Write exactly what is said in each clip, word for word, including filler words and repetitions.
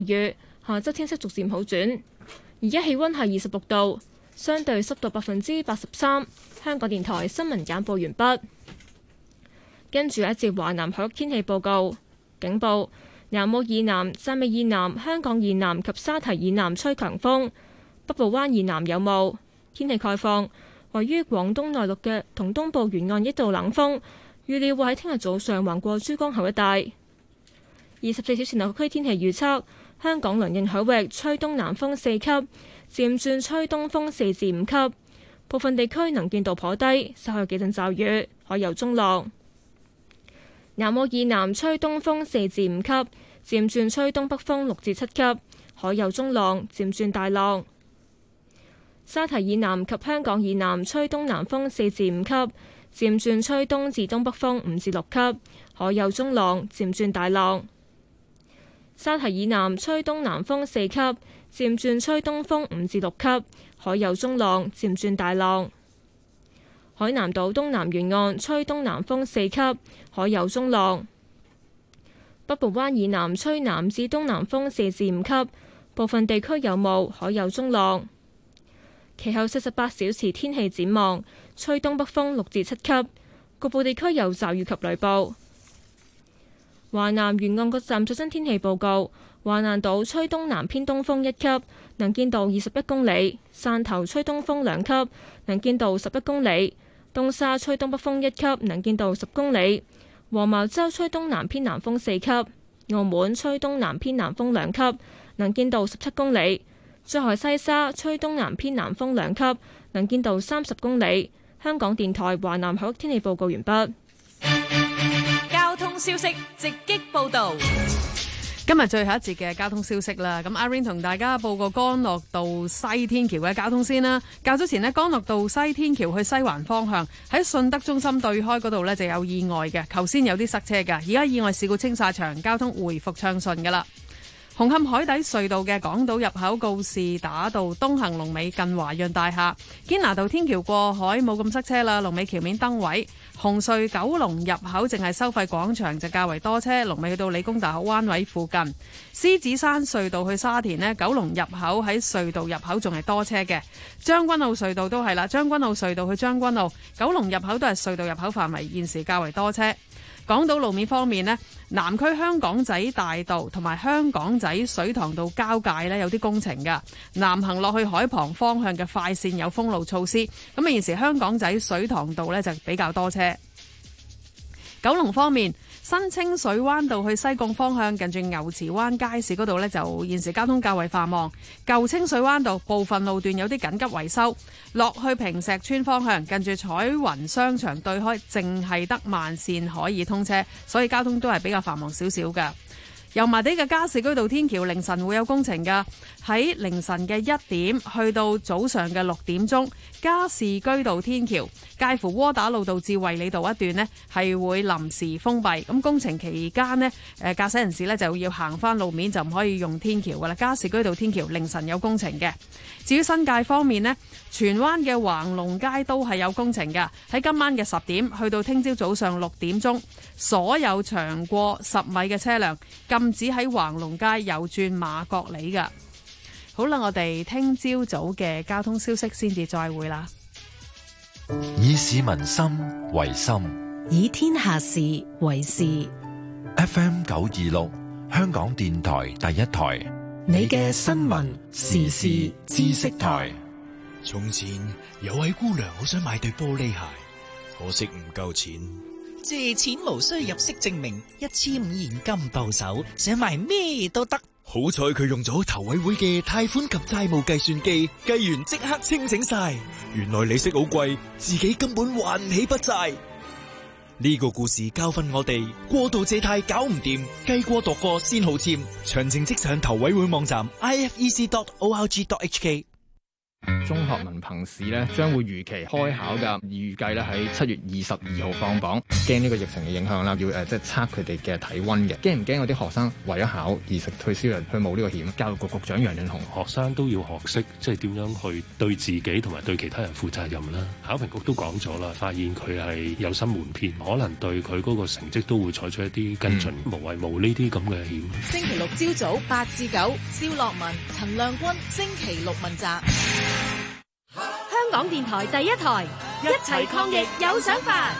雨，下週天色逐漸好轉。而家氣溫係二十六度，相對濕度百分之八十三。香港電台新聞簡報完畢。跟住一節華南海域天氣報告，警報：南澳以南、汕尾以南、香港以南及沙堤以南吹強風，北部灣以南有霧。天氣概況：位於廣東內陸嘅同東部沿岸一道冷鋒，預料會喺聽日早上橫過珠江口一帶。二十四小時內區天氣預測：香港鄰近海域吹東南風四級，漸轉吹東風四至五級，部分地區能見度頗低，稍有幾陣驟雨，海有中浪。南澳以南吹東風四至五級，漸轉吹東北風六至七級，海有中浪，漸轉大浪。沙堤以南及香港以南吹東南風四至五級，漸轉吹東至東北風五至六級，海有中浪，漸轉大浪。沙堤以南吹東南風四級，漸轉吹東風五至六級，海有中浪，漸轉大浪。海南島東南沿岸吹東南風四級，海有中浪。北部灣以南吹南至東南風四至五級，部分地區有霧，海有中浪。其後四十八小時天氣展望，吹東北風六至七級，局部地區有驟雨及雷暴。華南沿岸各站最新天氣報告：華南島吹東南偏東風一級，能見度二十一公里；汕頭吹東風兩級，能見度十一公里；東沙吹東北風一級，能見度十公里；黃茅洲吹東南偏南風四級；澳門吹東南偏南風兩級，能見度十七公里；珠海西沙吹東南偏南風兩級，能見度三十公里。香港電台華南海域天氣報告完畢。 交通消息直擊報道。今日最後一節嘅交通消息啦，咁阿 Rain 同大家報個干諾道西天橋嘅交通先啦。較早前呢，干諾道西天橋去西環方向喺順德中心對開嗰度呢就有意外嘅，頭先有啲塞車㗎，而家意外事故清晒場，交通回復暢順噶啦。紅磡海底隧道嘅港島入口告士打道東行龍尾近華潤大廈，堅拿道天橋過海冇咁塞車啦，龍尾橋面燈位。紅隧九龍入口淨係收費廣場就較為多車，龍尾去到理工大學灣位附近。獅子山隧道去沙田呢，九龍入口喺隧道入口仲係多車嘅。將軍澳隧道都係啦，將軍澳隧道去將軍澳，九龍入口都係隧道入口範圍，現時較為多車。港島路面方面呢，南區香港仔大道同埋香港仔水塘道交界呢有啲工程㗎，南行落去海旁方向嘅快線有封路措施，咁啊現時香港仔水塘道呢就比較多車。九龍方面，新清水灣道去西貢方向近住牛池灣街市嗰度呢就現時交通較為繁忙。舊清水灣道部分路段有啲緊急維修，落去坪石村方向近住彩雲商場對開淨係得慢線可以通車，所以交通都係比較繁忙少少㗎。油麻地嘅加士居道天橋凌晨會有工程㗎，喺凌晨嘅一點去到早上嘅六點鐘，加士居道天橋介乎窩打老道至衛理道一段呢係會臨時封閉。咁工程期間呢，誒駕駛人士呢就要行翻路面，就唔可以用天橋㗎啦。加士居道天橋凌晨有工程嘅。至於新界方面呢，荃灣嘅橫龍街都係有工程㗎，喺今晚嘅十點去到聽朝早上六點鐘，所有長過十米嘅車輛禁止喺橫龍街右轉馬國里㗎。好啦，我哋聽朝早嘅交通消息先至再會啦。 以市民心為心， 以天下事為事。 F M 九二六，香港電台第一台， 你嘅新聞時事知識台。 從前有位姑娘好想買對玻璃鞋，可惜唔夠錢。 借錢無需入息證明，一千五現金到手，想買咩都得。 好彩佢用咗投委會嘅貸款及債務計算機，計完即刻清醒晒。原來利息好貴，自己根本還唔起筆債。呢個故事教訓我哋，過度借貸搞唔掂，計過度過先好簽。詳情即上投委會網站 i f e c dot org dot h k。 中學文憑試咧將會如期開考㗎，預計咧喺七月二十二號放榜。驚呢個疫情嘅影響啦，要誒即係測佢哋嘅體温嘅。驚唔驚有啲學生為咗考而食退燒藥去冒呢個險？教育局局長楊潤雄， 學生都要學識即係點樣去對自己同埋對其他人負責任啦。考評局都講咗啦，發現佢係有心瞞騙，可能對佢嗰個成績都會採取一啲跟進，嗯、無謂冒呢啲咁嘅險。 星期六朝早八至九，蕭樂文、陳亮君，星期六問責。 香港電台第一台，一齊抗疫有想法。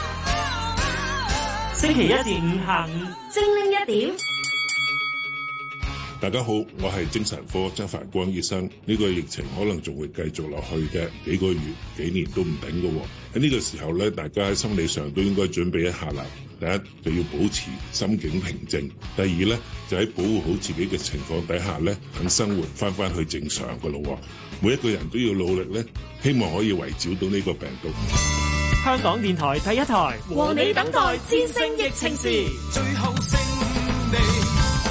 星期一至五下午精靈一點。 大家好，我係精神科曾繁光醫生。呢個疫情可能仲會繼續落去嘅，幾個月、幾年都唔頂嘅。喺呢個時候咧，大家喺心理上都應該準備一下啦。第一就要保持心境平靜，第二咧就喺保護好自己嘅情況底下咧，等生活翻翻去正常嘅咯。每一個人都要努力咧，希望可以圍剿到呢個病毒。 香港電台第一台， 和你等待戰勝疫情時， 最後勝利。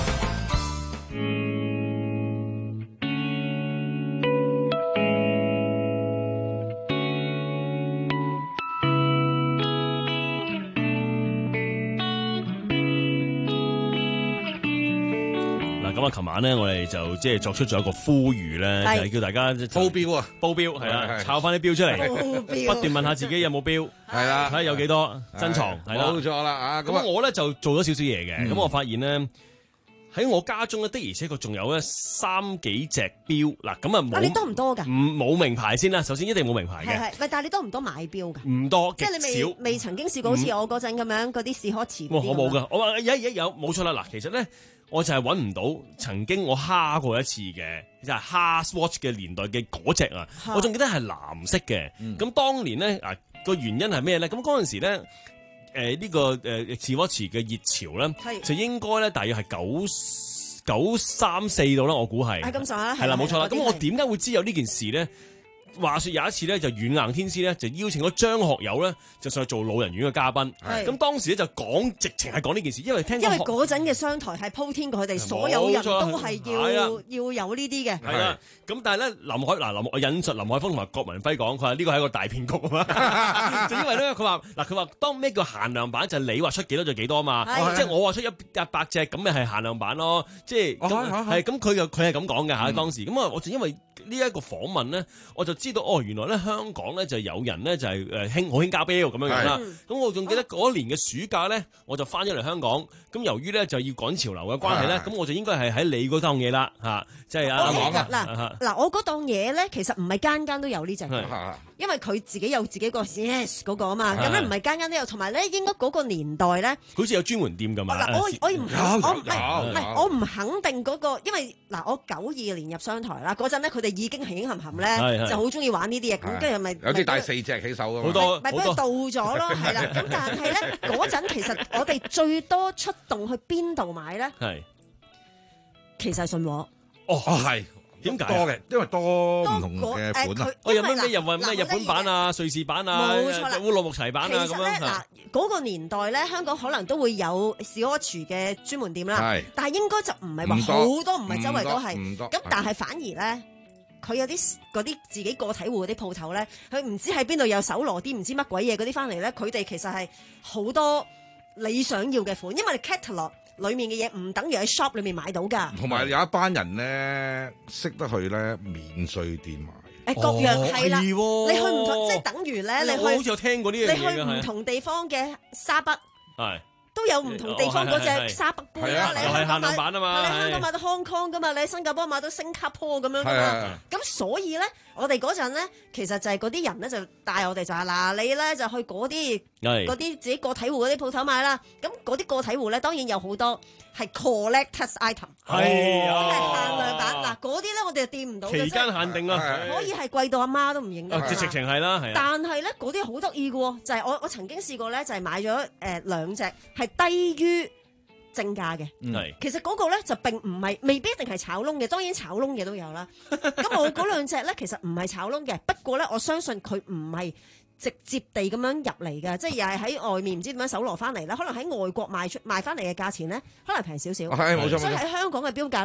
咁啊，琴晚咧，我哋就即係作出咗一個呼籲咧，就係叫大家報標啊， 報標係啦，抄翻啲標出嚟，不斷問下自己有冇標，係啦，睇下有幾多珍藏，係啦， 冇錯啦啊！ 咁我咧就做咗少少嘢嘅，咁我發現咧喺我家中咧的而且確仲有咧三幾隻標，嗱咁啊冇， 你多唔多㗎？ 唔冇名牌先啦，首先一定冇名牌嘅， 係係，喂，但係你多唔多買標㗎？ 唔多， 即係你未未曾經試過好似我嗰陣咁樣嗰啲試可詞。 我冇㗎，我話有有有冇錯啦，嗱，其實咧。我就係揾唔到曾經我蝦過一次嘅，就係蝦 Swatch 嘅年代嘅嗰隻啊！我仲記得係藍色嘅。咁、嗯、當年咧啊個原因係咩咧？咁嗰陣時咧，誒、呃、呢、呢個誒 Swatch 嘅熱潮咧，就應該咧大約係九九三四度啦，我估係。係咁上下。係啦，冇錯啦。咁我點解會知有呢件事咧？話說有一次咧，就軟硬天師咧就邀請咗張學友咧，就上去做老人院嘅嘉賓。咁當時咧就講，直情係講呢件事，因為聽因為嗰陣嘅商台係鋪天蓋地，所有人都係要要有呢啲嘅。 係啦，咁但係咧林海嗱林我引述林海峰同埋郭文輝講，佢話呢個係一個大騙局啊嘛。就因為咧佢話嗱佢話當咩叫限量版就係你話出幾多就幾多嘛，即係我話出一一百隻咁咪係限量版咯。即係係咁佢就佢係咁講嘅嚇當時。咁啊我就因為呢一個訪問咧，我就知道哦，原來咧香港咧就有人咧就係誒興好興加標咁樣樣啦。咁我仲記得嗰年嘅暑假咧，我就翻咗嚟香港。咁由於咧就要趕潮流嘅關係咧，咁我就應該係喺你嗰檔嘢啦嚇，即係啊嗱嗱，我嗰檔嘢咧其實唔係間間都有呢隻嘅，因為佢自己有自己個 yes 嗰個啊嘛。咁咧唔係間間都有，同埋咧應該嗰個年代咧， 好似有專門店㗎嘛。 嗱我我唔我唔係唔係我唔肯定嗰個，因為嗱我九二年入商台啦，嗰陣咧佢哋已經興含含咧，就好中意玩呢啲嘢，咁跟住咪有啲帶四隻起手㗎嘛， 好多咪俾佢到咗咯，係啦。咁但係咧嗰陣其實我哋最多出動去邊度買咧？係其實係信和。 哦係點解多嘅？因為多唔同嘅款啊。 我有咩咩日本咩日本版啊、瑞士版啊、 冇錯啦， 烏魯木齊版啊咁樣。 嗱嗰個年代咧，香港可能都會有 Swatch 嘅專門店啦，但係應該就唔係話好多，唔係周圍都係。咁但係反而咧。佢有啲嗰啲自己個體戶嗰啲鋪頭咧，佢唔知喺邊度有搜羅啲唔知乜鬼嘢嗰啲翻嚟咧，佢哋其實係好多你想要嘅款，因為你 catalog 裡面嘅嘢唔等於喺 shop 裏面買到㗎。 同埋有一班人咧識得去咧免稅店買， 誒各樣係啦，你去唔同即係等於咧，你去好似有聽過呢樣嘢㗎， 你去唔同地方嘅沙北係。 都有唔同地方嗰隻沙北杯啦，你喺香港買，你喺香港買到 Hong Kong 噶嘛，你喺新加坡買到新加坡咁樣噶嘛，咁所以咧，我哋嗰陣咧，其實就係嗰啲人咧就帶我哋就係嗱，你咧就去嗰啲嗰啲自己個體戶嗰啲鋪頭買啦，咁嗰啲個體戶咧當然有好多係 collectors item， 係啊，限量版嗱，嗰啲咧我哋就掂唔到， 期間限定啊， 可以係貴到阿媽都唔認得， 直直情係啦，係。 但係咧嗰啲好得意嘅喎，就係我我曾經試過咧，就係買咗誒兩隻係低於正價嘅，係其實嗰個咧就並唔係未必一定係炒窿嘅，當然炒窿嘅都有啦。咁我嗰兩隻咧其實唔係炒窿嘅，不過咧我相信佢唔係直接地咁樣入嚟嘅，即係又係喺外面唔知點樣搜羅翻嚟啦。可能喺外國賣出賣翻嚟嘅價錢咧，可能平少少。係冇錯，所以喺香港嘅標價咧，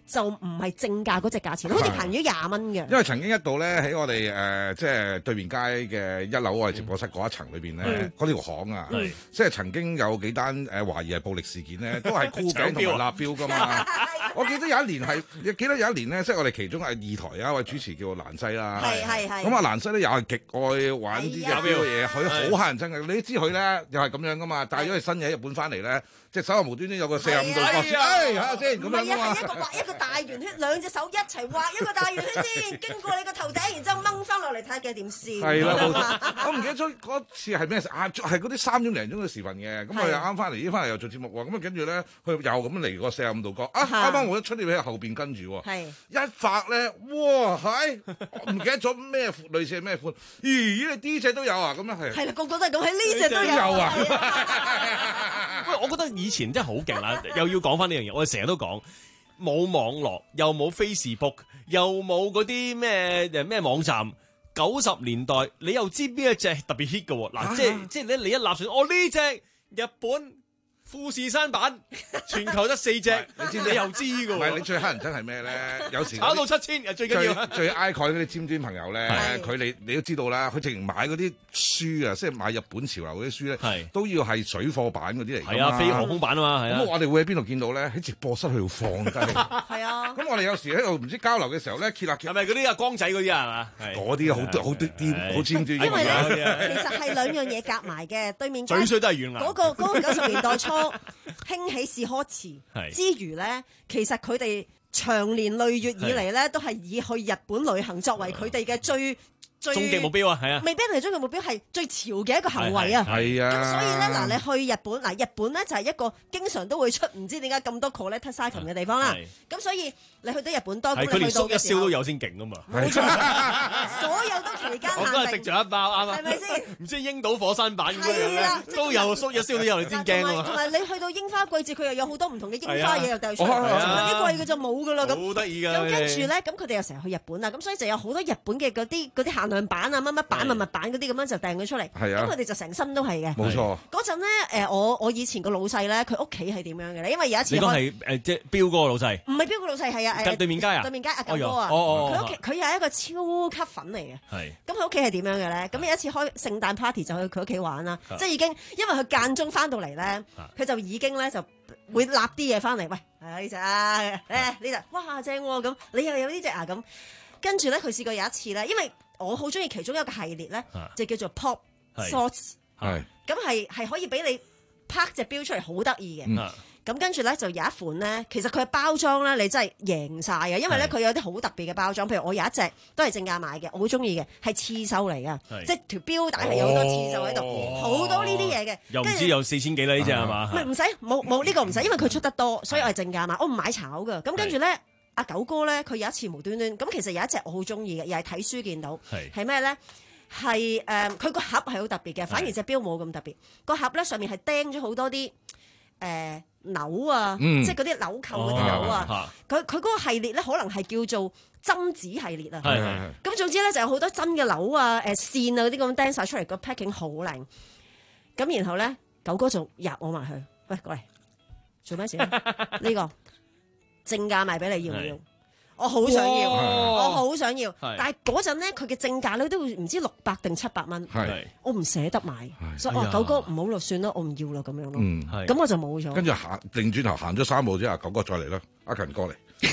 就唔係正價嗰隻價錢，好似平咗廿蚊嘅。 因為曾經一度咧喺我哋誒、呃、即係對面街嘅一樓我哋直播室嗰一層裏邊咧，嗰、嗯、條巷啊，嗯、即係曾經有幾單誒、呃、懷疑係暴力事件咧，都係箍頸同埋立標噶嘛。我記得有一年係，記得有一年咧，即係我哋其中係二台啊，位主持叫蘭西啦， 係係係。 咁啊蘭西咧又係極愛玩啲嘅標嘅嘢，佢好乞人憎嘅。你都知佢咧又係咁樣噶嘛，帶咗佢新嘢日本翻嚟咧，隻手又無端端有個四十五度角，哎睇下先咁樣啊嘛。 係啊，係一個畫一個大圓圈，兩隻手一齊畫一個大圓圈先，經過你個頭頂，然之後掹翻落嚟睇下幾點先。係啦，我唔記得咗嗰次係咩事啊？係嗰啲三點零鐘嘅時分嘅，咁佢又啱翻嚟，依翻嚟又做節目喎，咁啊跟住咧佢又咁嚟個四十五度角，啊啱啱我一出嚟喺後邊跟住喎，一發咧，哇係，唔記得咗咩款，類似係咩款？咦，呢啲隻都有啊？咁啊係。係啦，個個都係咁，喺呢隻都有啊。 喂，我覺得以前真係好勁啦，又要講翻呢樣嘢，我哋成日都講。冇網絡，又冇 Facebook， 又冇嗰啲咩誒咩網站。九十年代你又知邊一隻特別 hit 嘅喎？嗱、啊，即係即係你你一立上，哦呢隻日本富士山版，全球得四隻，你知你又知嘅喎？唔係你最乞人憎係咩咧？有時炒到七千，最緊要最 icon 嗰啲尖端朋友咧，佢你你都知道啦，佢直情買嗰啲書啊，即係買日本潮流嗰啲書咧，都要係水貨版嗰啲嚟。係啊，非航空版啊嘛，係啊。 咁我哋會喺邊度見到咧？喺直播室去度放低。 係啊。 咁我哋有時喺度唔知交流嘅時候咧，揭下揭。 係咪嗰啲啊光仔嗰啲啊？係嘛？ 嗰啲好好啲啲好尖端。 因為咧，其實係兩樣嘢夾埋嘅，對面嘴水都係軟硬。 嗰個嗰個九十年代初興起試歌詞之餘咧，其實佢哋長年累月以嚟咧，都係以去日本旅行作為佢哋嘅最最終極目標啊，係啊， 未必係終極目標，係最潮嘅一個行為啊， 係啊。 咁所以咧，嗱，你去日本，嗱，日本咧就係一個經常都會出唔知點解咁多 collector cycle 嘅地方啦。咁所以你去到日本多，咁你去到一燒都有先勁啊嘛。 冇錯，所有都期間限定。 我都係食咗一包啱啊。 係咪先？ 唔知櫻島火山版咁樣樣，都有縮一燒都有，你先驚啊嘛。 同埋你去到櫻花季節，佢又有好多唔同嘅櫻花嘢又掉出嚟，啲貴嘅就冇噶啦咁。 好得意㗎。 咁跟住咧，咁佢哋又成日去日本啊，咁所以就有好多日本嘅嗰啲嗰啲限量版啊，乜乜版、乜乜版嗰啲咁樣就訂咗出嚟。 係啊。 咁佢哋就成身都係嘅。 冇錯。 嗰陣咧，誒我我以前個老細咧，佢屋企係點樣嘅咧？因為有一次你講係誒即係標嗰個老細。 唔係標個老細，係啊誒。 對面街啊。 對面街阿九哥啊。佢屋企佢又係一個超級粉嚟嘅。 係。咁佢屋企係點樣嘅咧？咁有一次開聖誕 party 就去佢屋企玩啦，即係已經因為佢間中翻到嚟咧，佢就已經咧就會立啲嘢翻嚟。喂，係呢隻啊，誒呢隻，哇正喎咁，你又有呢隻啊咁。跟住咧，佢試過有一次咧，因為我好中意其中一個系列咧，就叫做 Pop Swords，係咁係係可以俾你拍隻錶出嚟，好得意嘅。咁跟住咧就有一款咧，其實佢嘅包裝咧，你真係贏晒嘅，因為咧佢有啲好特別嘅包裝，譬如我有一隻都係正價買嘅，我好中意嘅，係刺繡嚟嘅，即係條錶帶係有好多刺繡喺度，好、哦、多呢啲嘢嘅。 又唔知有四千幾啦呢隻係嘛？ 唔係唔使，冇冇呢個唔使，因為佢出得多，所以我係正價買，我唔買炒㗎。咁跟住咧，阿九哥咧，佢有一次無端端，咁其實有一隻我好中意嘅，又係睇書見到，係咩咧？係誒，佢、呃、個盒係好特別嘅，反而隻錶冇咁特別。個盒咧上面係釘咗好多啲誒。呃紐啊，嗯、即係嗰啲紐扣嗰啲紐啊，佢佢嗰個系列咧，可能係叫做針子系列啊。咁總之咧就有好多真嘅紐啊、誒線啊嗰啲咁釘晒出嚟，個 packing 好靚。咁然後咧，九哥就入我埋去，喂，過嚟做咩事？呢、呢個正價賣俾你，要唔要？我好想要，我好想要，但係嗰陣咧，佢嘅正價咧都會唔知六百定七百蚊，我唔捨得買，所以我話九哥唔好咯，算啦，我唔要啦咁樣咯，咁我就冇咗。跟住行，擰轉頭行咗三步之後，九哥再嚟啦，阿勤過嚟，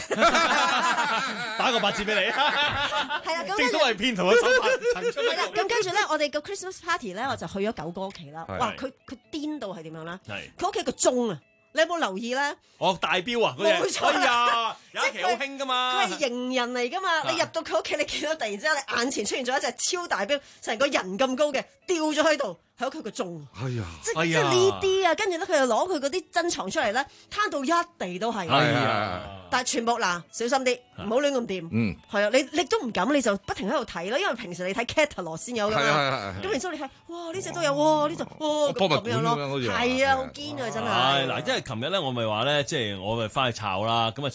打個八折俾你，係啊，正所謂騙徒嘅手法。 係啦，咁跟住咧，我哋個 Christmas party 咧，我就去咗九哥屋企啦。哇，佢佢癲到係點樣啦？佢屋企個鐘啊！你有冇留意咧？ 哦，大錶啊， 冇錯啦，有一期好興噶嘛。 佢係型人嚟噶嘛？你入到佢屋企，你見到突然之間，你眼前出現咗一隻超大錶，成個人咁高嘅，吊咗喺度，喺屋企個鐘。 係啊， 即係即係呢啲啊，跟住咧，佢又攞佢嗰啲珍藏出嚟咧，攤到一地都係。 係啊， 但係全部嗱，小心啲，唔好亂咁掂。嗯，係啊，你你都唔敢，你就不停喺度睇咯，因為平時你睇 catalog 先有㗎嘛。咁然之後你睇，哇呢隻都有，哇呢隻，哇博物館咁樣咯。係啊，好堅啊，真係。 係嗱，因為琴日咧，我咪話咧，即係我咪翻去抄啦，咁啊抄嗱，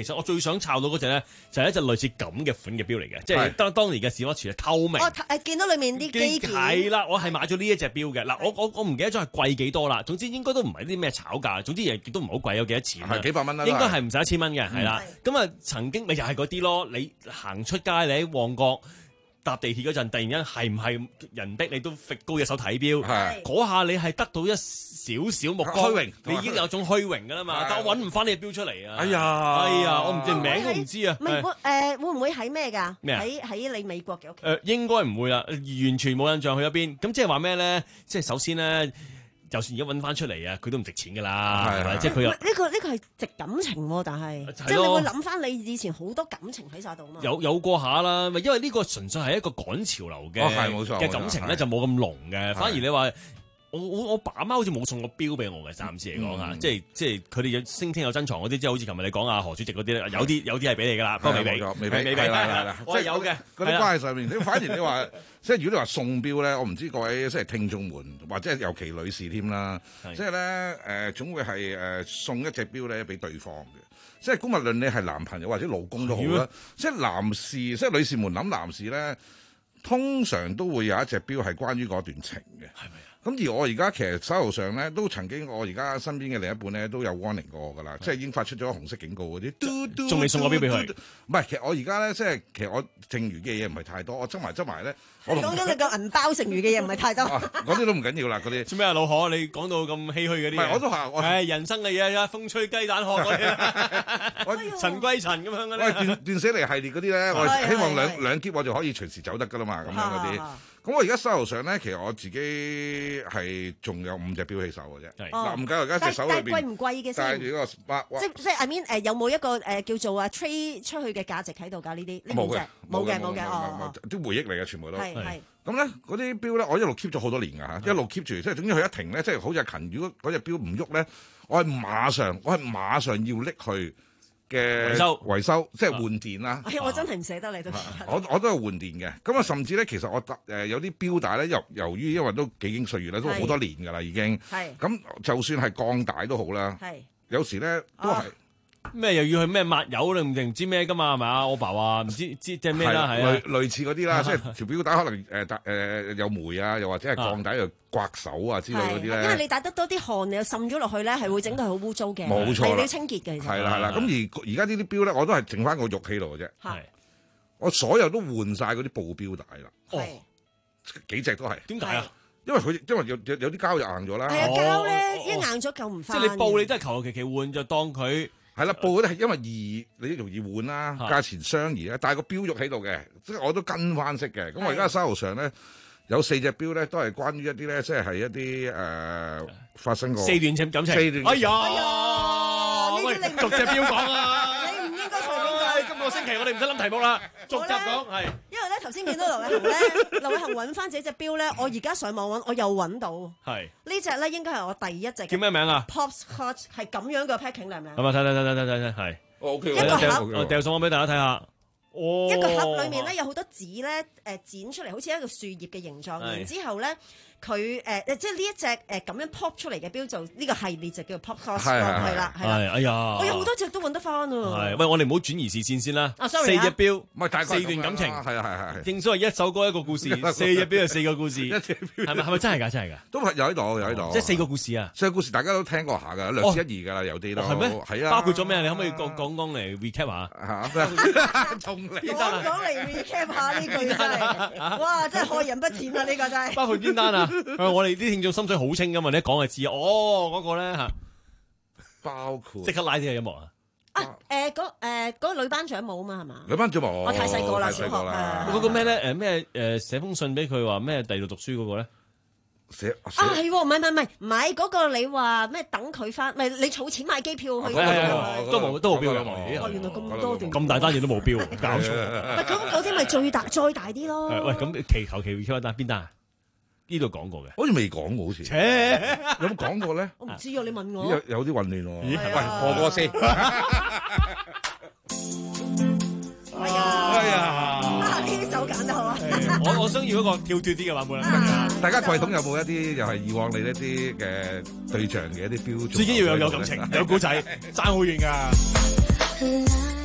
其實我最想抄到嗰隻咧，就係一隻類似咁嘅款嘅錶嚟嘅，即係當當年嘅史威全係透明。 我誒見到裡面啲機件。 係啦，我係買咗呢一隻錶嘅。嗱，我我我唔記得咗係貴幾多啦。總之應該都唔係啲咩炒價，總之亦都唔好貴，有幾多錢？ 係幾百蚊啦。 應該係唔使一千蚊嘅，係啦。咁啊，曾經咪又係嗰啲咯。你行出街，你喺旺角搭地鐵嗰陣，突然間係唔係人逼你都揈高隻手睇錶？嗰下你係得到一少少目光，虛榮，你已經有種虛榮㗎啦嘛。但我揾唔翻你隻錶出嚟啊！哎呀，哎呀，我唔知名都唔知啊。 唔係誒，會唔會喺咩㗎？ 咩啊？ 喺喺你美國嘅屋企？ 誒，應該唔會啦，完全冇印象去咗邊。咁即係話咩咧？即係首先咧。就算而家揾翻出嚟啊，佢都唔值錢㗎啦，係咪？即係佢又呢個呢個係值感情喎，但係即係你會諗翻你以前好多感情喺晒度嘛。 有有過下啦，因為呢個純粹係一個趕潮流嘅嘅感情咧，就冇咁濃嘅。反而你話我我我爸媽好似冇送過錶俾我嘅，暫時嚟講嚇，即係即係佢哋有聲稱有珍藏嗰啲，即係好似琴日你講啊何主席嗰啲咧，有啲有啲係俾你㗎啦，不過未俾，未俾，未俾，我係有嘅。 嗰啲關係上面，你反而你話。即係如果你話送錶咧，我唔知各位即係聽眾們，或者尤其女士添啦，即係咧誒總會係誒送一隻錶咧俾對方嘅。即係無論你係男朋友或者老公都好啦，即係男士即係女士們諗男士咧，通常都會有一隻錶係關於嗰段情嘅。係咪啊？咁而我而家其實手頭上咧都曾經，我而家身邊嘅另一半咧都有 warning 過我㗎啦，即係已經發出咗紅色警告嗰啲， 仲未送個錶俾佢。唔係，其實我而家咧即係其實我剩餘嘅嘢唔係太多，我執埋執埋咧。 我講緊你個銀包剩餘嘅嘢唔係太多。 嗰啲都唔緊要啦，嗰啲。 做咩啊，老何？你講到咁唏噓嗰啲。 唔係，我都話我。 係人生嘅嘢啊，風吹雞蛋殼嗰啲。塵歸塵咁樣嘅咧。 喂，斷斷捨離系列嗰啲咧，我希望兩兩喼我就可以隨時走得㗎啦嘛，咁樣嗰啲。咁我而家手頭上咧，其實我自己係仲有五隻錶起手嘅啫。嗱，唔計我而家隻手裏邊。 貴唔貴嘅先？ 戴住嗰個 smart。 即即 I mean 誒，有冇一個誒叫做啊 trade 出去嘅價值喺度㗎？呢啲呢五隻冇嘅冇嘅哦。 啲回憶嚟嘅全部都。 係係。 咁咧嗰啲錶咧，我一路 keep 咗好多年㗎嚇，一路 keep 住，即係總之佢一停咧，即係好似阿勤，如果嗰隻錶唔喐咧，我係馬上，我係馬上要拎去嘅維修維修，即係換電啦。 係，我真係唔捨得你都。 我我都係換電嘅，咁啊，甚至咧，其實我誒有啲錶帶咧，由由於因為都幾經歲月啦，都好多年㗎啦已經。係。咁就算係鋼帶都好啦。係。有時咧都係。 咩又要去咩抹油你唔定唔知咩噶嘛係咪啊？我爸話唔知知即係咩啦，係類類似嗰啲啦，即係條錶帶可能誒誒、呃、有霉啊，又或者係鋼帶又刮手啊之類嗰啲咧。 因為你帶得多啲汗，又滲咗落去咧，係會整到好污糟嘅。 冇錯， 你要清潔嘅。其實係啦係啦，咁而而家呢啲錶咧，我都係剩翻個玉喺度嘅啫。係，我所有都換晒嗰啲布錶帶啦。哦，幾隻都係。點解啊？因為佢因為有有有啲膠硬咗啦。 係啊，膠咧一硬咗救唔翻。 即係你布你都係求求其其換就當佢。 係啦，布嗰啲係因為易，你容易換啦，價錢相宜啦，但係個錶玉喺度嘅，即係我都跟翻式嘅。咁我而家手頭上咧有四隻錶咧，都係關於一啲咧，即係係一啲誒發生過四段情感情。 四段。 哎呀，喂，逐隻錶講啊！ 你唔應該隨便講。 今個星期我哋唔使諗題目啦，逐集講係。 因為咧頭先見到劉偉恒咧，劉偉恒揾翻自己隻錶咧，我而家上網揾，我又揾到。係。呢隻咧應該係我第一隻。 叫咩名啊 ？Pops Hot 係咁樣嘅 packing 靚唔靚？ 係咪睇睇睇睇睇睇睇係。 O K。 一個盒， 我掉送我俾大家睇下。哦。 一個盒裏面咧有好多紙咧，誒剪出嚟好似一個樹葉嘅形狀，然之後咧。佢誒即係呢一隻誒咁樣 pop 出嚟嘅錶就呢個系列就叫做 Pop Cross 係啦係啦， 哎呀， 我有好多隻都揾得翻喎。 係，喂，我哋唔好轉移視線先啦。 啊，sorry 四隻錶， 唔係大概四段感情， 係啊係係。 正所謂一首歌一個故事，四隻錶係四個故事，係咪係咪真係㗎？真係㗎？ 都係有喺度有喺度。 即係四個故事啊！ 四個故事大家都聽過下㗎，略知一二㗎啦，有啲都係咩？ 係啊。 包括咗咩？你可唔可以講講講嚟 recap 下？ 嚇，同你講講嚟 recap 下呢句真係，哇！真係害人不淺啊！呢個真係。 包括邊單啊？我哋啲聽眾心水好清噶嘛，你一講就知哦，嗰個咧吓， 包括即刻拉啲嘅音樂啊！ 啊誒，嗰誒嗰個女班長冇啊嘛係嘛？ 女班長冇， 我太細個啦，小學誒嗰個咩咧？誒咩誒寫封信俾佢話咩第度讀書嗰個咧？ 寫啊係，唔係唔係唔係唔係嗰個你話咩等佢翻？咪你儲錢買機票去？ 都冇都冇標嘅， 哦原來咁多段咁大單嘢都冇標，搞錯。 咪咁嗰啲咪最大再大啲咯？ 喂，咁祈求其 recall 一單邊單啊？呢度講過嘅， 好似未講過，好似。有冇講過咧？ 我唔知啊，你問我。 有有啲混亂喎。喂，播歌先。 係啊。哎呀！呢啲手揀得好啊。 我我想要一個跳脱啲嘅版本啦。 大家櫃桶有冇一啲又係以往你一啲嘅對象嘅一啲標準？ 最緊要有有感情，有故仔，爭好遠㗎。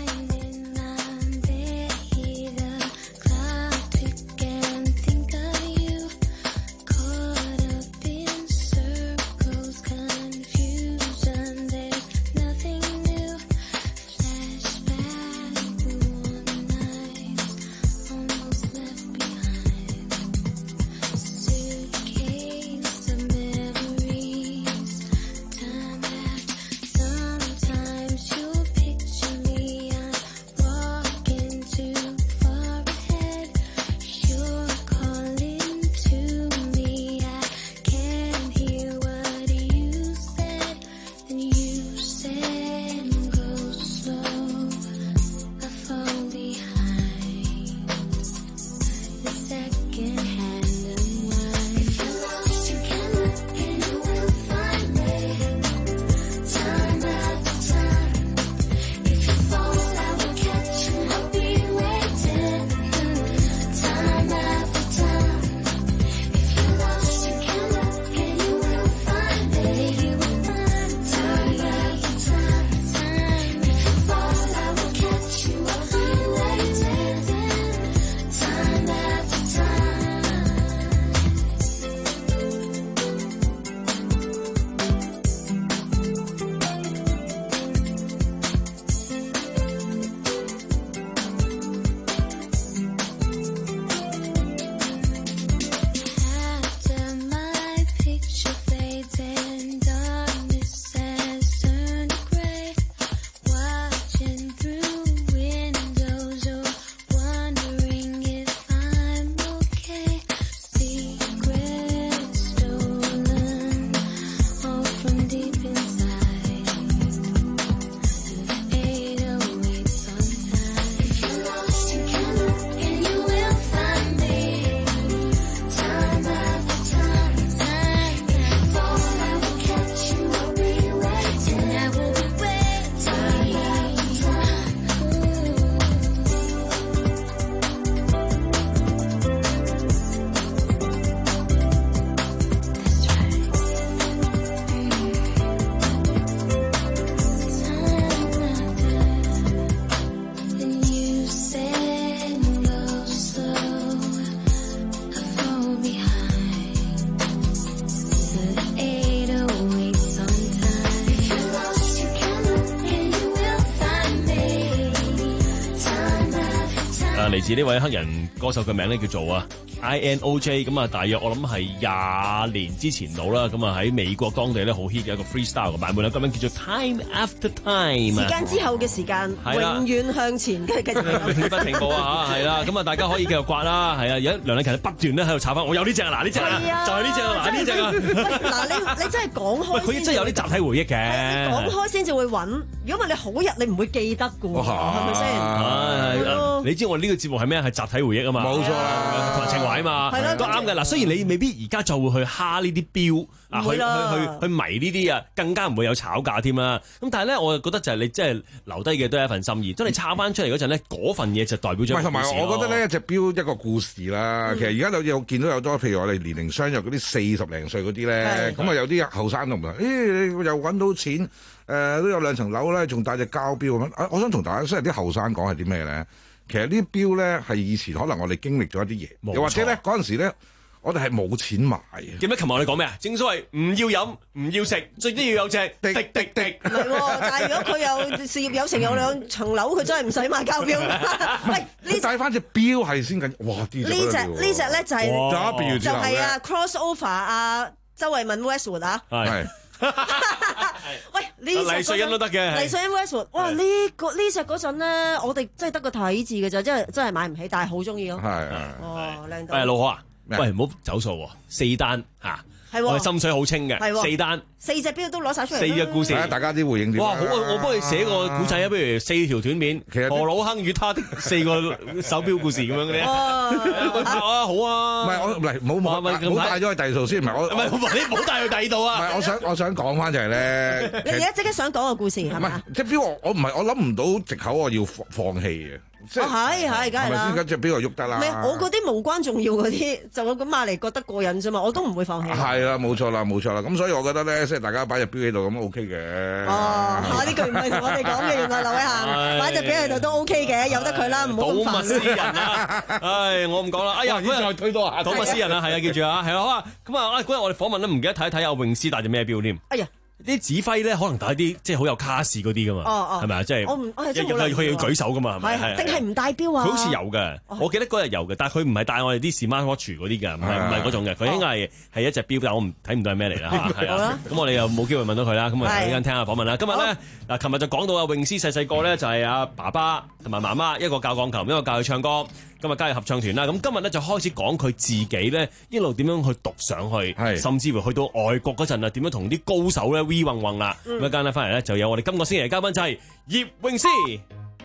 啊，嚟自呢位黑人歌手嘅名咧叫做啊 I N O J， 咁啊，大約我諗係廿年之前到啦，咁啊喺美國當地咧好 hit 嘅一個 freestyle 嘅版本啦，咁樣叫做 Time After Time。 時間之後嘅時間，永遠向前，繼續永不停步啊嚇，係啦，咁啊大家可以繼續刮啦，係啊，而家梁麗勤不斷咧喺度炒翻，我有呢隻啊，嗱呢隻啊，就係呢隻啊，嗱呢隻啊， 嗱你你真係講開， 佢真係有啲集體回憶嘅， 講開先至會揾，如果唔係你好日你唔會記得嘅喎，係咪先？ 係，你知我呢個節目係咩？係集體回憶啊嘛，冇錯啦，同埋情懷啊嘛，係啦，都啱嘅。嗱，雖然你未必而家就會去蝦呢啲標啊，去去去去迷呢啲啊，更加唔會有炒價添啦。咁但係咧，我覺得就係你即係留低嘅都係一份心意。當你抄翻出嚟嗰陣咧，嗰份嘢就代表咗。 同埋我覺得呢一隻標一個故事啦。其實而家有有見到有多，譬如我哋年齡相若嗰啲四十零歲嗰啲咧，咁啊有啲後生都唔係，誒你又揾到錢，誒都有兩層樓咧，仲帶隻膠標咁樣。我想同大家雖然啲後生講係啲咩咧？其實呢啲標咧係以前可能我哋經歷咗一啲嘢，又或者咧嗰陣時咧，我哋係冇錢買嘅。 記唔記得琴日我哋講咩啊？正所謂唔要飲唔要食，最緊要有隻滴滴滴滴。 唔係喎，但係如果佢有事業有成有兩層樓，佢真係唔使買膠標。喂，呢帶翻隻標係先緊，哇！呢隻呢隻呢隻咧就係就係啊 crossover 啊周慧敏 Westwood 啊。 係。 喂，呢黎瑞恩都得嘅， 黎瑞恩 Westwood， 哇！呢個呢隻嗰陣咧，我哋真係得個睇字嘅咋，真係真係買唔起，但係好中意咯。 係哦，靚到。 誒，老何啊，喂，唔好走數喎，四單嚇。我哋心水好清嘅，四單四隻標都攞晒出嚟， 四隻故事， 大家啲回應點？ 哇！好啊，我幫你寫個古仔啊，不如四條短片， 其實何老亨與他的四個手錶故事咁樣嗰啲啊，好啊！ 唔係我唔係冇冇冇帶咗去第二度先，唔係我唔係你唔好帶去第二度啊！ 唔係我想我想講翻就係咧， 你而家即刻想講個故事係咪？ 即係標我我唔係我諗唔到藉口我要放放棄嘅。 哦，係係，梗係啦。 先隻標就喐得啦。 唔係我嗰啲無關重要嗰啲，就我咁買嚟覺得過癮啫嘛，我都唔會放棄。 係啦，冇錯啦，冇錯啦。咁所以我覺得咧，即係大家擺隻標喺度咁 OK 嘅。 哦，嚇呢句唔係同我哋講嘅，原來劉偉恒擺隻標喺度都 OK 嘅，由得佢啦，唔好咁煩。 睹物思人啊！唉，我唔講啦。哎呀， 再推多下。 睹物思人啊，係啊，記住啊，係啊，好啊。咁啊，嗰日我哋訪問都唔記得睇一睇阿泳師帶隻咩標添。 哎呀！ 啲指揮咧，可能帶啲即係好有卡士嗰啲噶嘛，係咪啊？即係我唔，我係真係佢要舉手噶嘛，係咪？定係唔帶標啊？ 佢好似有嘅，我記得嗰日有嘅，但係佢唔係帶我哋啲 Smart Watch 嗰啲嘅，唔係唔係嗰種嘅，佢應該係係一隻標，但我唔睇唔到係咩嚟啦。係啊，咁我哋又冇機會問到佢啦。咁啊，陣間聽下訪問啦。今日咧嗱，琴日就講到阿泳師細細個咧就係阿爸爸同埋媽媽，一個教鋼琴，一個教佢唱歌。今日加入合唱團啦，咁今日咧就開始講佢自己咧一路點樣去讀上去，甚至乎去到外國嗰陣啊，點樣同啲高手咧 we 混混啦。咁一間咧翻嚟咧就有我哋今個星期嘅嘉賓就係葉詠詩。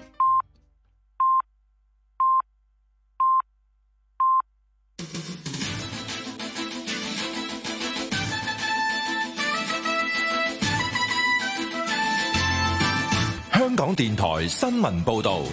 香港電台新聞報導。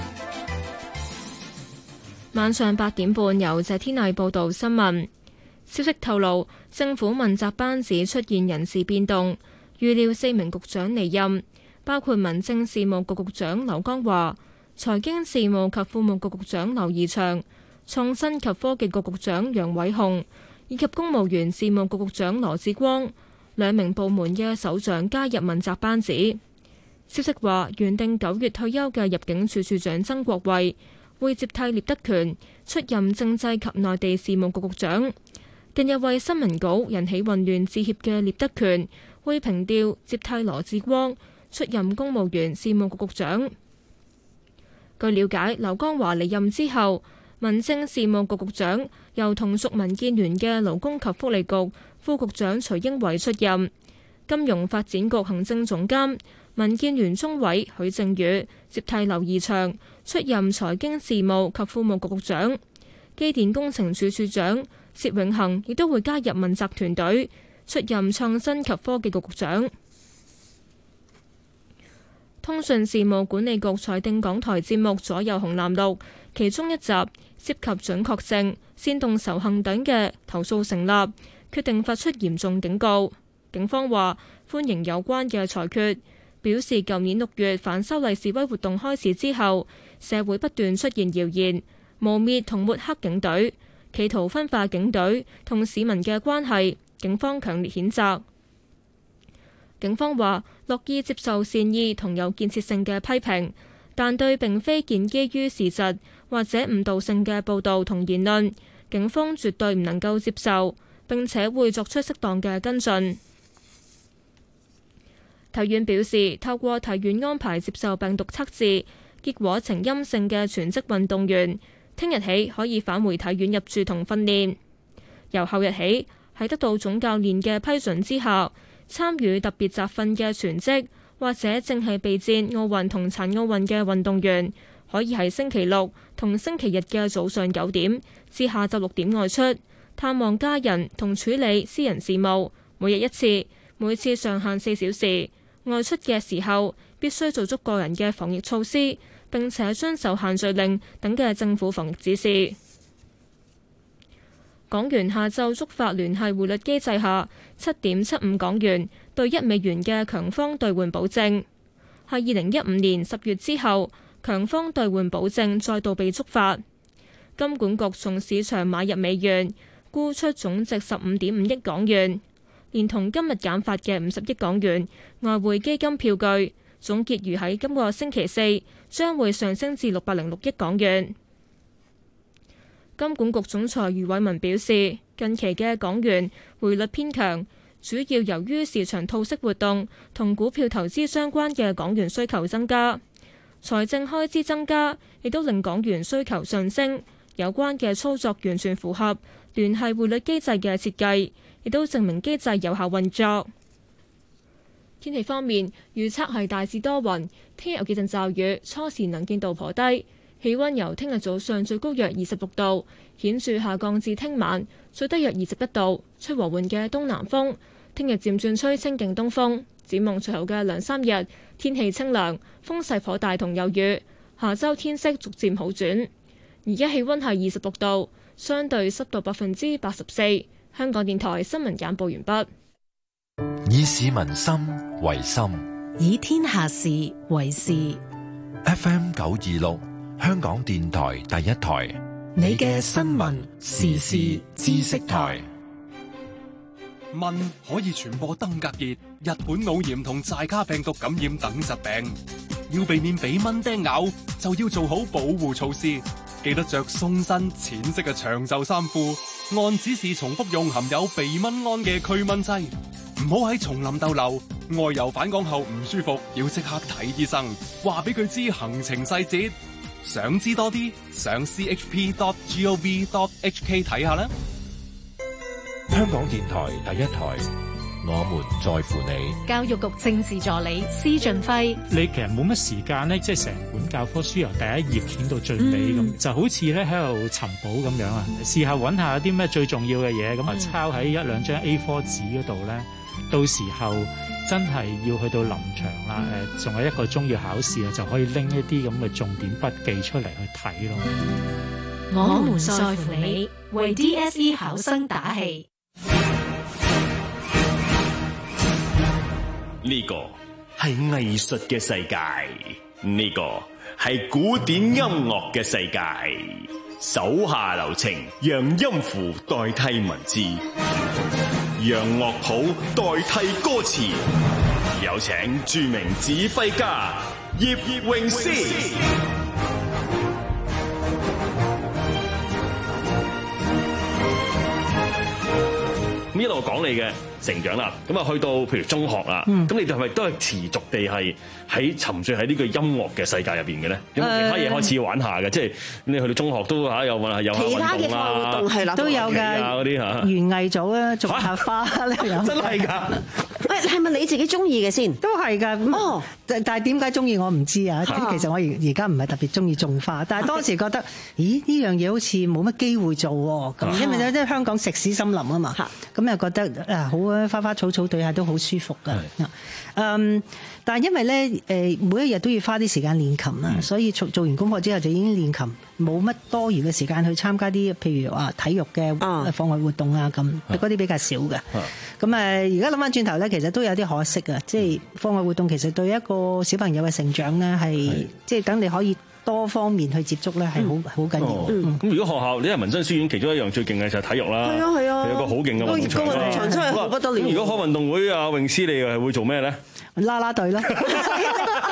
晚上八點半，由謝天麗報道新聞。消息透露，政府問責班子出現人事變動，預料四名局長離任，包括民政事務局局長劉江華、財經事務及庫務局局長劉怡翔、創新及科技局局長楊偉雄以及公務員事務局局長羅致光，兩名部門嘅首長加入問責班子。消息話，原定九月退休嘅入境處處長曾國衛會接替聶德權出任政制及內地事務局局長。近日為新聞稿引起混亂致歉嘅聶德權會平調接替羅致光出任公務員事務局局長。據了解，劉江華離任之後，民政事務局局長由同屬民建聯嘅勞工及福利局副局長徐英偉出任。金融發展局行政總監民建聯中委許正宇接替劉怡翔出任財經事務及庫務局局長。機電工程署署長薛永恒亦都會加入問責團隊，出任創新及科技局局長。通訊事務管理局裁定港台節目《左右紅藍綠》其中一集涉及準確性、煽動仇恨等嘅投訴成立，決定發出嚴重警告。警方話歡迎有關嘅裁決，表示舊年六月反修例示威活動開始之後，社會不斷出現謠言，誣衊同抹黑警隊，企圖分化警隊同市民嘅關係，警方強烈譴責。警方話樂意接受善意同有建設性嘅批評， 但對並非建基於事實或者誤導性嘅報導同言論，警方絕對唔能夠接受，並且會作出適當嘅跟進。體院表示，透過體院安排接受病毒測試，結果呈陰性嘅全職運動員，聽日起可以返回體院入住同訓練。由後日起，喺得到總教練嘅批准之下，參與特別集訓嘅全職或者正係備戰奧運同殘奧運嘅運動員，可以喺星期六同星期日嘅早上九點至下晝六點外出，探望家人同處理私人事務，每日一次，每次上限四小時。外出嘅時候必須做足個人嘅防疫措施，並且遵守限聚令等嘅政府防疫指示。港元下晝觸發聯繫匯率機制下七點七五港元對一美元嘅強方兌換保證，係二零一五年十月之後強方兌換保證再度被觸發。金管局從市場買入美元，沽出總值十五點五億港元，連同今日減發嘅五十億港元外匯基金票據，總結餘喺今個星期四將會上升至六百零六億港元。金管局總裁余偉文表示，近期嘅港元匯率偏強，主要由於市場套息活動同股票投資相關嘅港元需求增加，財政開支增加，亦都令港元需求上升。有關嘅操作完全符合聯繫匯率機制嘅設計，亦都證明機制有效運作。天氣方面，預測係大致多雲，聽日有幾陣驟雨，初時能見度頗低，氣溫由聽日早上最高約二十六度，顯著下降至聽晚最低約二十一度，吹和緩嘅東南風。聽日漸轉吹清勁東風。展望隨後嘅兩三日，天氣清涼，風勢頗大同有雨。下週天色逐漸好轉。而家氣溫係二十六度，相對濕度百分之八十四。香港電台新聞簡報完畢。 以市民心為心， 以天下事為事。 F M 九二六，香港電台第一台， 你嘅新聞時事知識台。 蚊可以傳播登革熱、日本腦炎同寨卡病毒感染等疾病，要避免俾蚊叮咬，就要做好保護措施。記得着鬆身淺色嘅長袖衫褲，按指示重複用含有避蚊胺嘅驅蚊劑。唔好喺叢林逗留，外遊返港後唔舒服要即刻睇醫生，話俾佢知行程細節。想知多啲，上 c h p dot gov dot h k 睇下啦。 香港電台第一台，我們在乎你。 教育局政治助理施俊輝， 你其實冇乜時間咧，即係成本教科書由第一頁捲到最尾咁，嗯、就好似咧喺度尋寶咁樣啊！試下揾下啲咩最重要嘅嘢，咁啊抄喺一兩張 A 四 紙嗰度咧，到時候真係要去到臨場啦，誒，仲有一個鐘要考試啊，就可以拎一啲咁嘅重點筆記出嚟去睇咯。 我們在乎你，為 D S E 考生打氣。 呢個係藝術嘅世界，呢個係古典音樂嘅世界。手下留情，讓音符代替文字，讓樂譜代替歌詞。有請著名指揮家葉詠詩。呢度講你嘅成長啦，咁啊去到譬如中學啦，咁、嗯、你哋係咪都係持續地係喺沉醉喺呢個音樂嘅世界入邊嘅咧？有冇其他嘢開始玩下嘅？呃、即係你去到中學都嚇有玩有下運動啦，其他嘅活動係啦，都有嘅嗰啲嚇。園藝組啊，種下花咧，有真係㗎。喂，係咪你自己中意嘅先？都係㗎。哦，但係點解中意我唔知啊。其實我而而家唔係特別中意種花，但係當時覺得，咦呢樣嘢好似冇乜機會做喎。咁因為咧，即係香港石屎森林啊嘛。咁又覺得啊好啊，花花草草對下都好舒服㗎。嗯，但係因為咧誒每一日都要花啲時間練琴啦，所以做做完功課之後就已經練琴，冇乜多餘嘅時間去參加啲譬如話體育嘅課外活動啊咁，嗰啲比較少嘅。咁誒而家諗翻轉頭咧，其實都有啲可惜嘅，即係課外活動其實對一個小朋友嘅成長咧係即係等你可以多方面去接觸咧係好好緊要。咁、嗯嗯、如果學校你係民生書院，其中一樣最勁嘅就係體育啦。係啊係啊，有個好勁嘅運動場啦。個運動場真係好不得了。咁如果開運動會啊，詠詩你係會做咩咧？啦啦隊啦。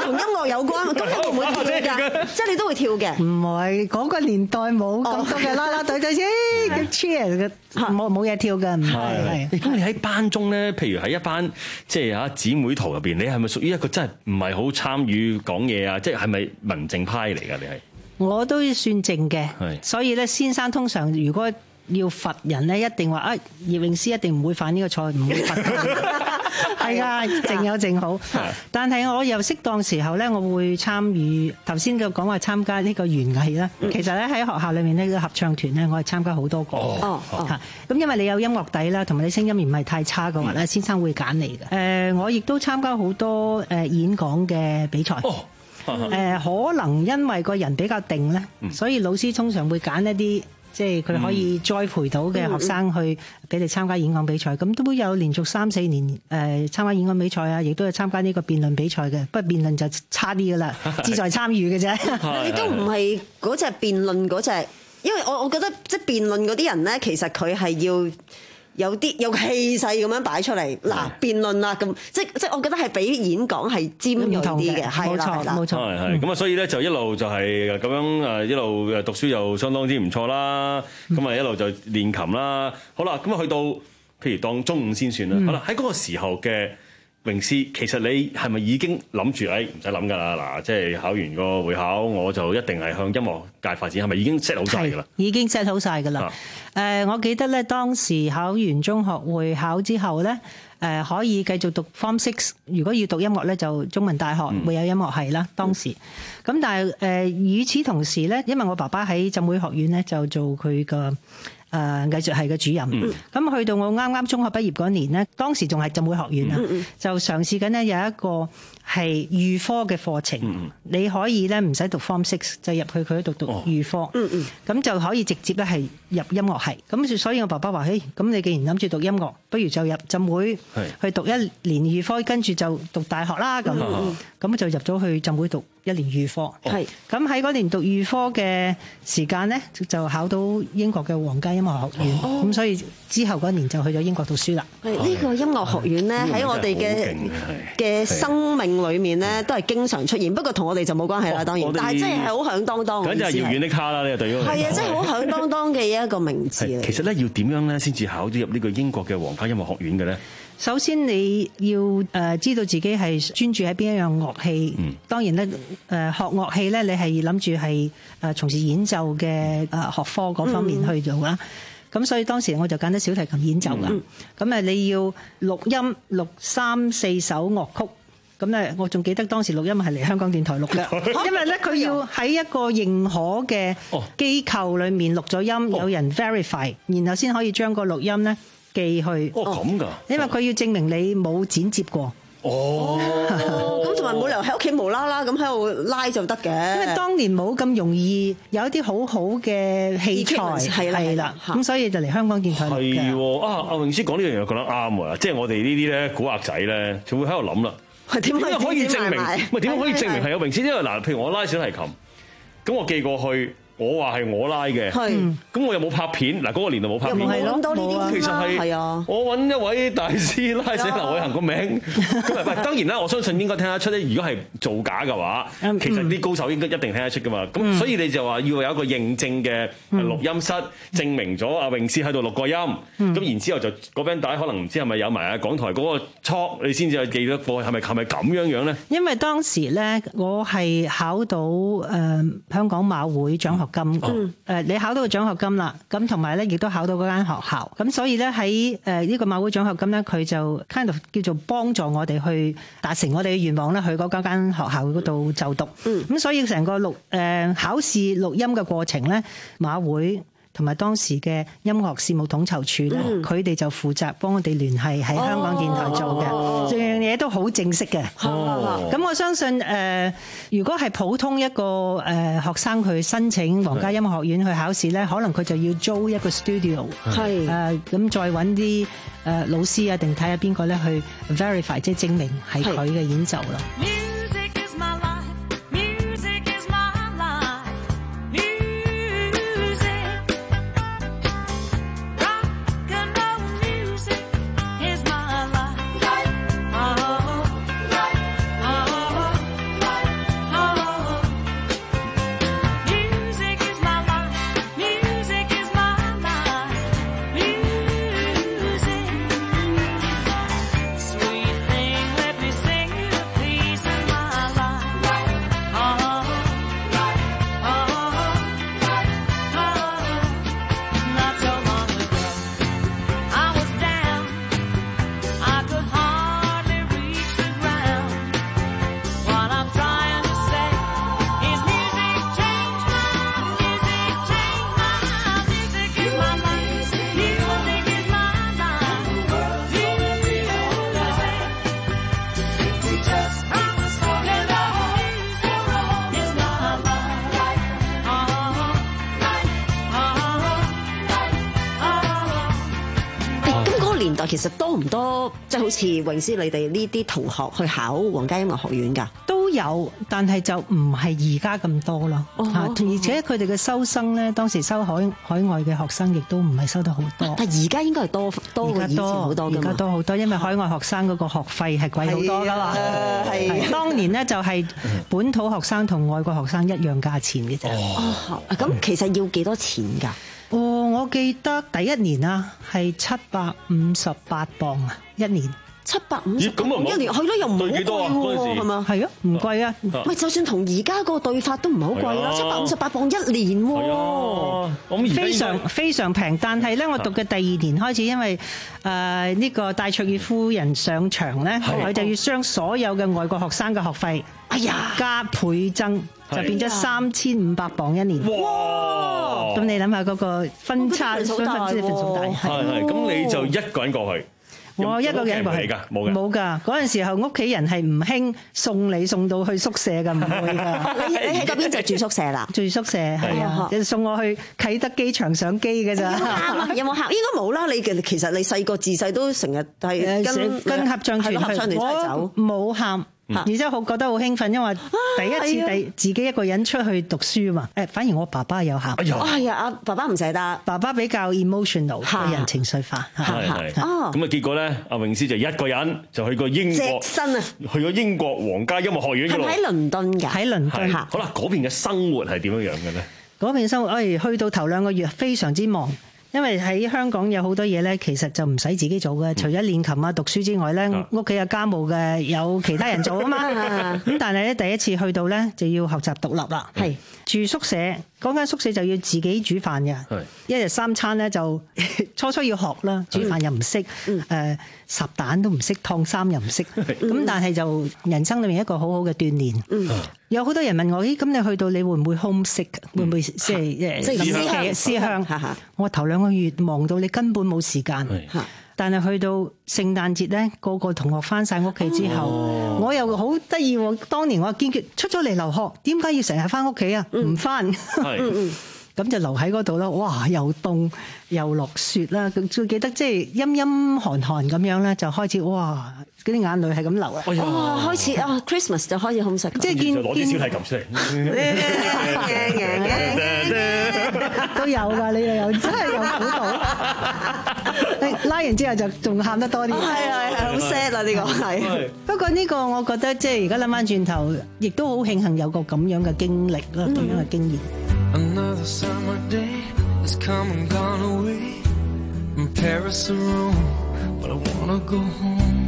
同音樂有關，咁你會唔會跳㗎？即係你都會跳嘅？ 唔係，嗰個年代冇咁多嘅啦啦隊隊先叫 cheer 嘅，冇冇嘢跳㗎，唔係。 咁你喺班中咧，譬如喺一班即係嚇姊妹圖入邊，你係咪屬於一個真係唔係好參與講嘢啊？即係係咪文靜派嚟㗎？你係？我都算靜嘅，所以咧，先生通常如果要罰人咧，一定話啊，葉詠詩一定唔會犯呢個錯，唔會罰佢。係啊，靜有靜好。但係我又適當時候咧，我會參與頭先就講話參加呢個園藝啦。其實咧喺學校裏面呢個合唱團咧，我係參加好多個。哦，嚇咁因為你有音樂底啦，同埋你聲音唔係太差嘅話咧，先生會揀你嘅。誒，我亦都參加好多誒演講嘅比賽。哦。誒、呃、可能因為個人比較定咧，嗯、所以老師通常會揀一啲即係佢可以栽培到嘅學生去俾你參加演講比賽。咁、嗯、都有連續三四年誒、呃、參加演講比賽啊，亦都有參加呢個辯論比賽嘅。不過辯論就差啲噶啦，志在參與嘅啫。 你都唔係嗰隻辯論嗰隻，因為我我覺得即係辯論嗰啲人咧，其實佢係要有啲有氣勢咁樣擺出嚟，嗱辯論啦咁，即即我覺得係比演講係尖鋭啲嘅，係啦，冇錯， 係係咁啊，所以咧就一路就係咁樣誒，一路誒讀書又相當之唔錯啦，咁啊一路就練琴啦，好啦，咁啊去到譬如當中五先算啦，好啦，喺嗰個時候嘅詠詩，其實你係咪已經諗住誒唔使諗㗎啦？嗱，即係考完個會考，我就一定係向音樂界發展，係咪已經 set 好晒㗎啦？ 已經 set 好晒㗎啦。誒、呃，我記得咧，當時考完中學會考之後咧，誒、呃、可以繼續讀 Form Six。如果要讀音樂咧，就中文大學會有音樂系啦。當時，咁、嗯、但係誒、呃，與此同時咧，因為我爸爸喺浸會學院咧就做佢個誒藝術系嘅主任。咁、嗯、去到我啱啱中學畢業嗰年咧，當時仲係浸會學院啊，嗯、就嘗試緊咧有一個係預科嘅課程，嗯、你可以咧唔使讀 Form Six 就入去佢度讀預科，咁、哦嗯、就可以直接咧係入音樂系。咁所以我爸爸話：嘿，咁你既然諗住讀音樂，不如就入浸會去讀一年預科，跟住就讀大學啦。咁咁、嗯、就入咗去浸會讀一年預科。係咁喺嗰年讀預科嘅時間咧，就考到英國嘅皇家音樂學院。咁、哦、所以之後嗰年就去咗英國讀書啦。係呢、呢個音樂學院咧喺我哋嘅嘅生命裏面咧都係經常出現，不過同我哋就冇關係啦，當然。但係真係好響當當。咁就係遙遠的他啦，呢個對於我。係啊，真係好響當當嘅一個名字嚟。 其實咧，要點樣咧先至考咗入呢個英國嘅皇家音樂學院嘅咧？ 首先你要誒知道自己係專注喺邊一樣樂器。嗯、當然咧，誒學樂器咧，你係諗住係誒從事演奏嘅誒學科嗰方面去做啦。咁、嗯、所以當時我就揀咗小提琴演奏噶。咁誒、嗯、你要錄音錄三四首樂曲。咁咧，我仲記得當時錄音係嚟香港電台錄嘅，因為咧佢要喺一個認可嘅機構裏面錄咗音，哦、有人 verify，然後先可以將個錄音咧寄去。哦，咁㗎？因為佢要證明你冇剪接過。哦， 咁同埋冇理由喺屋企無啦啦咁喺度拉就得嘅。 因為當年冇咁容易有一啲好好嘅器材，係啦，咁所以就嚟香港電台錄嘅。 係喎，啊，阿詠詩講呢樣嘢講得啱喎，即係我哋呢啲咧古惑仔咧，就會喺度諗啦。點解可以證明？唔係點解可以證明係有詠詩？因為嗱，譬如我拉小提琴，咁我寄過去，我話係我拉嘅，咁我又冇拍片。嗱，嗰個年代冇拍片， 又冇諗到呢啲。 其實係我揾一位大師拉寫劉偉恒個名。咁啊，當然啦，我相信應該聽得出咧。如果係造假嘅話，其實啲高手應該一定聽得出噶嘛。咁所以你就話要有一個認證嘅錄音室，證明咗阿詠詩喺度錄過音。咁然之後就嗰餅帶可能唔知係咪有埋啊港台嗰個戳，你先至記得過係咪係咪咁樣樣咧？因為當時咧，我係考到誒香港馬會獎學金。嗯。誒，你考到個獎學金啦，咁同埋咧亦都考到嗰間學校。咁所以咧喺誒呢個馬會獎學金咧，佢就 kind of 叫做幫助我哋去達成我哋嘅願望咧，去嗰間間學校嗰度就讀。嗯。咁所以成個錄誒考試錄音嘅過程咧，馬會同埋當時嘅音樂事務統籌處咧，佢哋、嗯、就負責幫我哋聯繫喺香港電台做嘅，樣樣嘢都好正式嘅。咁、哦、我相信誒、呃，如果係普通一個誒、呃、學生去申請皇家音樂學院去考試咧，是可能佢就要租一個 studio， 係誒咁再揾啲誒老師啊，定睇下邊個咧去 verify， 即係證明係佢嘅演奏啦。 來其實多唔多即係好似詠詩你哋呢啲同學去考皇家音樂學院㗎？ 都有，但係就唔係而家咁多咯。 哦、 而且佢哋嘅收生咧，當時收海海外嘅學生亦都唔係收得好多。 但而家應該係多多過以前好多㗎嘛。 而家多好多，因為海外學生嗰個學費係貴好多㗎嘛。係當年咧就係本土學生同外國學生一樣價錢嘅啫。 哦，咁其實要幾多錢㗎？ 哦，我記得第一年啊係七百五十八磅啊，一年。 七百五十磅一年，係咯，又唔係好貴喎，係嘛？ 係啊，唔貴啊。 喂，就算同而家個對法都唔係好貴啦，七百五十八磅一年喎， 非常非常平。但係咧，我讀嘅第二年開始，因為誒呢個戴卓爾夫人上場咧，佢就要將所有嘅外國學生嘅學費，哎呀，加倍增，就變咗三千五百磅一年。哇！咁你諗下嗰個分差分分之分數大， 係係。咁你就一個人過去。 我一個人過去㗎，冇嘅，冇㗎。嗰陣時候屋企人係唔興送你送到去宿舍㗎，唔會㗎。 你你喺嗰邊就住宿舍啦？ 住宿舍係啊，就送我去啟德機場上機㗎咋。 有冇客？應該冇啦。你其實你細個自細都成日係跟跟合唱團去，我冇喊。而且好覺得好興奮，因為第一次第自己一個人出去讀書嘛。誒，反而我爸爸有喊。 係啊，阿爸爸唔捨得， 爸爸比較 emotional，個人情緒化。 係係。哦。咁啊，結果咧，阿詠詩就一個人就去過英國， 隻身啊， 去咗英國皇家音樂學院嗰度。 係喺倫敦㗎， 喺倫敦。 好啦，嗰邊嘅生活係點樣樣嘅咧？ 嗰邊生活，誒，去到頭兩個月非常之忙。因為喺香港有好多嘢咧，其實就唔使自己做嘅，除咗練琴啊、讀書之外咧，屋企有家務嘅有其他人做啊嘛。咁但係咧，第一次去到咧就要學習獨立啦。係住宿舍，嗰間宿舍就要自己煮飯嘅。係一日三餐咧就初初要學啦，煮飯又唔識，誒烚蛋都唔識，燙衫又唔識。咁但係就人生裏面一個好好嘅鍛鍊。有好多人問我：咦，咁你去到你會唔會 homesick？會唔會即係即係思鄉？思鄉。我頭兩個月忙到你根本冇時間。但係去到聖誕節咧，個個同學翻晒屋企之後，哦、我又好得意喎。當年我堅決出咗嚟留學，點解要成日翻屋企啊？唔翻。咁就留喺嗰度啦。哇！又凍又落雪啦。最記得即係陰陰寒寒咁樣咧，就開始哇！嗰啲眼淚係咁流啊！ 哇！開始啊 ，Christmas 就開始空食， 即係見攞啲小提琴出嚟， 都有㗎。你又有真係有估到，拉完之後就仲喊得多啲。 係係係，好 sad 啊！呢個係。 不過呢個我覺得即係而家諗翻轉頭，亦都好慶幸有個咁樣嘅經歷啦，咁樣嘅經驗。Another summer day has come and gone away from Paris or Rome, but I wanna go home.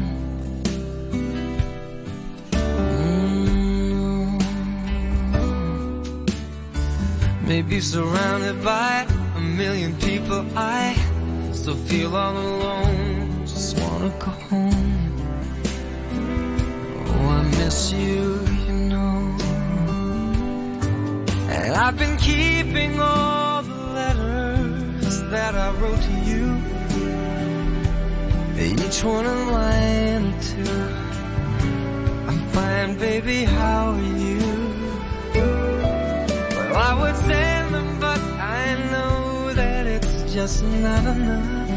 Maybe surrounded by a million people, I still feel all alone. Just wanna go home. Oh, I miss you, you know. And I've been keeping all the letters that I wrote to you, each one a line or two. I'm fine, baby, how are you? Well, I would send them, but I know that it's just not enough.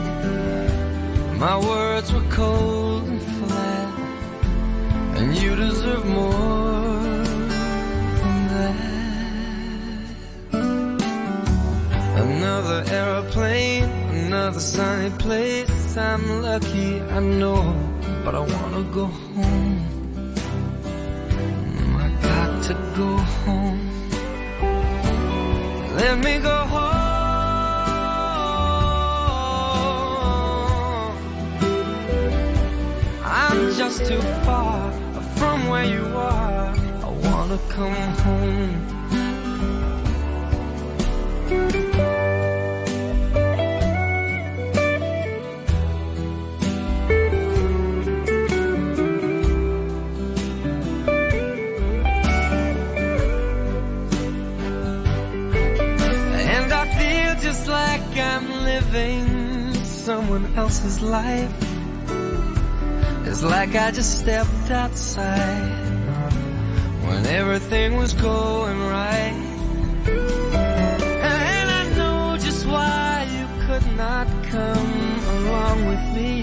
My words were cold and flat, and you deserve more than that. Another aeroplane, another sunny place. I'm lucky, I know, but I wanna go home. I got to go home. Let me go home. I'm just too far from where you are. I wanna come home. Just like I'm living someone else's life. It's like I just stepped outside when everything was going right. And I know just why you could not come along with me.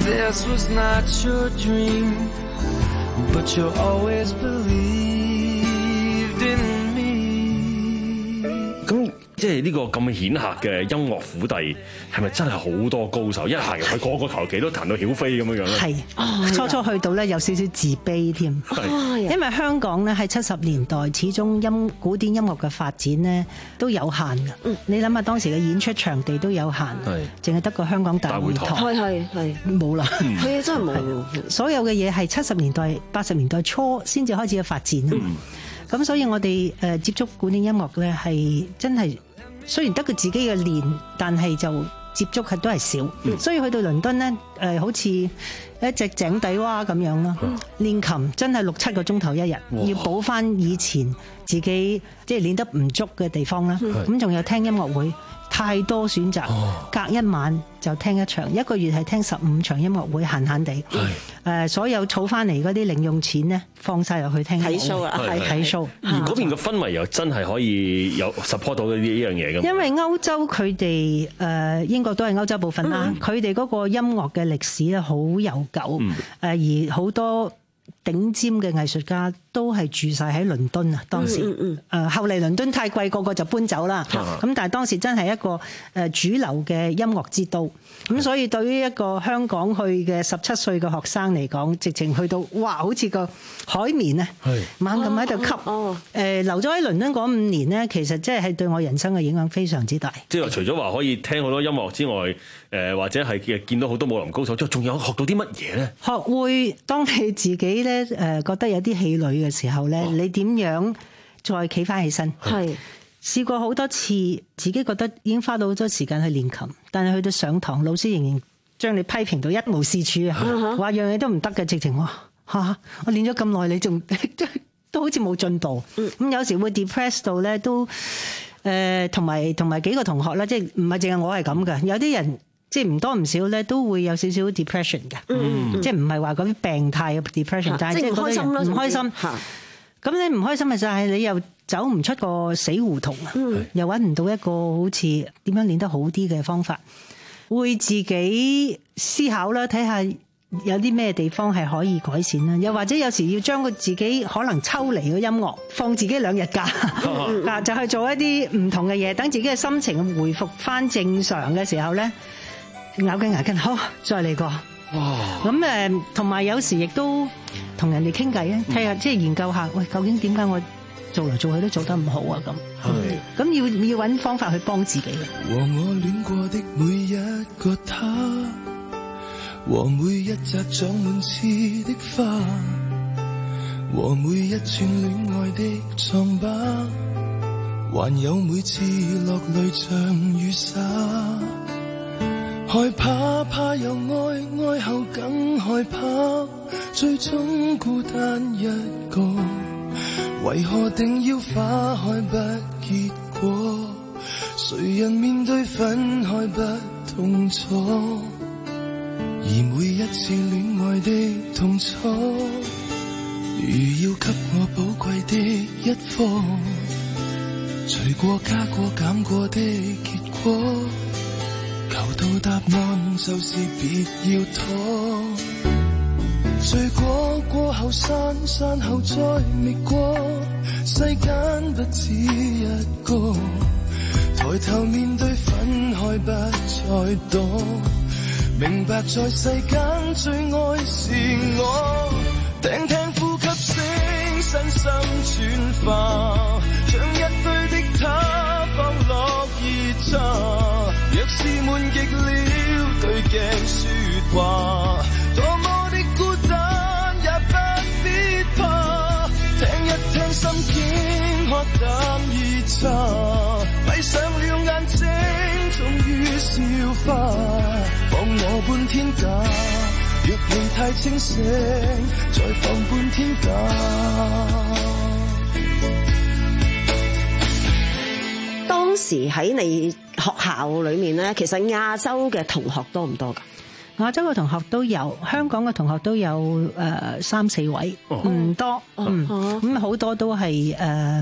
this was not your dream, but you always believed in me. 咁即係呢個咁顯赫嘅音樂虎弟，係咪真係好多高手？一行入去，個個求其都彈到曉飛咁樣樣咧？ 係，初初去到咧有少少自卑添，因為香港咧喺七十年代，始終音古典音樂嘅發展咧都有限㗎。嗯，你諗下當時嘅演出場地都有限，淨係得個香港大會堂， 係係係冇啦，係啊真係冇。 所有嘅嘢係七十年代、八十年代初先至開始嘅發展啊嘛。咁所以我哋誒接觸古典音樂咧係真係。雖然得佢自己嘅練，但係就接觸係都係少，嗯、所以去到倫敦咧，誒、呃、好似一隻井底蛙咁樣咯。嗯、練琴真係六七個鐘頭一日，要補翻以前自己即係練得唔足嘅地方啦。咁仲、嗯、有聽音樂會，太多選擇，哦、隔一晚就聽一場，一個月係聽十五場音樂會，閒閒地。誒，所有儲翻嚟嗰啲零用錢咧，放晒入去聽睇 show 啦，係睇 show。 而嗰邊嘅氛圍又真係可以有 support 到呢呢樣嘢咁。 因為歐洲佢哋誒英國都係歐洲部分啦，佢哋嗰個音樂嘅歷史咧好悠久，誒、嗯、而好多頂尖嘅藝術家都係住晒喺倫敦啊！當時，誒、嗯嗯嗯、後嚟倫敦太貴，個個就搬走啦。咁、啊、但係當時真係一個誒主流嘅音樂之都。咁所以對於一個香港去嘅十七歲嘅學生嚟講，直情去到哇，好似個海綿啊，猛咁喺度吸。誒、哦呃、留咗喺倫敦嗰五年呢，其實即係對我人生嘅影響非常之大。 即係話除咗話可以聽好多音樂之外，誒、呃、或者係見到好多武林高手之外，仲有學到啲乜嘢咧？ 學會當你自己咧誒覺得有啲氣餒嘅時候咧，哦、你點樣再企翻起身？係。試過好多次，自己覺得已經花到好多時間去練琴，但係去到上堂，老師仍然將你批評到一無是處啊！話樣嘢都唔得嘅，直情話嚇，我練咗咁耐，你仲都好似冇進步。咁、嗯、有時會 depress 到咧，都誒同埋同埋幾個同學啦，即係唔係淨係我係咁嘅，有啲人即係唔多唔少咧，都會有少少 depression 嘅，嗯、即係唔係話嗰啲病態嘅 depression，、嗯、但係即係嗰啲人唔開心。咁你唔開心嘅就係你又走唔出個死胡同啊，嗯、又揾唔到一個好似點樣練得好啲嘅方法，會自己思考啦，睇下有啲咩地方係可以改善啦，又或者有時要將個自己可能抽離個音樂，放自己兩日假，嗱、嗯、就去做一啲唔同嘅嘢，等自己嘅心情回復翻正常嘅時候咧，咬緊牙根，好再嚟過。哇！咁誒，同埋有時亦都同人哋傾偈咧，睇下即係研究下，喂，究竟點解我做嚟做去都做得唔好啊？咁係，咁要要揾方法去幫自己嘅。 和我戀過的每一個他，和每一扎長滿刺的花，和每一串戀愛的瘡疤，還有每次落淚像雨灑。害怕，怕又愛，愛後更害怕，最終孤單一個，為何定要花開不結果？誰人面對分開不痛楚？而每一次戀愛的痛楚，如要給我寶貴的一課，除過加過減過的結果，求到答案就是別要拖，醉過過後散，散後再覓過，世間不止一個，抬頭面對分開不再躲，明白在世間最愛是我，聽聽呼吸聲，身心轉化，將一堆的他放落熱茶，若是悶極了對鏡說話，多麼的孤單也不必怕，聽一聽心境喝啖熱茶，閉上了眼睛終於消化，放我半天假，若你太清醒再放半天假。 當時喺你學校裏面咧，其實亞洲嘅同學多唔多㗎？ 亞洲嘅同學都有，香港嘅同學都有誒三四位，唔多，嗯，咁好多都係誒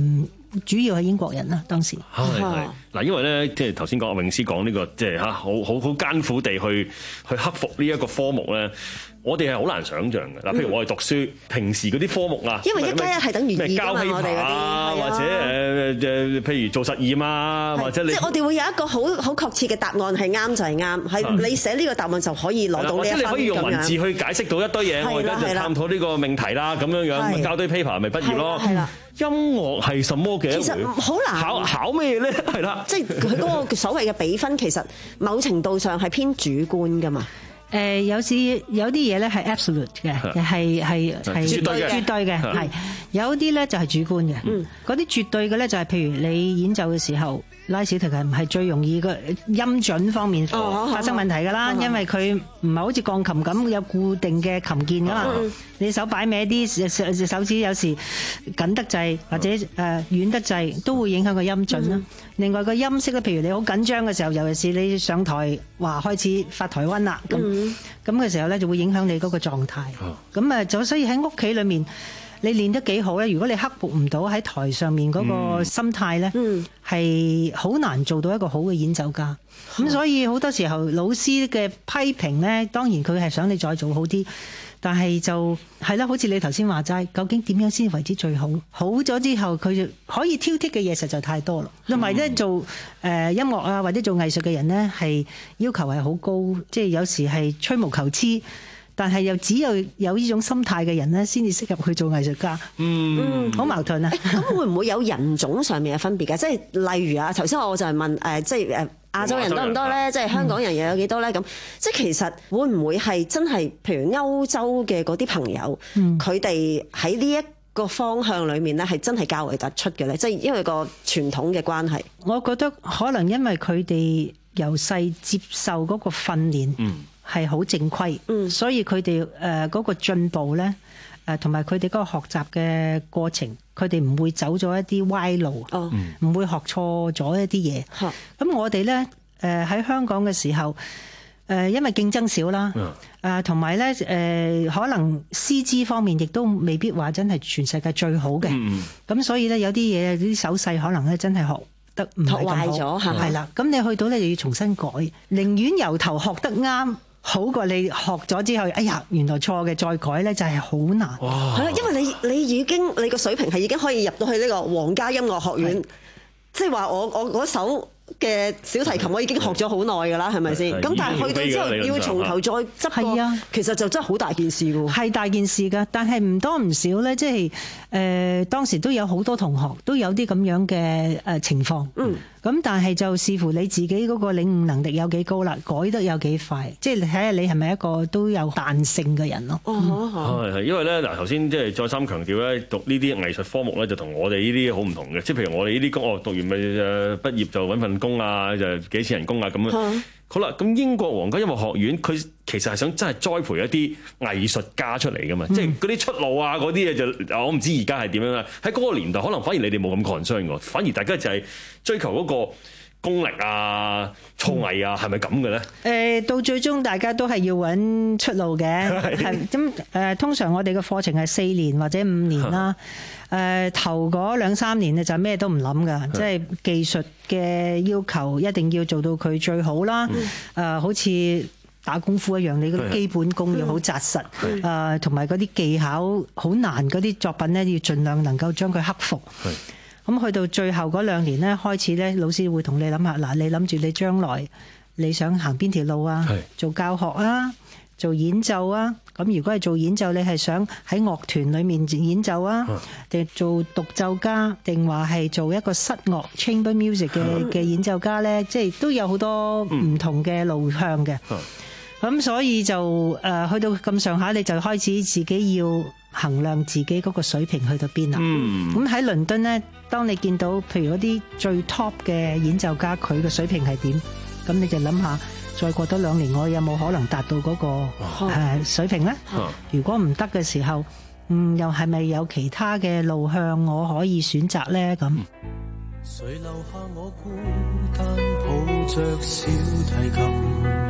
主要係英國人啦，當時。 係係嗱，因為咧，即係頭先講阿詠詩講呢個，即係嚇好好好艱苦地去去克服呢一個科目咧。我哋係好難想像嘅嗱，譬如我哋讀書，嗯、平時嗰啲科目啊， 因為一加一係等於二㗎嘛，我哋嗰啲， 或者誒誒，譬如做實驗啊，或者你即係我哋會有一個好好確切嘅答案係啱就係啱，係你寫呢個答案就可以攞到呢一分咁樣。或者你可以用文字去解釋到一堆嘢，我而家就探討呢個命題啦，咁樣樣交堆 paper 咪畢業咯。係啦，音樂係什麼嘅？其實好難考考咩咧？係啦，即係佢嗰個所謂嘅比分，其實某程度上係偏主觀㗎嘛。 誒、呃、有時有啲嘢咧係 absolute 嘅，係係係絕對嘅，絕對嘅係。有啲咧就係主觀嘅。嗯，嗰啲絕對嘅咧就係譬如你演奏嘅時候拉小提琴係最容易嘅音準方面發生問題㗎啦，哦、因為佢唔係好似鋼琴咁有固定嘅琴鍵㗎嘛。嗯、你手擺歪啲，手手指有時緊得滯或者誒軟得滯，都會影響個音準啦。嗯、另外個音色咧，譬如你好緊張嘅時候，尤其是你上台話開始發台瘟啦咁。嗯咁嘅時候咧，就會影響你嗰個狀態。咁啊，就所以喺屋企裏面，你練得幾好咧？如果你克服唔到喺台上面嗰個心態咧，係好、嗯、難做到一個好嘅演奏家。咁、嗯、所以好多時候老師嘅批評咧，當然佢係想你再做好啲。但係就係啦，好似你頭先話齋，究竟點樣先為之最好？好咗之後，佢就可以挑剔嘅嘢實在太多啦。同埋咧，做誒音樂啊或者做藝術嘅人咧，係要求係好高，即係有時係吹毛求疵。但係又只有有呢種心態嘅人咧，先至適合去做藝術家。嗯，好矛盾啊！ 咁會唔會有人種上面嘅分別嘅？即係例如啊，頭先我就係問誒，即係誒。亞洲人多唔多咧？即係香港人又有幾多咧？咁即係其實會唔會係真係，譬如歐洲嘅嗰啲朋友，佢哋喺呢一個方向裏面咧，係真係較為突出嘅咧？即係因為個傳統嘅關係。 我覺得可能因為佢哋由細接受嗰個訓練係好正規，嗯、所以佢哋誒嗰個進步咧。誒同埋佢哋嗰個學習嘅過程，佢哋唔會走咗一啲歪路，唔、哦、會學錯咗一啲嘢。咁、嗯、我哋咧誒喺香港嘅時候，誒因為競爭少啦，誒同埋咧誒可能師資方面亦都未必話真係全世界最好嘅。咁、嗯、所以咧有啲嘢啲手勢可能咧真係學得唔係咁好，學壞咗係啦。咁你去到咧就要重新改，寧願由頭學得啱。好過你學咗之後，哎呀，原來錯嘅再改咧就係好難。 係啦，因為你你已經你個水平係已經可以入到去呢個皇家音樂學院，即係話我我嗰首嘅小提琴我已經學咗好耐㗎啦，係咪先？咁但係去到之後要從頭再執過，啊、其實就真係好大件事㗎。 係大件事㗎，但係唔多唔少咧，即係誒當時都有好多同學都有啲咁樣嘅誒情況。嗯。咁但係就視乎你自己嗰個領悟能力有幾高啦，改得有幾快，即係你睇下你係咪一個都有彈性嘅人咯。 哦，係係，因為咧嗱，頭先即係再三強調咧，讀呢啲藝術科目咧就同我哋呢啲好唔同嘅，即係譬如我哋呢啲工，我讀完咪誒畢業就揾份工啊，就幾錢人工啊咁樣。嗯、好啦，咁英國皇家音樂學院佢其實係想真係栽培一啲藝術家出嚟噶嘛，嗯、即係嗰啲出路啊嗰啲嘢就我唔知而家係點樣啦。喺嗰個年代可能反而你哋冇咁 concern 喎，反而大家就係追求嗰個功力啊、造詣啊，係咪咁嘅咧？ 誒，到最終大家都係要揾出路嘅，係咁誒。通常我哋嘅課程係四年或者五年啦。誒、呃，頭嗰兩三年咧就咩都唔諗噶，即係技術嘅要求一定要做到佢最好啦。誒、嗯呃，好似打功夫一樣，你嗰啲基本功要好紮實，誒，同埋嗰啲技巧好難嗰啲作品咧，要盡量能夠將佢克服。咁去到最後嗰兩年咧，開始咧，老師會同你諗下，嗱，你諗住你將來你想行邊條路啊？做教學啊，做演奏啊？咁如果係做演奏，你係想喺樂團裏面演奏啊？定做獨奏家？定話係做一個室樂 chamber music 嘅嘅演奏家咧？即係都有好多唔同嘅路向嘅。咁所以就誒去到咁上下，你就開始自己要衡量自己嗰個水平去到邊啦。咁喺倫敦咧，當你見到譬如嗰啲最 top 嘅演奏家，佢嘅水平係點？咁你就諗下，再過多兩年，我有冇可能達到嗰個誒水平咧？如果唔得嘅時候，嗯，又係咪有其他嘅路向我可以選擇咧？咁。誰留下我孤單抱着小提琴，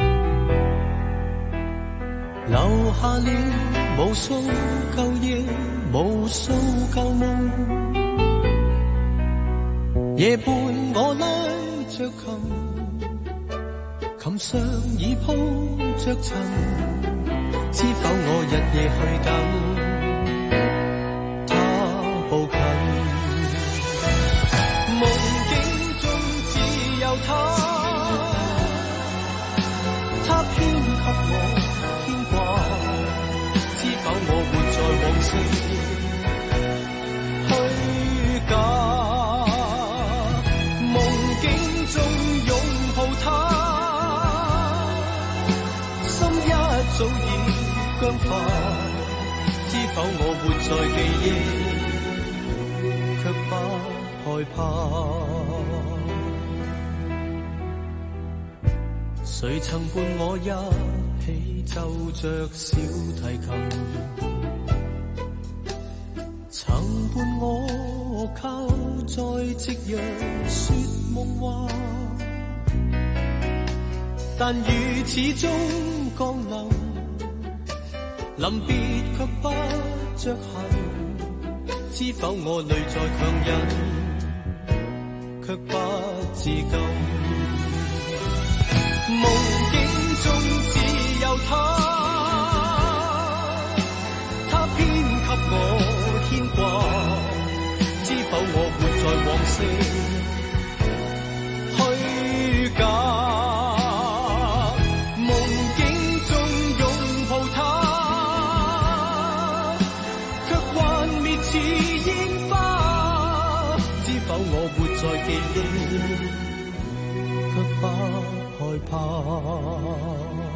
留下了無數舊夜，無數舊夢， 夜伴我拉着琴，琴上已鋪着塵，知否我日夜去等他步近，夢境中只有他，他偏給我牽掛，知否我活在往事虛假。早已僵化，知否我活在記憶，卻不害怕。誰曾伴我一起奏着小提琴，曾伴我靠在夕陽說夢話，但雨始終降臨，臨別卻不着痕，知否我淚在強忍，卻不自禁。夢境中只有他，他偏給我牽掛，知否我活在往事虛假。在記憶，卻不害怕。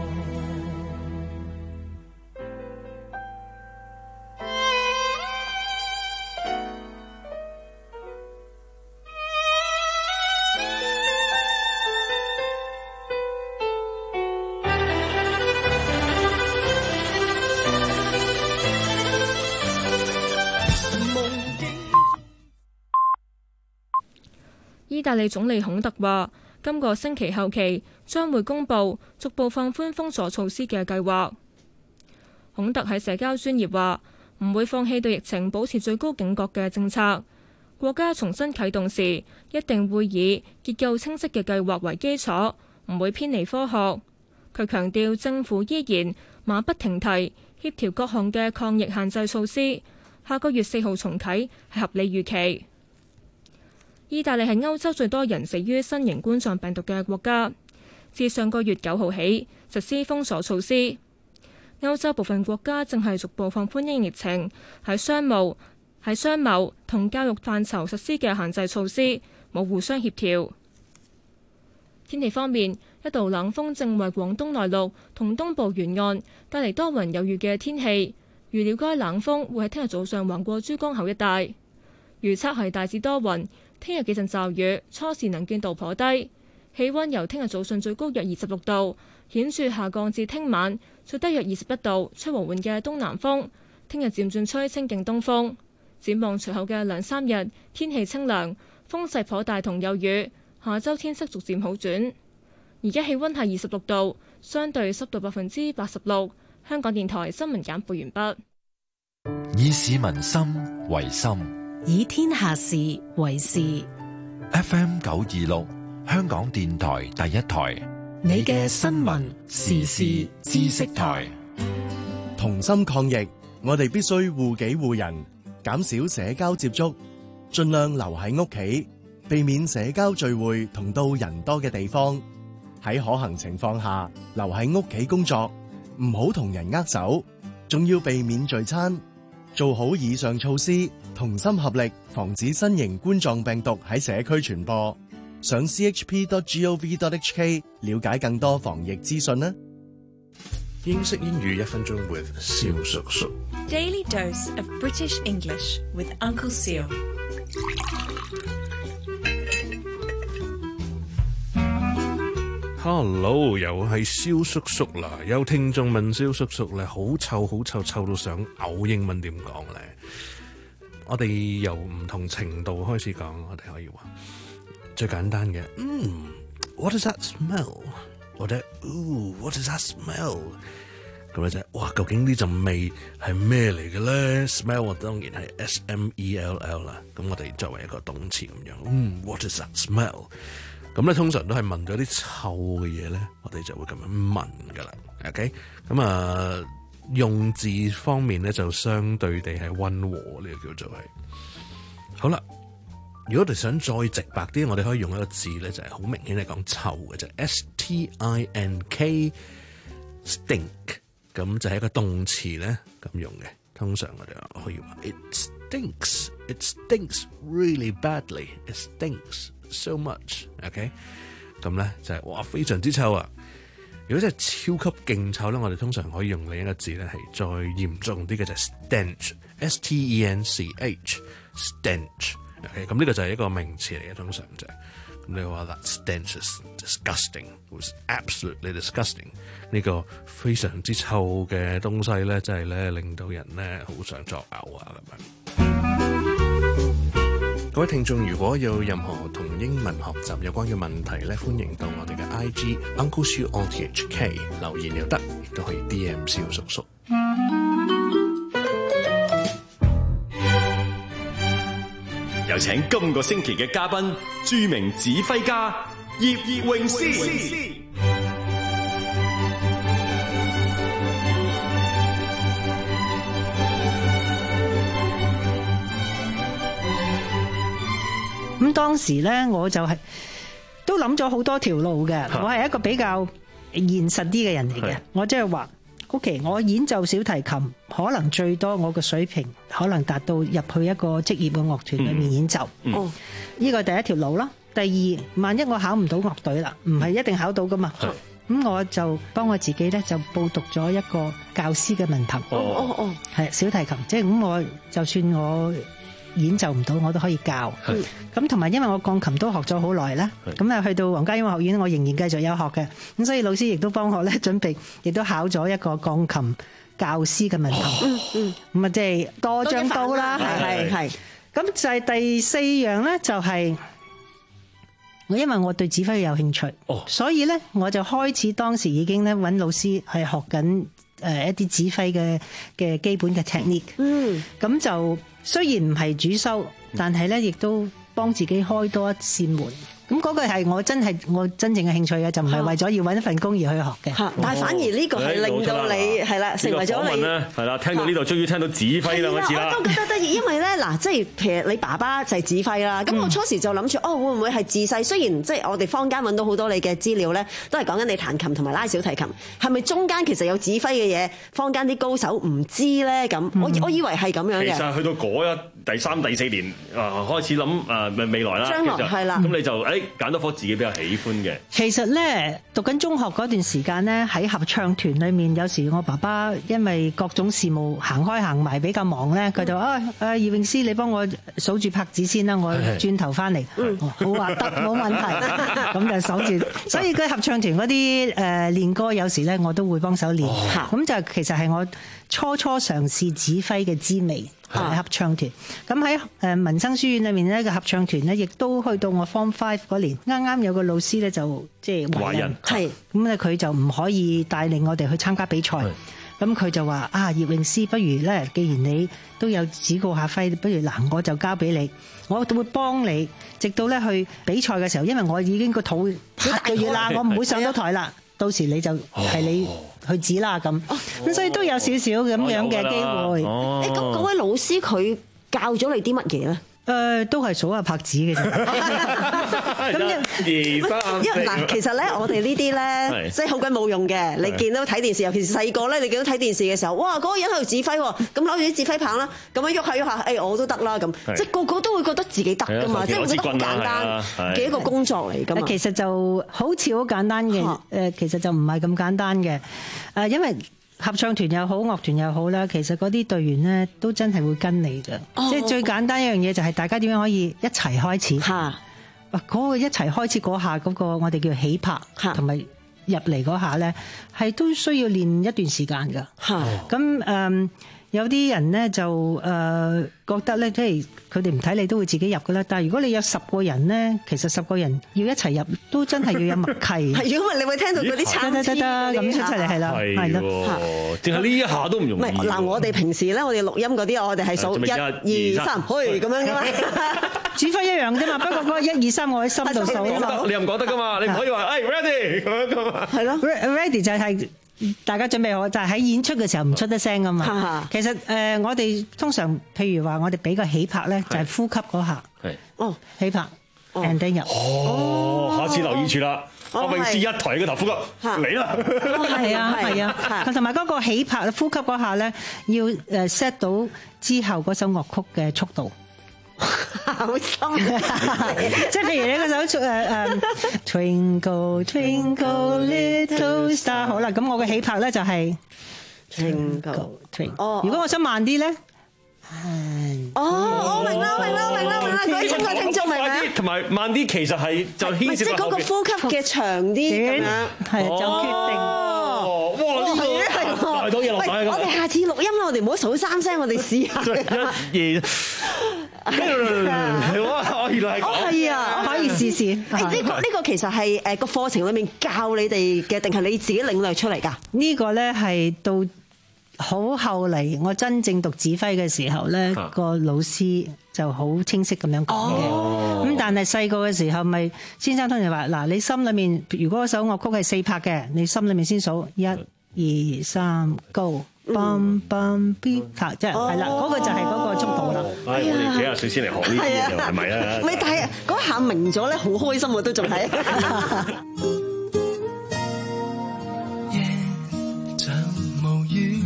意大利總理孔特話，今個星期後期將會公布逐步放寬封鎖措施嘅計劃。孔特喺社交專頁話，唔會放棄對疫情保持最高警覺嘅政策。國家重新啟動時，一定會以結構清晰嘅計劃為基礎，唔會偏離科學。佢強調，政府依然馬不停蹄協調各項嘅抗疫限制措施，下個月四號重啟係合理預期。意大利係歐洲最多人死於新型冠狀病毒嘅國家，自上個月九號起實施封鎖措施。歐洲部分國家正係逐步放寬因疫情喺商務、喺商貿同教育範疇實施嘅限制措施，冇互相協調。天氣方面，一道冷鋒正為廣東內陸同東部沿岸帶嚟多雲有雨嘅天氣，預料該冷鋒會喺聽日早上橫過珠江口一帶。預測係大致多雲，聽日幾陣驟雨，初時能見度頗低，氣溫由聽日早上最高約二十六度，顯著下降至聽晚最低約二十一度，吹和緩嘅東南風。聽日漸轉吹清勁東風。展望隨後嘅兩三日，天氣清涼，風勢頗大同有雨。下周天色逐漸好轉。而家氣溫係二十六度，相對濕度百分之八十六。香港電台新聞簡報完畢。 以市民心為心， 以天下事為事。 F M 九二六，香港電台第一台， 你嘅新聞時事知識台。 同心抗疫，我哋必須護己護人，減少社交接觸，盡量留喺屋企，避免社交聚會同到人多嘅地方。喺可行情況下，留喺屋企工作，唔好同人握手，仲要避免聚餐。做好以上措施，同心合力，防止新型冠狀病毒喺社區傳播。上 c h p dot gov dot h k 了解更多防疫資訊啦。 英式英語一分鐘 with 蕭叔叔。 Daily dose of British English with Uncle Seal。 Hello，又係蕭叔叔啦。有聽眾問蕭叔叔咧，好臭好臭，臭到想嘔，英文點講咧？我哋由唔同程度開始講，我哋可以話最簡單嘅，嗯 ，What does that smell？或者，Ooh，What does that smell？ 咁咧就係哇，究竟呢陣味係咩嚟嘅咧 ？Smell 當然係 S M E L L 啦。咁我哋作為一個動詞咁樣，嗯 ，what is that smell？ 咁咧通常都係聞咗啲臭嘅嘢咧，我哋就會咁樣聞噶啦。OK， 咁啊用字方面咧就相對地係溫和，呢個叫做係。好啦，如果我哋想再直白啲，我哋可以用一個字咧，就係好明顯係講臭嘅啫 ，S T I N K，stink。咁就係一個動詞咧咁用嘅，通常我哋可以話 It stinks, it stinks really badly, it stinks so much。OK， 咁咧就係、是、哇非常之臭啊！如果真係超級勁臭咧，我哋通常可以用另一個字咧係再嚴重啲嘅就係 stench，S T E N C H，stench。OK， 咁呢個就係一個名詞嚟嘅，通常就係、是。你話 that stench is disgusting, it was absolutely disgusting。呢個非常之臭嘅東西咧，真係咧令到人咧好想作嘔啊咁樣。各位聽眾，如果有任何同英文學習有關嘅問題咧，歡迎到我哋嘅 I G Uncle Siu O T H K 留言又得，亦都可以 D M 蕭叔叔。 有請今個星期嘅嘉賓，著名指揮家葉詠詩。 咁當時咧，我就係、是、都諗咗好多條路嘅。我係一個比較現實啲嘅人嚟嘅。我即係話 ，OK， 我演奏小提琴，可能最多我嘅水平可能達到入去一個職業嘅樂團裏面演奏。哦、嗯，呢個第一條路啦。第二，萬一我考唔到樂隊啦，唔係一定考到噶嘛。咁我就幫我自己咧就報讀咗一個教師嘅文憑。哦哦哦，係小提琴，即係咁我就算我演奏唔到，我都可以教。咁同埋因為我鋼琴都學咗好耐啦，咁啊去到皇家音樂學院，我仍然繼續有學嘅。咁所以老師亦都幫我咧準備，亦都考咗一個鋼琴教師嘅文憑。嗯嗯，咁啊即係多張刀啦，係係係。咁就係第四樣咧，就係、是。我因為我對指揮有興趣，哦、所以咧我就開始當時已經咧揾老師係學緊誒一啲指揮嘅嘅基本嘅 technique。嗯，咁就雖然唔係主修，但係咧亦都幫自己開多一扇門。咁嗰個係我真係我真正嘅興趣嘅，就唔係為咗要揾一份工而去學嘅。但係反而呢個係令到你係啦，成為咗你係啦。聽到呢度，終於聽到指揮兩個字啦。 我都覺得得意，因為咧嗱，即係其實你爸爸就係指揮啦。咁我初時就諗住，哦會唔會係自細？雖然即係我哋坊間揾到好多你嘅資料咧，都係講緊你彈琴同埋拉小提琴，係咪中間其實有指揮嘅嘢？坊間啲高手唔知咧咁，我我以為係咁樣嘅。 其實去到嗰一第三、第四年啊，開始諗啊未來啦， 將來係啦， 咁你就誒揀多科自己比較喜歡嘅。 其實咧讀緊中學嗰段時間咧，喺合唱團裏面，有時我爸爸因為各種事務行開行埋比較忙咧，佢就啊啊葉詠詩，你幫我數住拍子先啦，我轉頭翻嚟。好話得冇問題，咁就守住。所以佢合唱團嗰啲誒練歌，有時咧我都會幫手練。咁、哦、就其實係我初初嘗試指揮嘅滋味。係合唱團，咁喺誒民生書院裏面呢個合唱團呢，亦都去到我 Form Five 嗰年，啱啱有個老師咧就即係懷孕，係咁咧佢就唔可以帶領我哋去參加比賽，咁佢就話啊葉詠詩，不如咧，既然你都有指導下揮，不如嗱我就交俾你，我會幫你，直到咧去比賽嘅時候，因為我已經個肚八個月啦，我唔會上到台啦。到時你就係你去指啦咁，咁、哦、所以都有少少咁樣嘅機會。誒、 哦，咁嗰位老師佢教咗你啲乜嘢咧？ 誒、呃，都係數下拍子嘅啫。 一、二、三、四。嗱，其實咧，我哋呢啲咧，即係好鬼冇用嘅。你見到睇電視，尤其是細個咧，你見到睇電視嘅時候，哇，嗰、那個人喺度指揮喎，咁攞住啲指揮棒啦，咁樣喐下喐下，誒、哎，我都得啦，咁，即係個個都會覺得自己得噶嘛，即係會覺得好簡單嘅一個工作嚟噶嘛。 其實就好似好簡單嘅，誒，其實就唔係咁簡單嘅，誒，因為。合唱團又好，樂團又好啦，其實嗰啲隊員咧都真係會跟你嘅，哦、即係最簡單一樣嘢就係大家點樣可以一齊開始。嚇，嗰、嗰個一齊開始嗰下嗰個我哋叫起拍，同埋入嚟嗰下咧係都需要練一段時間㗎。嚇，咁誒、嗯、 有啲人咧就誒、呃、覺得咧，即係佢哋唔睇你都會自己入噶啦。但係如果你有十個人咧，其實十個人要一齊入都真係要有默契。 係，如果唔係你會聽到嗰啲參差得得得咁出出嚟係啦，係啦， 淨係呢一下都唔容易。 嗱，我哋平時咧，我哋錄音嗰啲，我哋係數一二三，去咁樣噶嘛。 指揮一樣啫嘛，不過嗰個一二三我喺心度數。 你又唔講得噶嘛？你唔可以話誒 ready 咁樣噶嘛？ 係咯 ，ready 就係大家準備好，就係喺演出嘅時候唔出得聲噶嘛。其實誒，我哋通常譬如話，我哋俾個起拍咧，就係呼吸嗰下。係哦，起拍 and then 入。 哦，下次留意住啦。阿詠詩一抬個頭呼吸嚟啦。 係啊係啊，同埋嗰個起拍呼吸嗰下咧，要誒 set 到之後嗰首樂曲嘅速度。 好深， 即係譬如你嗰首誒誒 Twinkle Twinkle Little Star， 好啦，咁我嘅起拍咧就係 Twinkle Twinkle。如果我想慢啲咧， 哦，我明啦，我明啦，我明啦，我明啦，各位親愛聽眾明啦。 同埋慢啲，其實係就牽涉即係嗰個呼吸嘅長啲咁樣， 係就決定。 哦，哇！呢個係太多嘢落晒咁。 我哋下次錄音啦，我哋唔好數三聲，我哋試下。 一、二。哇！原來係咁， 係啊，可以試試。呢個呢個其實係誒個課程裏面教你哋嘅，定係你自己領略出嚟㗎？ 呢個咧係到好後嚟，我真正讀指揮嘅時候咧，個老師就好清晰咁樣講嘅。咁但係細個嘅時候，咪先生通常話：嗱，你心裏面如果首樂曲係四拍嘅，你心裏面先數一、二、三，Go。嘣嘣 B 拍即係係啦，嗰個就係嗰個速度啦。 唉，我哋幾廿歲先嚟學呢啲嘢，係咪啊？ 咪但係嗰下明咗咧，好開心喎，都仲係。 夜像無語，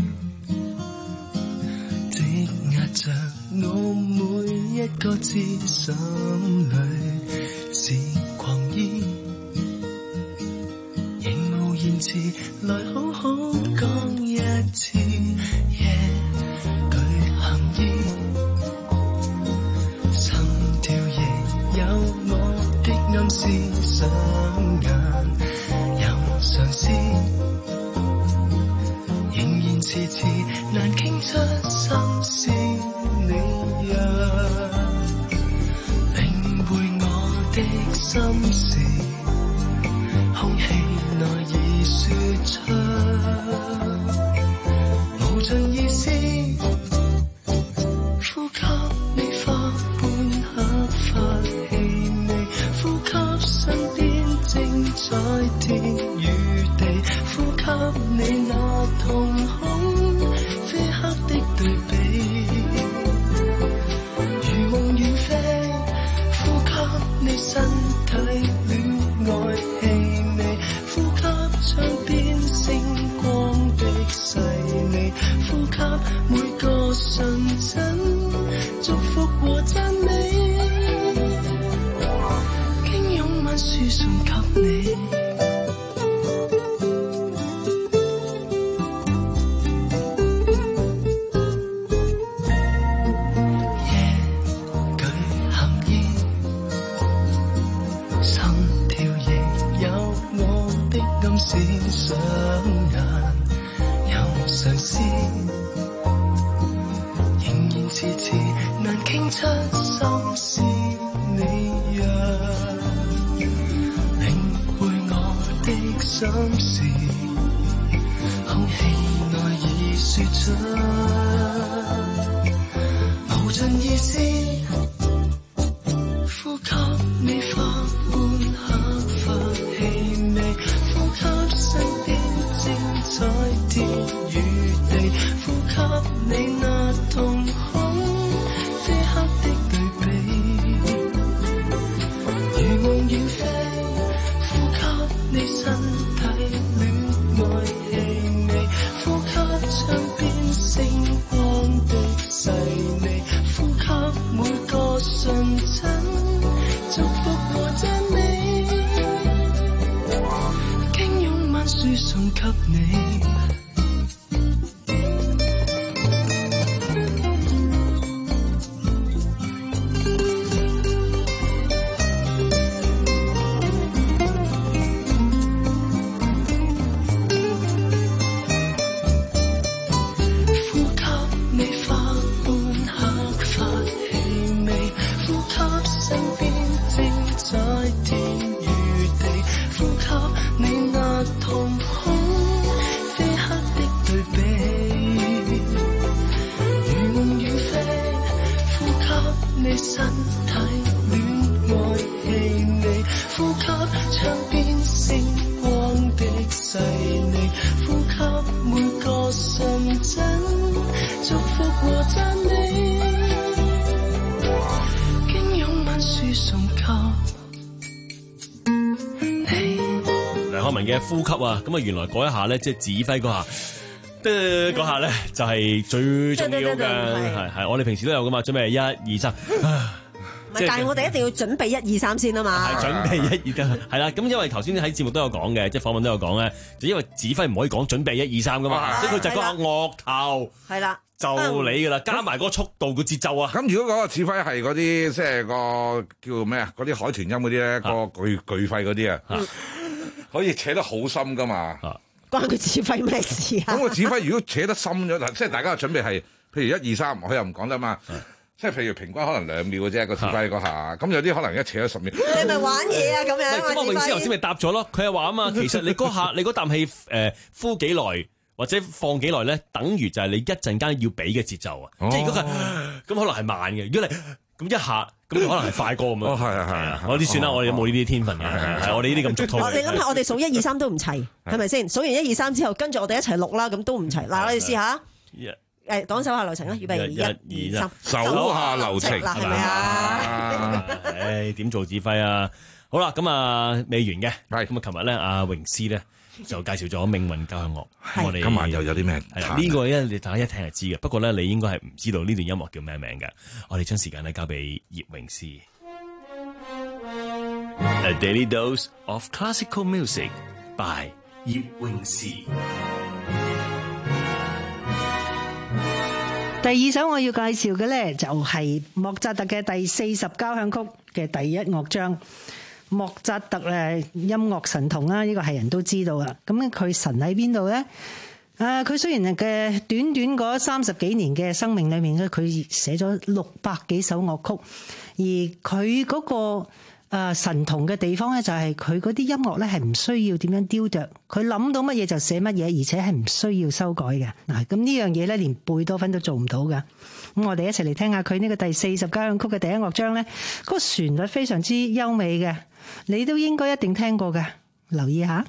積壓着我每一個字，心裏是狂意，仍無言辭，來好好講一次。夜具含義，心跳亦有我的暗示，雙眼有嘗試，仍然遲遲難傾出心事。你若領會我的心事，空氣內已說出無盡意思，呼吸你花般刻發氣味，呼吸身邊精彩天與地，呼吸你那瞳孔啡黑的對比，如夢遠飛，呼吸你身體戀愛氣味，呼吸窗邊星光的細膩，呼吸每個瞬間祝福和讚美，經擁吻輸送給你。雙眼有嘗試，仍然遲遲難傾出心事。你若領會我的心事，空氣內已說出無盡意思，呼吸你花般刻發氣味，呼吸身邊精彩天與地，呼吸你那瞳孔啡黑的對比，如夢遠飛，呼吸你身體戀愛氣味，呼吸窗邊星光的細膩，呼吸每個瞬間祝福和讚美，經擁吻輸送給你。呼吸你在天與地，呼吸你那瞳孔非黑的對比，如夢與飛，呼吸你身體戀愛氣味，呼吸窗邊星光的細膩，呼吸每個瞬間祝福和讚美，經擁吻輸送給你。 梁漢文嘅呼吸啊，咁啊原來嗰一下咧，即係指揮嗰下，得嗰下咧就係最重要嘅，係係我哋平時都有噶嘛，準備一二三。 唔係，但係我哋一定要準備一二三先啊嘛。 係準備一二三，係啦。咁因為頭先喺節目都有講嘅，即係訪問都有講咧，就因為指揮唔可以講準備一二三噶嘛，即係佢就係嗰下樂頭。係啦。就你噶啦，加埋嗰個速度個節奏啊！ 咁如果嗰個指揮係嗰啲即係個叫咩啊？嗰啲海豚音嗰啲咧，個巨巨肺嗰啲啊，可以扯得好深噶嘛？ 關佢指揮咩事啊？ 咁個指揮如果扯得深咗，即係大家嘅準備係，譬如一二三，佢又唔講得嘛。即係譬如平均可能兩秒嘅啫，個指揮嗰下，咁有啲可能一扯咗十秒。 你咪玩嘢啊咁樣？ 咁我泳師頭先咪答咗咯，佢係話啊嘛，其實你嗰下你嗰啖氣誒呼幾耐？或者放幾耐咧，等於就係你一陣間要俾嘅節奏啊！哦、即係如果佢咁可能係慢嘅，如果你咁一下咁可能係快歌咁樣。哦，係啊係啊，我啲算啦，我哋冇呢啲天分嘅，係我哋呢啲咁俗套。 你諗下，我哋數一二三都唔齊，係咪先？數完一二三之後，跟住我哋一齊錄啦，咁都唔齊。嗱，我哋試下。誒，講手下留情啦，預備一二三， 手下留情， 係咪啊？ 誒，點做指揮啊？好啦，咁啊未完嘅，係咁啊，琴日咧阿榮師咧。就介紹咗命運交響樂，我哋今晚又有啲咩？ 係呢個咧，你大家一聽就知嘅。不過咧，你應該係唔知道呢段音樂叫咩名嘅。我哋將時間咧交俾葉詠詩。A Daily Dose of Classical Music by 葉詠詩。 第二首我要介紹嘅咧，就係莫扎特嘅第四十交響曲嘅第一樂章。莫扎特誒音樂神童啦，呢個係人都知道啊。咁佢神喺邊度咧？誒，佢雖然係嘅短短嗰三十幾年嘅生命裏面咧，佢寫咗六百幾首樂曲，而佢嗰個誒神童嘅地方咧，就係佢嗰啲音樂咧係唔需要點樣雕琢，佢諗到乜嘢就寫乜嘢，而且係唔需要修改嘅。嗱，咁呢樣嘢咧，連貝多芬都做唔到噶。咁我哋一齊嚟聽下佢呢個第四十交響曲嘅第一樂章咧，嗰個旋律非常之優美嘅。你都應該一定聽過嘅，留意下。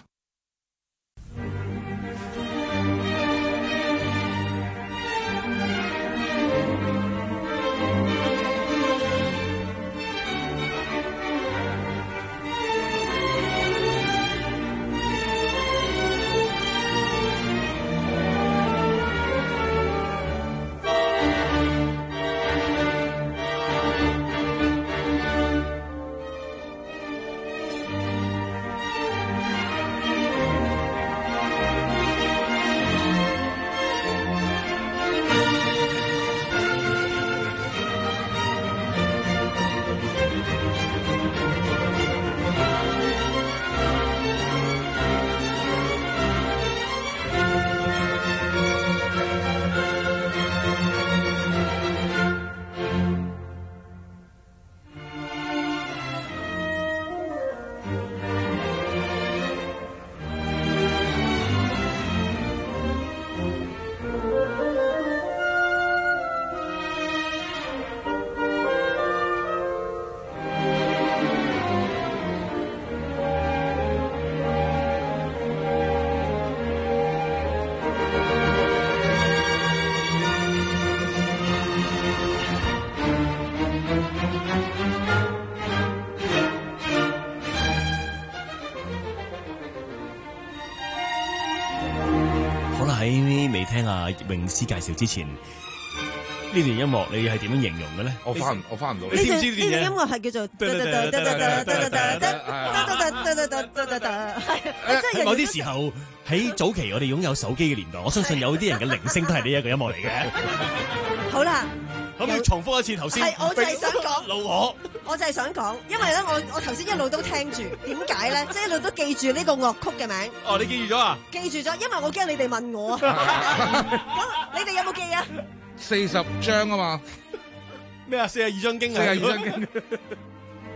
喺未聽阿葉詠詩介紹之前，呢段音樂你係點樣形容嘅咧？ 我翻我翻唔到。 你知唔知呢段音樂係叫做？ 喺某啲時候，喺早期我哋擁有手機嘅年代，我相信有啲人嘅鈴聲都係呢一個音樂嚟嘅。 好啦。 可唔可以重複一次頭先？ 係，我就係想講老我， 我就係想講，因為咧，我我頭先一路都聽住，點解咧？即係一路都記住呢個樂曲嘅名。 哦，你記住咗啊？ 記住咗，因為我驚你哋問我啊。咁你哋有冇記啊？ 四十章啊嘛。 咩啊？四十二章經啊？ 四十二章經。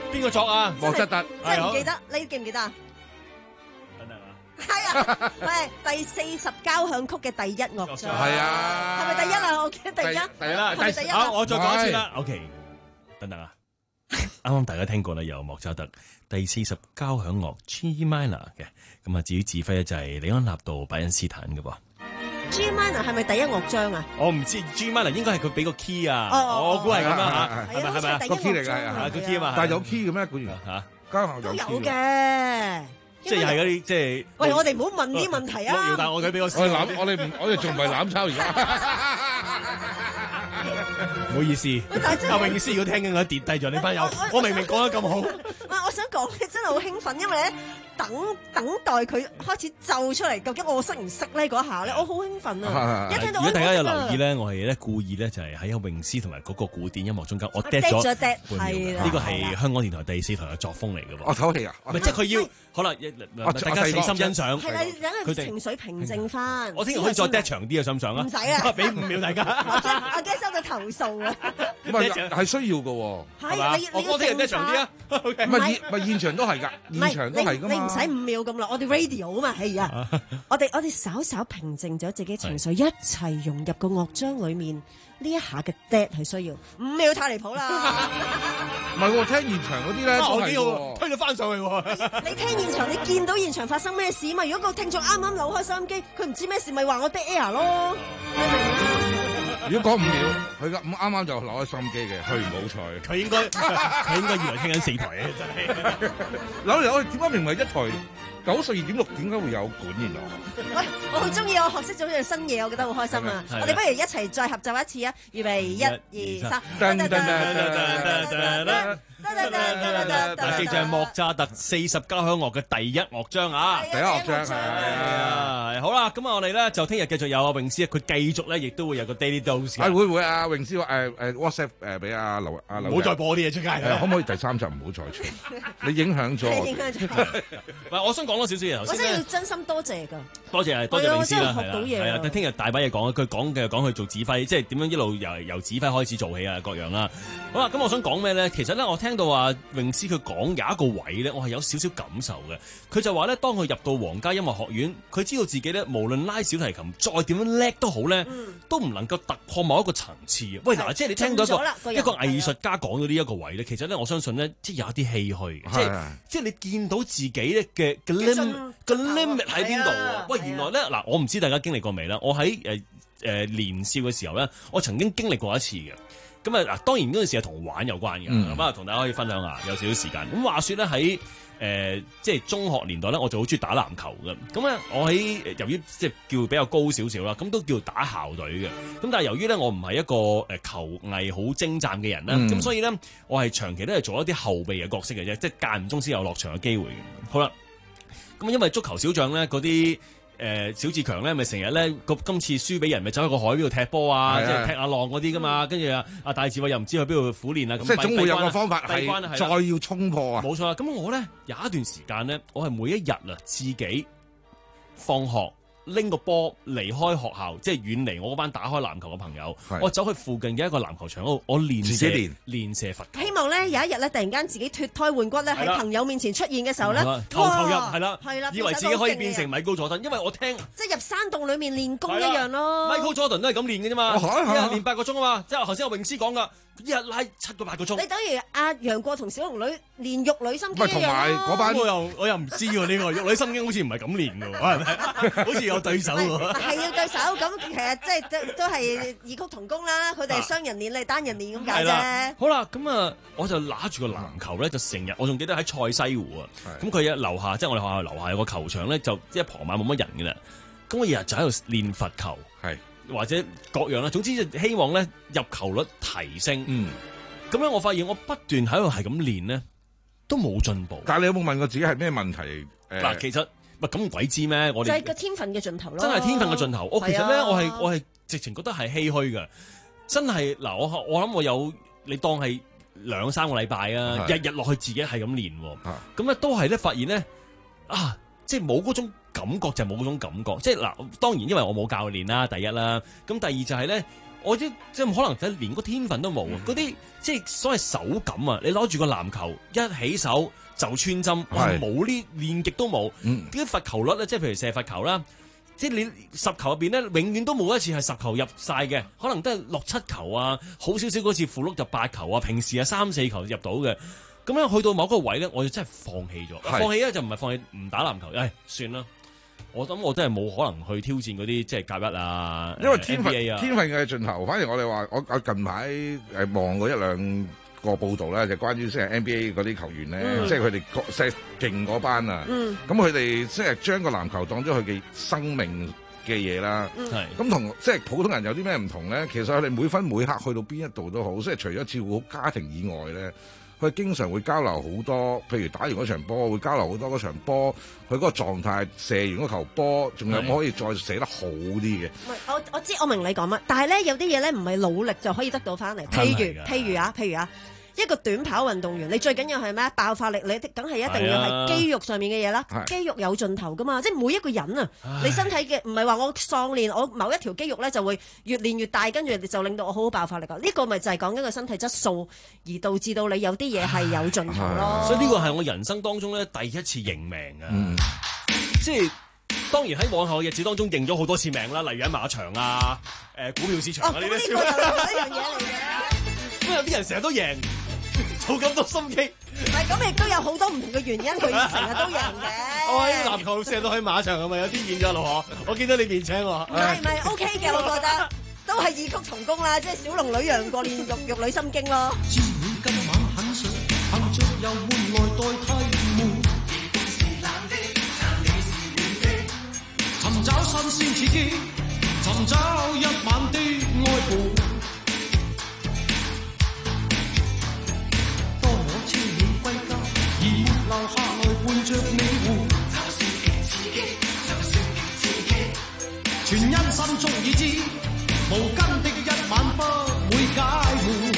邊個作啊？ 莫扎特， 真係唔記得，你記唔記得啊？ 等等啊！ 係啊，喂，第四十交響曲嘅第一樂章。 係啊， 係咪第一啊？我記得第一。 第一啦， 第一。 好，我再講一次啦。OK， 等等啊！啱啱大家聽過啦，由莫扎特第四十交響樂 G minor 嘅，咁啊至於指揮咧就係李安納度拜恩斯坦嘅噃。 G minor 係咪第一樂章啊？ 我唔知 G minor 應該係佢俾個 key 啊， 哦、 我估係咁啦嚇， 係咪係咪個 key 嚟㗎？ 係個 key 啊嘛， 但係有 key 嘅咩？管員嚇，交響都有嘅。 即係係嗰啲即係。 喂，我哋唔好問啲問題啊！ 但係我佢俾我。 我攬我哋唔，我哋仲唔係攬抄而家。 唔好意思，阿詠詩如果聽緊我跌低咗呢班友，我明明講得咁好。 唔係，我想講嘅真係好興奮，因為咧等等待佢開始奏出嚟，究竟我識唔識咧嗰下咧，我好興奮啊！一聽到， 如果大家有留意咧，我係咧故意咧就係喺阿詠詩同埋嗰個古典音樂中間，我 dead 咗半秒。呢個係香港電台第四台嘅作風嚟嘅喎。 我唞氣啊！ 唔係即係佢要可能大家細心欣賞。 係啦，等佢情緒平靜翻。 我聽日可以再 dead 長啲啊，想唔想啊？ 唔使啊！ 俾五秒大家。 我驚收到投訴啊！ 唔係係需要嘅喎， 係嘛？ 我我聽日 dead 長啲啊！ 唔係現唔係現場都係㗎，現場都係㗎嘛。 你唔使五秒咁啦，我哋 radio 啊嘛，係啊！我哋我哋稍稍平靜咗自己情緒，一齊融入個樂章裡面。呢一下嘅 dead 係需要五秒太離譜啦！ 唔係喎，聽現場嗰啲咧都係喎， 推咗翻上去喎。 你聽現場，你見到現場發生咩事嘛？如果個聽眾啱啱扭開收音機，佢唔知咩事，咪話我 dead air 咯。 如果講五秒，佢咁啱啱就扭開收音機嘅，佢唔好彩。 佢應該佢應該以為聽緊四台嘅真係。 扭嚟扭去，點解明明一台九十二點六，點解會有管原來？ 喂，我好中意，我學識咗樣新嘢，我覺得好開心啊！我哋不如一齊再合奏一次啊！預備一、二、三。 嗱，記住係莫扎特四十交響樂嘅第一樂章啊！ 第一樂章係啊，好啦，咁啊，我哋咧就聽日繼續有阿詠詩，佢繼續咧亦都會有個 daily dose 嘅。 係會唔會啊？詠詩話誒誒 WhatsApp 誒俾阿劉阿劉， 唔好再播啲嘢出街。 可唔可以第三集唔好再出？你影響咗我。 影響咗。 唔係，我想講多少少嘢頭先。 我真係要真心多謝㗎。 多謝多謝詠詩啦， 學到嘢。 係啊，聽日大把嘢講，佢講嘅講佢做指揮，即係點樣一路由由指揮開始做起啊，各樣啦。好啦，咁我想講咩咧？其實咧，我聽到話詠詩佢講有一個位咧，我係有少少感受嘅。佢就話咧，當佢入到皇家音樂學院，佢知道自己咧，無論拉小提琴再點樣叻都好咧，嗯、都唔能夠突破某一個層次。喂，嗱，即係你聽到一個一個藝術家講到呢一個位咧，其實咧，我相信咧，即係有一啲唏噓嘅，即係即係你見到自己咧嘅嘅 limit 嘅 limit 喺邊度啊？喂，原來咧嗱，我唔知大家經歷過未啦。我喺誒誒年少嘅時候咧，我曾經經歷過一次嘅。咁啊嗱，當然嗰陣時係同玩有關嘅，咁啊同大家可以分享下，有少少時間。咁話說咧喺誒即係中學年代咧，我就好中意打籃球嘅。咁咧我喺由於即係叫比較高少少啦，咁都叫打校隊嘅。咁但係由於咧我唔係一個誒球藝好精湛嘅人啦，咁、嗯、所以咧我係長期都係做一啲後備嘅角色嘅啫，即係間唔中先有落場嘅機會嘅。好啦，咁因為足球小將咧嗰啲。誒、呃、小志強咧，咪成日咧個今次輸俾人，咪走去個海邊度踢波啊，即係踢下浪嗰啲噶嘛。跟住啊，阿大志偉又唔知去邊度苦練啊。咁即係總會有個方法係再要衝破啊。 冇錯啦。咁我咧有一段時間咧，我係每一日啊自己放學拎個波離開學校，即係遠離我嗰班打開籃球嘅朋友，我走去附近嘅一個籃球場嗰度，我練射練練射罰球。 希望咧有一日咧，突然間自己脱胎換骨咧，喺朋友面前出現嘅時候咧， 投投入係啦， 係啦， 以為自己可以變成米高佐敦，因為我聽即係入山洞裡面練功一樣咯。 米高佐敦都係咁練嘅啫嘛，一日練八個鐘啊嘛，即係頭先阿詠詩講噶。一日拉七個八個鐘， 你等於阿楊過同小龍女練玉女心經一樣咯。 同埋嗰班我又我又唔知喎呢個玉女心經好似唔係咁練嘅喎，係咪？好似有對手喎。 係要對手，咁其實即係都都係異曲同工啦。佢哋係雙人練，你單人練咁解啫。 好啦，咁啊，我就拿住個籃球咧，就成日我仲記得喺賽西湖啊。咁佢一樓下，即係我哋學校樓下有個球場咧，就即係傍晚冇乜人嘅啦。咁我日日就喺度練罰球，係。或者各樣啦，總之就希望咧入球率提升。嗯，咁樣我發現我不斷喺度係咁練咧，都冇進步。 但係你有冇問過自己係咩問題？誒、 呃，嗱，其實唔係咁鬼知咩？我哋就係個天分嘅盡頭咯。 真係天分嘅盡頭。我其實咧、啊，我係我係直情覺得係唏噓嘅。真係嗱，我我諗我有你當係兩三個禮拜啊，日日落去自己係咁練。咁咧都係咧發現咧啊，即係冇嗰種。感覺就冇嗰種感覺，即係嗱，當然因為我冇教練啦，第一啦，咁第二就係咧， 我啲即係可能睇連個天分都冇，嗰啲即係所謂手感啊！你攞住個籃球一起手就穿針，哇！冇呢練極都冇。啲罰球率咧，即係譬如射罰球啦，即係你十球入邊咧，永遠都冇一次係十球入晒嘅，可能都係六七球啊，好少少嗰次符碌就八球啊，平時係三四球入到嘅。咁樣去到某個位咧，我就真係放棄咗。放棄咧就唔係放棄唔打籃球，誒算啦。我諗我真係冇可能去挑戰嗰啲即係甲一啊， 因為天分 N B A 啊天分嘅盡頭。反而我哋話我我近排誒望過一兩個報道咧，就關於即係 N B A 嗰啲球員咧，嗯、即係佢哋即係勁嗰班啊。咁佢哋即係將個籃球當咗佢嘅生命嘅嘢啦。咁同即係普通人有啲咩唔同咧？其實佢哋每分每刻去到邊一度都好，即係除咗照顧好家庭以外咧。佢經常會交流好多，譬如打完嗰場波會交流好多嗰場波，佢嗰個狀態射完嗰球波，仲有冇可以再射得好啲嘅？ 唔係，我我知我明你講乜，但係咧有啲嘢咧唔係努力就可以得到翻嚟。譬如譬如啊，譬如啊，一個短跑運動員，你最緊要係咩？爆發力，你梗係一定要係肌肉上面嘅嘢啦。肌肉有盡頭噶嘛，即係每一個人啊，你身體嘅唔係話我喪練，我某一條肌肉咧就會越練越大，跟住就令到我好好爆發力㗎。呢、這個咪就係講緊個身體質素，而導致到你有啲嘢係有盡頭咯。 所以呢個係我人生當中咧第一次認命啊！嗯、即係當然喺往後嘅日子當中認咗好多次命啦，例如喺馬場啊、誒、呃、股票市場啊呢啲。呢、哦、個就係一樣嘢嚟嘅。咁有啲人成日都贏。做咁多心機， 唔係咁亦都有好多唔同嘅原因，佢成日都贏嘅。 我喺籃球射到喺馬場係咪有啲遠咗路嗬？我見到你面青喎。 唔係唔係 OK 嘅，我覺得都係異曲同工啦，即係小龍女楊過練玉玉女心經咯。知你今晚很想憑着遊玩來代替悶，是冷的，但你是暖的，尋找新鮮刺激，尋找一晚的愛伴。留下來伴着你活，就算極刺激，就算極刺激，全因心中已知，無根的一晚不會解悶。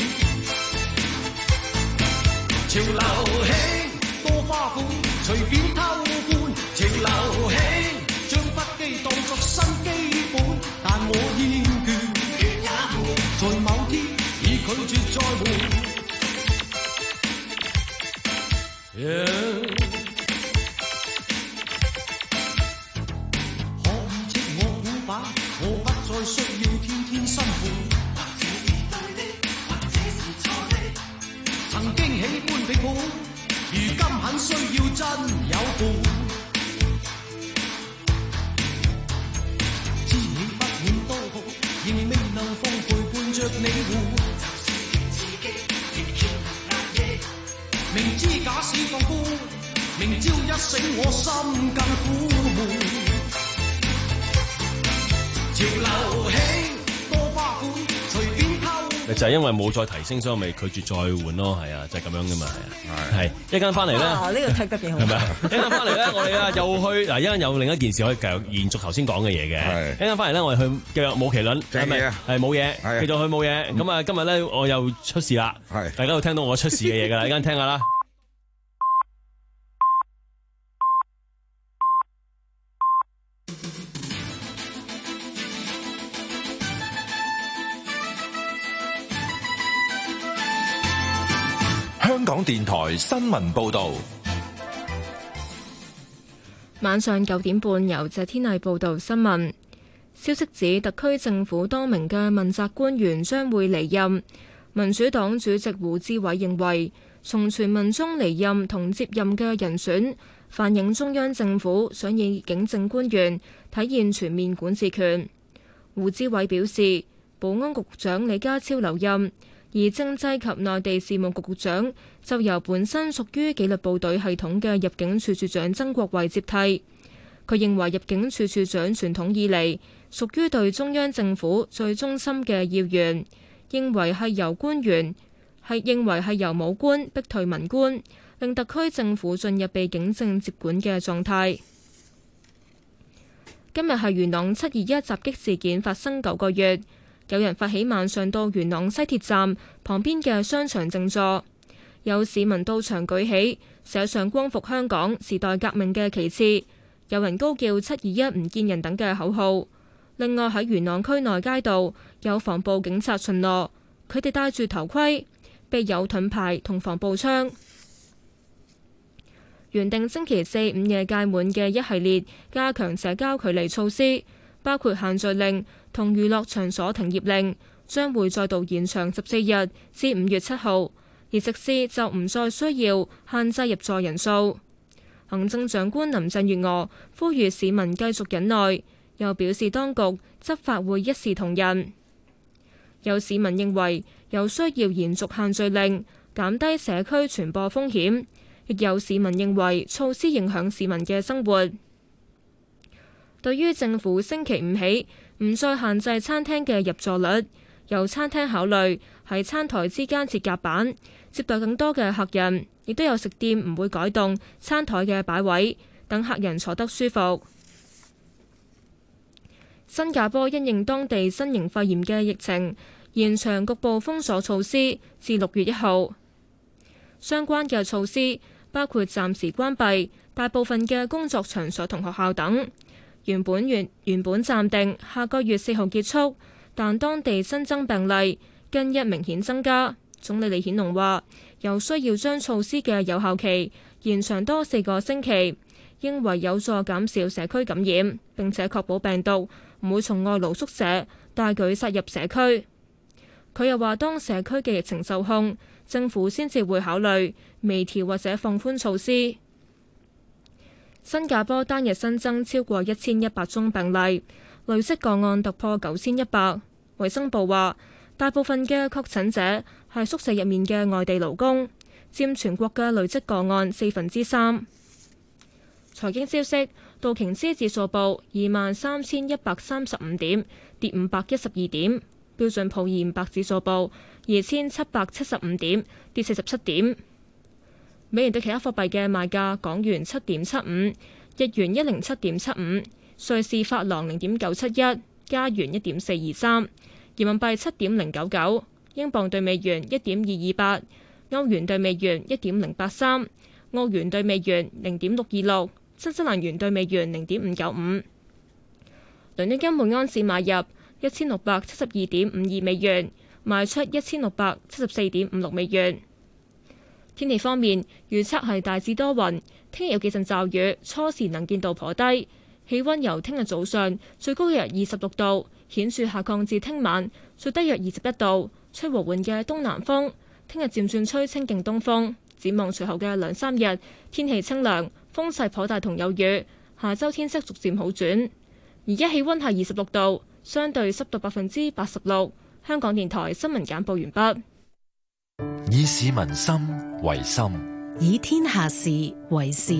潮流興多花款，隨便偷歡。潮流興將不羈當作新基本，但我厭倦，倦也悶，在某天已拒絕再悶。Yeah. 可知我古板，我不再需要天天辛苦。或者是對的，或者是錯的。曾經喜歡比本，如今很需要真有伴。知你不滿都好，仍未能放陪伴着你活。就算極刺激，亦缺乏壓抑。明知假使放寬，明朝一醒我心更苦悶。潮流興多花款，隨便偷。就係因為冇再提升，所以我咪拒絕再換咯。係啊，就係、是、咁樣噶嘛。係啊，係一陣翻嚟咧。 啊，呢、這個踢得幾好。係咪啊？一陣翻嚟咧，我哋啊又去嗱，一陣有另一件事可以繼續延續頭先講嘅嘢嘅。係。一陣翻嚟咧，我哋去繼續舞麒麟，係咪啊？係冇嘢，繼續去冇嘢。咁啊、嗯，今日咧我又出事啦。係。大家都聽到我出事嘅嘢㗎啦，一陣聽下啦。 香港電台新聞報道， 晚上九點半由謝天麗報道新聞。消息指，特區政府多名嘅問責官員將會離任。民主黨主席胡志偉認為，從傳聞中離任同接任嘅人選，反映中央政府想以警政官員體現全面管治權。胡志偉表示，保安局長李家超留任，而政制及內地事務局局長就由本身屬於紀律部隊系統嘅入境處處長曾國衛接替。佢認為入境處處長傳統以嚟屬於對中央政府最忠心嘅要員，認為係由官員係認為係由武官逼退文官，令特區政府進入被警政接管嘅狀態。今日係元朗七二一襲擊事件發生九個月。有人發起晚上到元朗西鐵站旁邊嘅商場靜坐，有市民到場舉起寫上光復香港、時代革命嘅旗幟，有人高叫七二一唔見人等嘅口號。 另外喺元朗區內街道有防暴警察巡邏，佢哋戴住頭盔，備有盾牌同防暴槍。原定星期四午夜屆滿嘅一系列加強社交距離措施，包括限聚令同娛樂場所停業令，將會再度延長十四日至五月七號，而食肆就唔再需要限制入座人數。行政長官林鄭月娥呼籲市民繼續忍耐，又表示當局執法會一視同仁。有市民認為有需要延續限聚令，減低社區傳播風險，亦有市民認為措施影響市民嘅生活。對於政府星期五起唔再限制餐廳嘅入座率，有餐廳考慮喺餐台之間設夾板，接待更多嘅客人，亦都有食店唔會改動餐台嘅擺位，等客人坐得舒服。新加坡因應當地新型肺炎嘅疫情，延長局部封鎖措施至六月一號。相關嘅措施包括暫時關閉大部分嘅工作場所同學校等。原本原原本暫定下個月四號結束，但當地新增病例近日明顯增加。總理李顯龍話有需要將措施嘅有效期延長多四個星期，認為有助減少社區感染，並且確保病毒唔會從外勞宿舍大舉殺入社區。佢又話當社區嘅疫情受控，政府先至會考慮微調或者放寬措施。新加坡單日新增超過一千一百宗病例，累積個案突破九千一百。衛生部話大部分嘅確診者係宿舍入面嘅外地勞工，佔全國嘅累積個案四分之三。財經消息，道瓊斯指數報二萬三千一百三十五點，跌五百一十二點；標準普爾五百指數報二千七百七十五點，跌四十七點。美元對其他貨幣嘅賣價：港元七點七五，日元一零七點七五，瑞士法郎零點九七一，加元一點四二三，人民幣七點零九九，英鎊對美元一點二二八，歐元對美元一點零八三，澳元對美元零點六二六，新西蘭元對美元零點五九五。倫敦金每安士買入一千六百七十二點五二美元，賣出一千六百七十四點五六美元。天氣方面，預測係大致多雲，聽日有幾陣驟雨，初時能見度頗低，氣温由聽日早上最高約二十六度，顯著下降至聽晚最低約二十一度，吹和緩嘅東南風。聽日漸轉吹清勁東風，展望隨後嘅兩三日天氣清涼，風勢頗大同有雨。下周天色逐漸好轉。而家氣温係二十六度，相對濕度百分之八十六。香港電台新聞簡報完畢。 以市民心為心， 以天下事為事。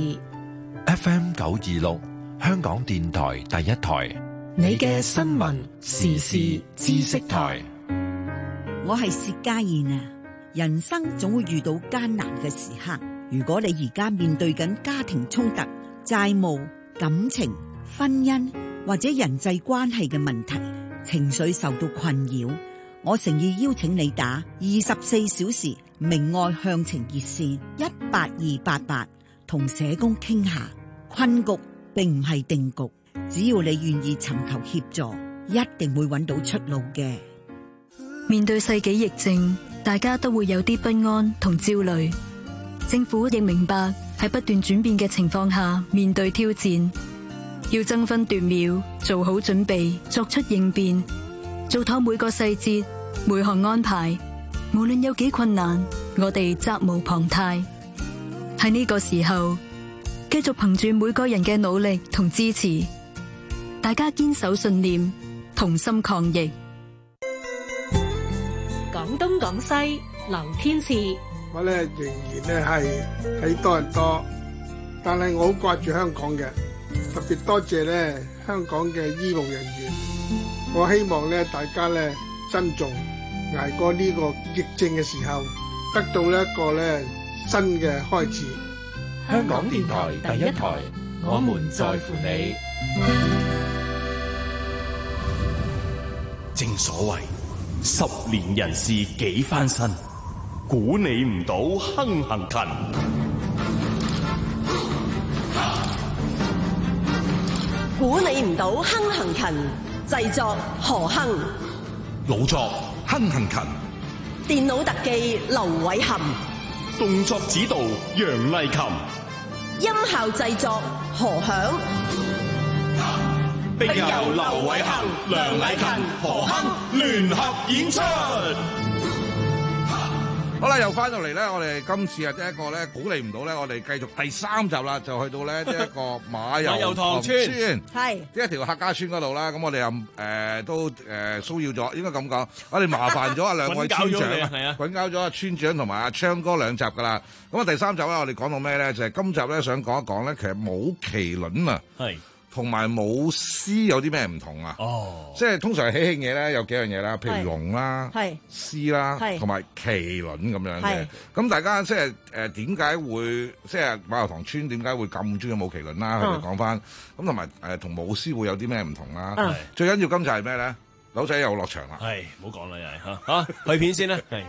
F M 九二六，香港電台第一台， 你嘅新聞時事知識台。 我係薛家燕啊！人生總會遇到艱難嘅時刻，如果你而家面對緊家庭衝突、債務、感情、婚姻或者人際關係嘅問題，情緒受到困擾，我誠意邀請你打二十四小時明愛向晴熱線一八二八八，同社工傾下。困局並唔係定局，只要你願意尋求協助，一定會揾到出路嘅。 面對世紀疫症，大家都會有啲不安同焦慮。政府亦明白喺不斷轉變嘅情況下面對挑戰，要爭分奪秒做好準備，作出應變，做妥每個細節每項安排。無論有幾困難，我哋責無旁貸。喺呢個時候，繼續憑住每個人嘅努力同支持，大家堅守信念，同心抗疫。 廣東廣西，劉天賜。 我咧仍然咧係喺多倫多，但係我好掛住香港嘅，特別多謝咧香港嘅醫務人員。我希望咧大家咧珍重捱過呢個疫症嘅時候，得到一個咧新嘅開始。 香港電台第一台，我們在乎你。 正所謂十年人事幾番新，估你唔到亨行勤。 估你唔到亨行勤， 製作何亨， 老作亨亨勤， 電腦特技劉偉含， 動作指導楊麗琴， 音效製作何響， 並由劉偉含、梁禮勤、何亨聯合演出。 好啦，又翻到嚟咧，我哋今次啊，即係一個咧鼓勵唔到咧，我哋繼續第三集啦，就去到咧即係一個馬油塘村， 係即係一條客家村嗰度啦。咁我哋又誒都誒騷擾咗，應該咁講，我哋麻煩咗啊兩位村長啊，滾交咗阿村長同埋阿昌哥兩集噶啦。咁啊第三集咧，我哋講到咩咧？就係今集咧想講一講咧，其實舞麒麟啊。係。同埋舞獅有啲咩唔同啊？哦，即係通常喜慶嘢咧有幾樣嘢啦，譬如龍啦、獅啦，同埋麒麟咁樣嘅。咁大家即係誒點解會即係馬油塘村點解會咁中意舞麒麟啦？佢哋講翻咁同埋誒同舞獅會有啲咩唔同啦？嗯、最緊要今集係咩咧？佬仔又落場啦！ 係唔好講啦，又係嚇嚇去片先啦。係。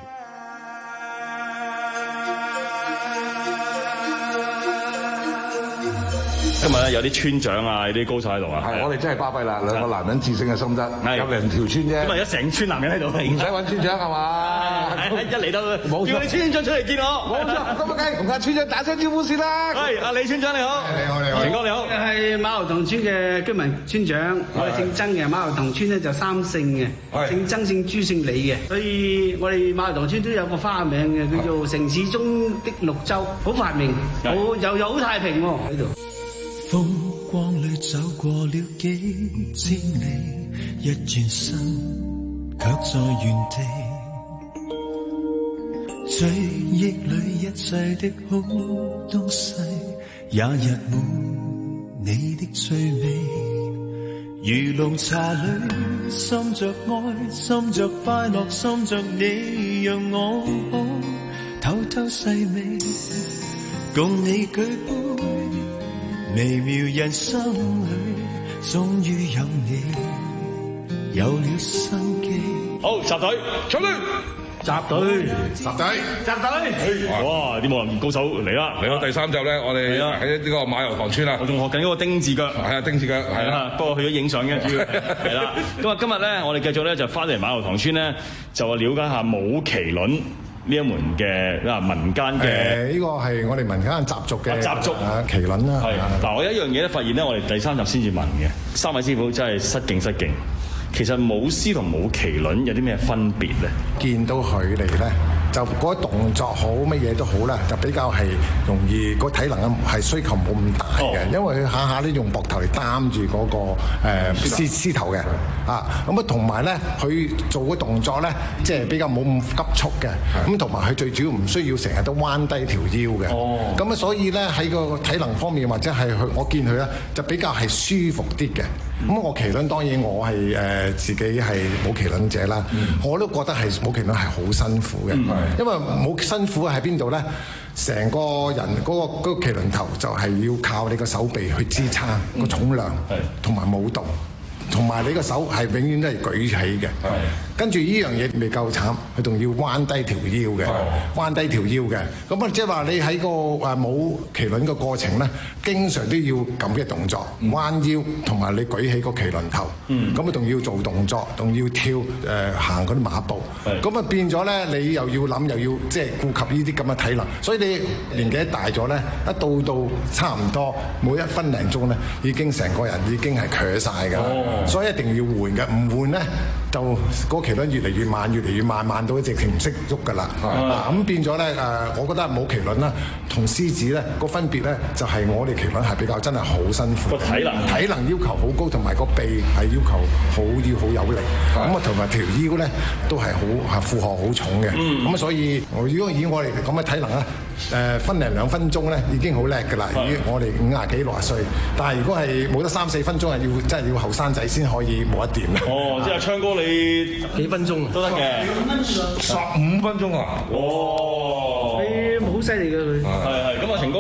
今日咧有啲村長啊，有啲高手喺度啊！ 係，我哋真係巴閉啦，兩個男人自勝嘅心得，有兩條村啫。 咁啊，而家成村男人喺度， 唔使揾村長係嘛？ 一嚟到冇叫你村長出嚟見我， 冇錯。咁啊，梗係同阿村長打聲招呼先啦。 係，阿李村長你好， 你好你好， 成哥你好。 我係馬油塘村嘅居民村長，我係姓曾嘅。馬油塘村咧就三姓嘅，姓曾、姓朱、姓李嘅。所以我哋馬油塘村都有個花名嘅，叫做城市中的綠洲，好繁榮，好又又好太平喎喺度。 風光裏走過了幾千里，一轉身卻在原地。追憶裏一切的好東西，也溢滿你的趣味。如濃茶裏滲着愛，滲着快樂，滲着你，讓我可偷偷細味，共你舉杯。微妙人生裏，終於有你，有了生機。 好，集隊，出嚟！ 集隊，集隊， 集隊！哇！啲武林高手嚟啦， 嚟到第三集咧，我哋喺呢個馬油塘村啦。 我仲學緊嗰個丁字腳， 係啊，丁字腳，係啦。不過去咗影相嘅，主要係啦。咁啊，今日咧，我哋繼續咧就翻嚟馬油塘村咧，就話了解下舞麒麟呢一門嘅啊民間嘅。 誒，呢個係我哋民間習俗嘅習俗啊麒麟啦。 係嗱，我有一樣嘢咧，發現咧，我哋第三集先至問嘅，三位師傅真係失敬失敬。其實舞獅同舞麒麟有啲咩分別咧？ 見到佢哋咧，就嗰個動作好，乜嘢都好啦，就比較係容易個體能啊，係需求冇咁大嘅，哦、因為佢下下都用膊頭嚟擔住嗰個誒獅獅頭嘅啊。咁啊，同埋咧，佢做個動作咧，即係比較冇咁急促嘅。咁同埋佢最主要唔需要成日都彎低條腰嘅。哦。咁啊，所以咧喺個體能方面或者係佢，我見佢咧就比較係舒服啲嘅。咁、嗯、我麒麟當然我係誒、呃、自己係舞麒麟者啦，嗯、我都覺得係舞麒麟係好辛苦嘅，嗯、因為舞辛苦喺邊度咧？成個人嗰、嗰個嗰個麒麟頭就係要靠你個手臂去支撐個重量，同埋舞蹈，同埋你個手係永遠都係舉起嘅。跟住呢樣嘢未夠慘，佢仲要彎低條腰嘅，彎低條腰嘅。咁啊，即係話你喺個誒舞麒麟嘅過程咧，經常都要咁嘅動作，彎腰同埋你舉起個麒麟頭。咁啊，仲要做動作，仲要跳誒、呃、行嗰啲馬步。咁啊變咗咧，你又要諗又要即係顧及呢啲咁嘅體能，所以你年紀大咗咧，一到到差唔多每一分零鐘咧，已經成個人已經係攰晒㗎啦。哦、所以一定要換嘅，唔換咧就嗰麒麟越嚟越慢，越嚟越慢，慢到直情唔識喐㗎啦。啊咁變咗咧誒，我覺得舞麒麟啦同獅子咧個分別咧就係我哋麒麟係比較真係好辛苦， 個體能體能要求好高，同埋個臂係要求好要好有力。咁啊同埋條腰咧都係好係負荷好重嘅。咁啊、嗯、所以我如果以我哋咁嘅體能咧。誒分零兩分鐘咧已經好叻㗎啦！已經我哋五廿幾六十歲，但係如果係冇得三四分鐘，係要真係要後生仔先可以冇一點啦。 哦，即係昌哥你幾分鐘都得嘅， 十五分鐘啊！ 哇！你好犀利㗎佢。 係係咁啊，程哥咧，你玩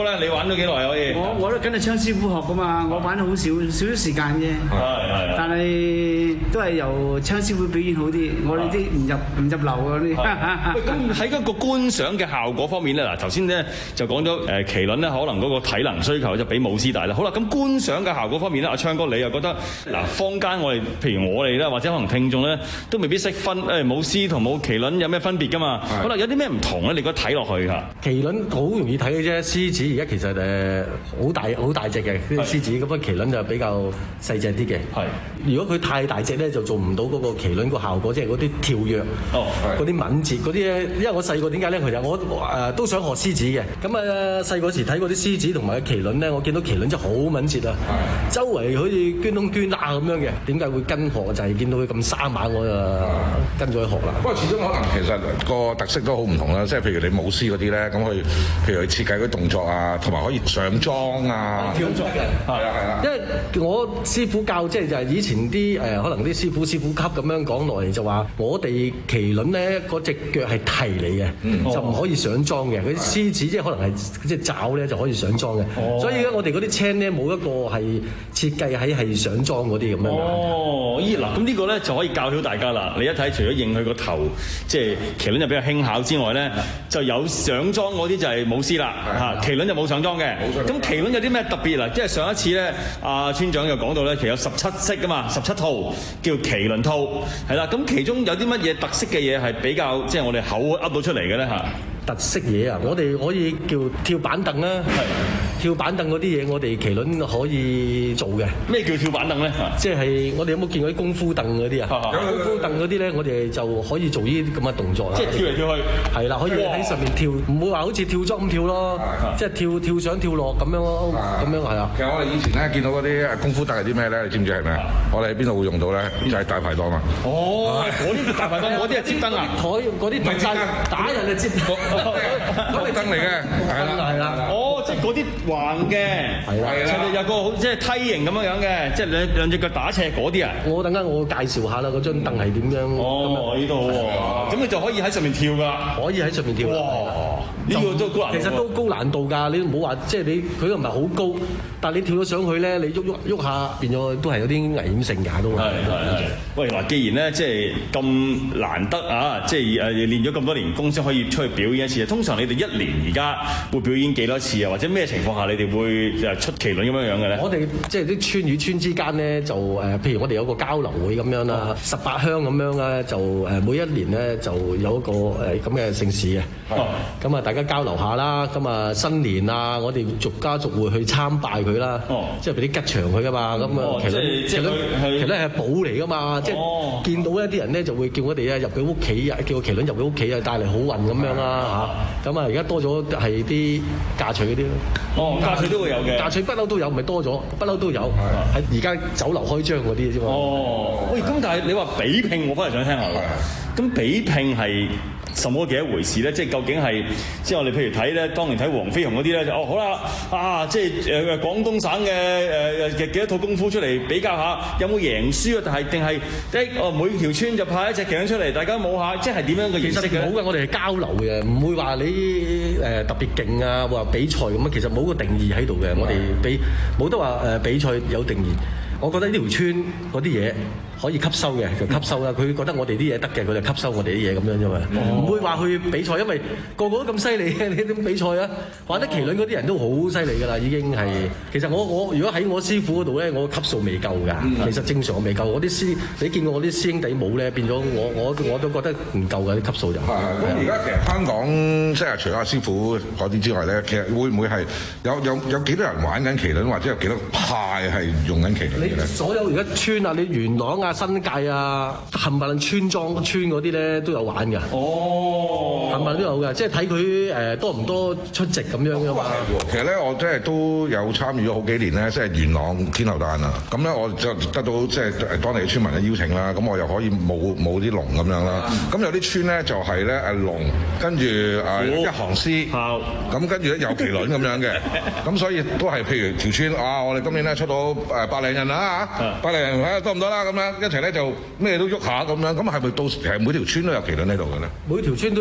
玩咗幾耐可以？ 我我都跟阿昌師傅學噶嘛，我玩好少少少時間啫。 係係。 但係都係由昌師傅表現好啲，我呢啲唔入唔入流嗰啲。 喂，咁喺嗰個觀賞嘅效果方面咧，嗱頭先咧就講咗誒麒麟咧，可能嗰個體能需求就比舞獅大啦。好啦，咁觀賞嘅效果方面咧，阿昌哥你又覺得嗱，坊間我哋譬如我哋咧，或者可能聽眾咧，都未必識分誒舞獅同舞麒麟有咩分別㗎嘛？好啦，有啲咩唔同咧？你覺得睇落去嚇？ 麒麟好容易睇嘅啫，獅子而家其實誒好大好大隻嘅啲獅子，咁啊麒麟就比較細隻啲嘅。係，如果佢太大隻咧，就做唔到嗰個麒麟個效果，即係嗰啲跳躍，哦，嗰啲敏捷嗰啲咧。因為我細個點解咧？其實我誒都想學獅子嘅。咁啊細個時睇嗰啲獅子同埋麒麟咧，我見到麒麟真係好敏捷啊，周圍好似捐窿捐罅咁樣嘅。點解會跟學？就係見到佢咁生猛，我就跟咗去學啦。 不過始終可能其實個特色都好唔同啦，即係譬如你舞獅嗰啲咧，咁佢譬如佢設計嗰啲動作啊，同埋可以上妝啊， 跳作嘅，係啊係啊。因為我師傅教即係就係以前啲誒可能啲師傅師傅級咁樣講落嚟就話，我哋麒麟咧嗰隻腳係蹄嚟嘅，嗯、就唔可以上妝嘅。嗰啲獅子即係可能係即係爪咧就可以上妝嘅。哦、所以咧我哋嗰啲青咧冇一個係設計喺係上妝嗰啲咁樣。 哦，咦嗱，咁呢個咧就可以教曉大家啦。你一睇除咗認佢個頭，即係麒麟就比較輕巧之外咧，就有上妝嗰啲就係舞獅啦嚇，麒麟就冇上妝嘅。咁麒麟有啲咩特別啊？即係上一次咧，阿村長又講到咧，其實有十七式噶嘛，十七套叫麒麟套，係啦。咁其中有啲乜嘢特色嘅嘢係比較即係我哋口噏到出嚟嘅咧嚇？ 特色嘢啊！我哋可以叫跳板凳啦，係跳板凳嗰啲嘢，我哋麒麟可以做嘅。 咩叫跳板凳咧？ 即係我哋有冇見過啲功夫凳嗰啲啊？功夫凳嗰啲咧，我哋就可以做呢啲咁嘅動作啦。 即係跳嚟跳去。係啦，可以喺上面跳，唔會話好似跳樁咁跳咯。即係跳跳上跳落咁樣咯，咁樣係啊。 其實我哋以前咧見到嗰啲功夫凳係啲咩咧？你知唔知係咩？我哋喺邊度會用到咧？就係大排檔啊！ 哦，嗰啲叫大排檔，嗰啲係接燈啊！ 台嗰啲唔係打人啊接燈。 嗰啲燈嚟嘅，係啦， 係啦。 哦，即係嗰啲橫嘅，係啦，上面有個好即係梯形咁樣樣嘅，即係兩兩隻腳打斜嗰啲啊。 我等間我介紹下啦，嗰張凳係點樣？ 哦，呢度喎，咁你就可以喺上面跳㗎， 可以喺上面跳。 哇！呢個都高難度， 其實都高難度㗎。你唔好話即係你佢都唔係好高，但係你跳咗上去咧，你喐喐喐下，變咗都係有啲危險性㗎都。係係係。喂，嗱，既然咧即係咁難得啊，即係誒練咗咁多年功先可以出去表演一次。通常你哋一年而家會表演幾多次啊？或者咩情況下你哋會誒出麒麟咁樣樣嘅咧？我哋即係啲村與村之間咧，就誒譬如我哋有個交流會咁樣啦，十八鄉咁樣咧，就誒每一年咧就有一個誒咁嘅盛事嘅。咁啊，大家交流下啦。咁啊，新年啊，我哋逐家逐戶去參拜佢啦。哦，即係俾啲吉祥佢噶嘛。咁啊，其實其實其實係寶嚟噶嘛。即係見到一啲人咧，就會叫我哋啊入佢屋企啊，叫個麒麟入佢屋企啊，帶嚟好運咁樣啦嚇。咁啊，而家多咗係啲嫁娶嗰啲咯。哦，嫁娶都會有嘅。嫁娶不嬲都有，唔係多咗，不嬲都有。係喺而家酒樓開張嗰啲啫嘛。哦，喂，咁但係你話比拼，我翻嚟想聽下喎。咁比拼係什麼嘅一回事咧？即係究竟係即係我哋譬如睇咧，當年睇黃飛鴻嗰啲咧，就哦好啦啊，即係誒廣東省嘅誒誒幾多套功夫出嚟比較下，有冇贏輸啊？但係定係誒哦每條村就派一隻麒麟出嚟，大家舞下，即係點樣嘅形式嘅？其實冇嘅，我哋係交流嘅，唔會話你誒特別勁啊，話比賽咁啊。其實冇個定義喺度嘅，我哋比冇得話誒比賽有定義。我覺得呢條村嗰啲嘢可以吸收嘅就吸收啦，佢覺得我哋啲嘢得嘅，佢就吸收我哋啲嘢咁樣啫嘛，唔會話去比賽，因為個個都咁犀利嘅，你點比賽啊？玩得麒麟嗰啲人都好犀利㗎啦，已經係。其實我我如果喺我師傅嗰度咧，我級數未夠㗎，其實正常未夠。我啲師你見過我啲師兄弟舞咧，變咗我我我都覺得唔夠㗎啲級數就。係係。咁而家其實香港即係除咗阿師傅嗰啲之外咧，其實會唔會係有有有幾多人玩緊麒麟，或者有幾多派係用緊麒麟？所有而家村啊，你元朗啊、新界啊，冚唪唥村莊村嗰啲咧都有玩㗎。哦，冚唪唥都有㗎，即係睇佢誒多唔多出席咁樣㗎嘛。其實咧，我即係都有參與咗好幾年咧，即係元朗天后誕啊。咁咧，我就得到即係當地嘅村民嘅邀請啦。咁我又可以舞舞啲龍咁樣啦。咁有啲村咧就係咧誒龍，跟住誒一行獅，咁跟住咧有麒麟咁樣嘅。咁所以都係譬如條村啊，我哋今年咧出到誒百零人啦。啊！百零人睇下多唔多啦？咁樣一齊咧就咩都喐下咁樣，咁係咪到時係每條村都有麒麟喺度嘅咧？每條村都有麒麟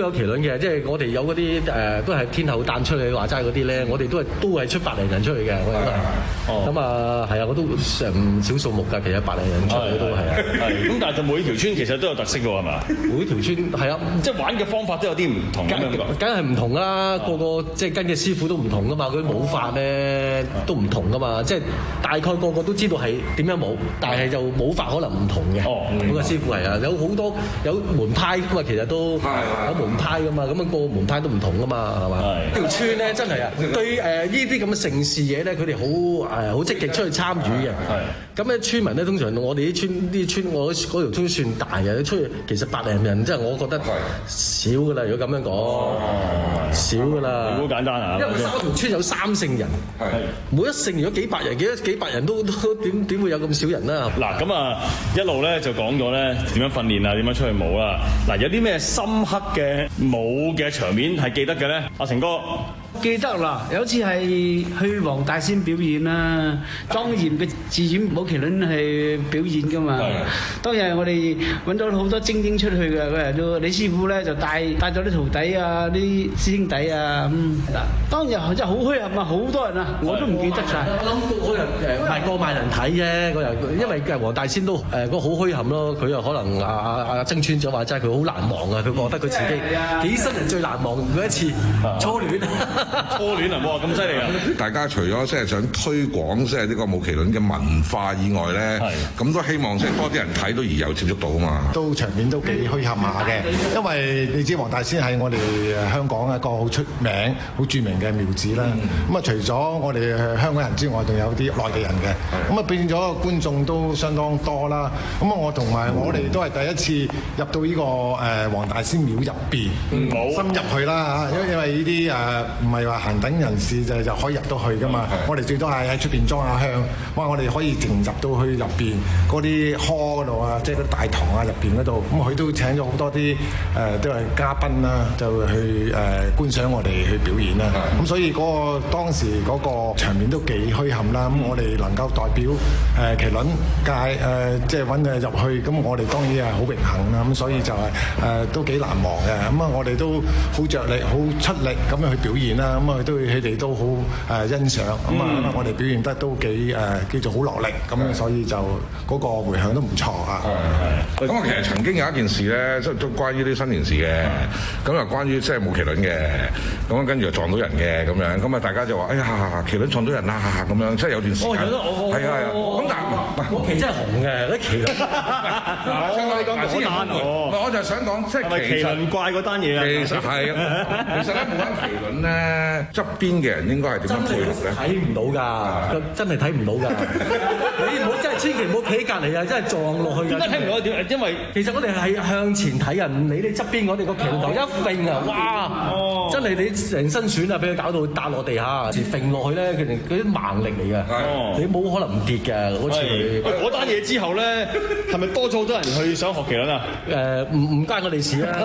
嘅，即係我哋有嗰啲誒都係天后誕出去話齋嗰啲咧，我哋都係都係出百零人出去嘅，我哋都係。哦。咁啊係啊，我都唔少數目㗎，其實百零人出去都係啊。 係。咁但係就每條村其實都有特色㗎喎，係嘛？ 每條村係啊， 即係玩嘅方法都有啲唔同咁樣講。 梗係唔同啦，個個即係跟嘅師傅都唔同㗎嘛，佢舞法咧都唔同㗎嘛，即係大概個個都知道係點樣舞，但係就舞法可能唔同嘅。哦。嗰個師傅係啊，有好多有門派㗎嘛，其實都有門派㗎嘛，咁啊個門派都唔同㗎嘛，係嘛？係。條村咧真係啊，對誒呢啲咁嘅盛事嘢咧，佢哋好誒好積極出去參與嘅。係。咁咧村民咧，通常我哋啲村啲村，我嗰條村算大嘅，出去其實百零人，即係我覺得少㗎啦。如果咁樣講，少㗎啦。 好簡單啊！ 因為三條村有三聖人，係每一聖如果幾百人，幾多幾百人都都點點會有咁少人啦？ 嗱，咁啊一路咧就講咗咧點樣訓練啊，點樣出去舞啦。嗱，有啲咩深刻嘅舞嘅場面係記得嘅咧？阿成哥。 記得啦，有次係去黃大仙表演啦，莊嚴嘅自演舞麒麟係表演噶嘛。當日我哋揾咗好多精英出去嘅，嗰日都李師傅咧就帶帶咗啲徒弟啊、啲師兄弟啊咁。嗱、嗯，當日真係好墟冚啊，好多人啊，我都唔記得晒。 我諗嗰日誒唔係過萬人睇啫，嗰日因為黃大仙都誒嗰個好墟冚咯，佢又可能阿阿阿曾村長話齋佢好難忘啊，佢覺得佢自己幾生人最難忘嗰一次初戀。 初戀啊！哇，咁犀利啊！ 大家除咗即係想推廣即係呢個舞麒麟嘅文化以外咧，咁都希望即係多啲人睇到而有接觸到啊嘛。 都場面都幾墟冚下嘅，因為你知黃大仙係我哋香港一個好出名、好著名嘅廟寺啦。咁啊、嗯，除咗我哋香港人之外，仲有啲內地人嘅，咁啊變咗觀眾都相當多啦。咁啊，我同埋我哋都係第一次入到呢個誒黃大仙廟入邊，嗯、深入去啦嚇，因為因為呢啲誒唔係話行等人士就就可以入到去噶嘛，我哋最多係喺出邊裝下香，哇！我哋可以直入到去入邊嗰啲 hall 嗰度啊，即係嗰啲大堂啊入邊嗰度，咁佢都請咗好多啲誒、呃、都係嘉賓啦，就去誒、呃、觀賞我哋去表演啦。咁所以嗰、嗰個當時嗰個場面都幾墟冚啦。咁我哋能夠代表誒、呃、麒麟界誒即係揾佢入去，咁我哋當然係好榮幸啦。咁所以就係、是、誒、呃、都幾難忘嘅。咁啊，我哋都好着力、好出力咁樣去表演啦。咁啊，都佢哋都好誒欣賞，咁啊、嗯，我哋表現得都幾誒、呃、叫做好落力，咁樣所以就嗰個迴響都唔錯啊。 咁啊，其實曾經有一件事咧，即係都關於啲新年事嘅，咁啊關於即係舞麒麟嘅，咁啊跟住就撞到人嘅咁樣，咁啊大家就話：哎呀，麒麟撞到人啦咁樣，即係有段時間。哦，係啊係啊。咁但係我旗真係紅嘅，啲麒麟。 我哋講嗰單喎。我就想講，即係麒麟怪嗰單嘢啊。 其實係，其實咧冇揾麒麟咧，側邊嘅人應該係點樣配合咧？ 睇唔到㗎，真係睇唔到㗎。你唔好真係千祈唔好企喺隔離啊！真係撞落去㗎。 點解睇唔到？點？因為其實我哋係向前睇啊，唔理你側邊我哋個麒麟頭一揈啊，哇！真係你成身損啊，俾佢搞到打落地下，時揈落去咧，佢哋嗰啲盲力嚟㗎。你冇可能唔跌㗎，好似嗰單嘢之後咧，係咪多咗好多人去想學麒麟啊？ 誒，唔唔關我哋事啊。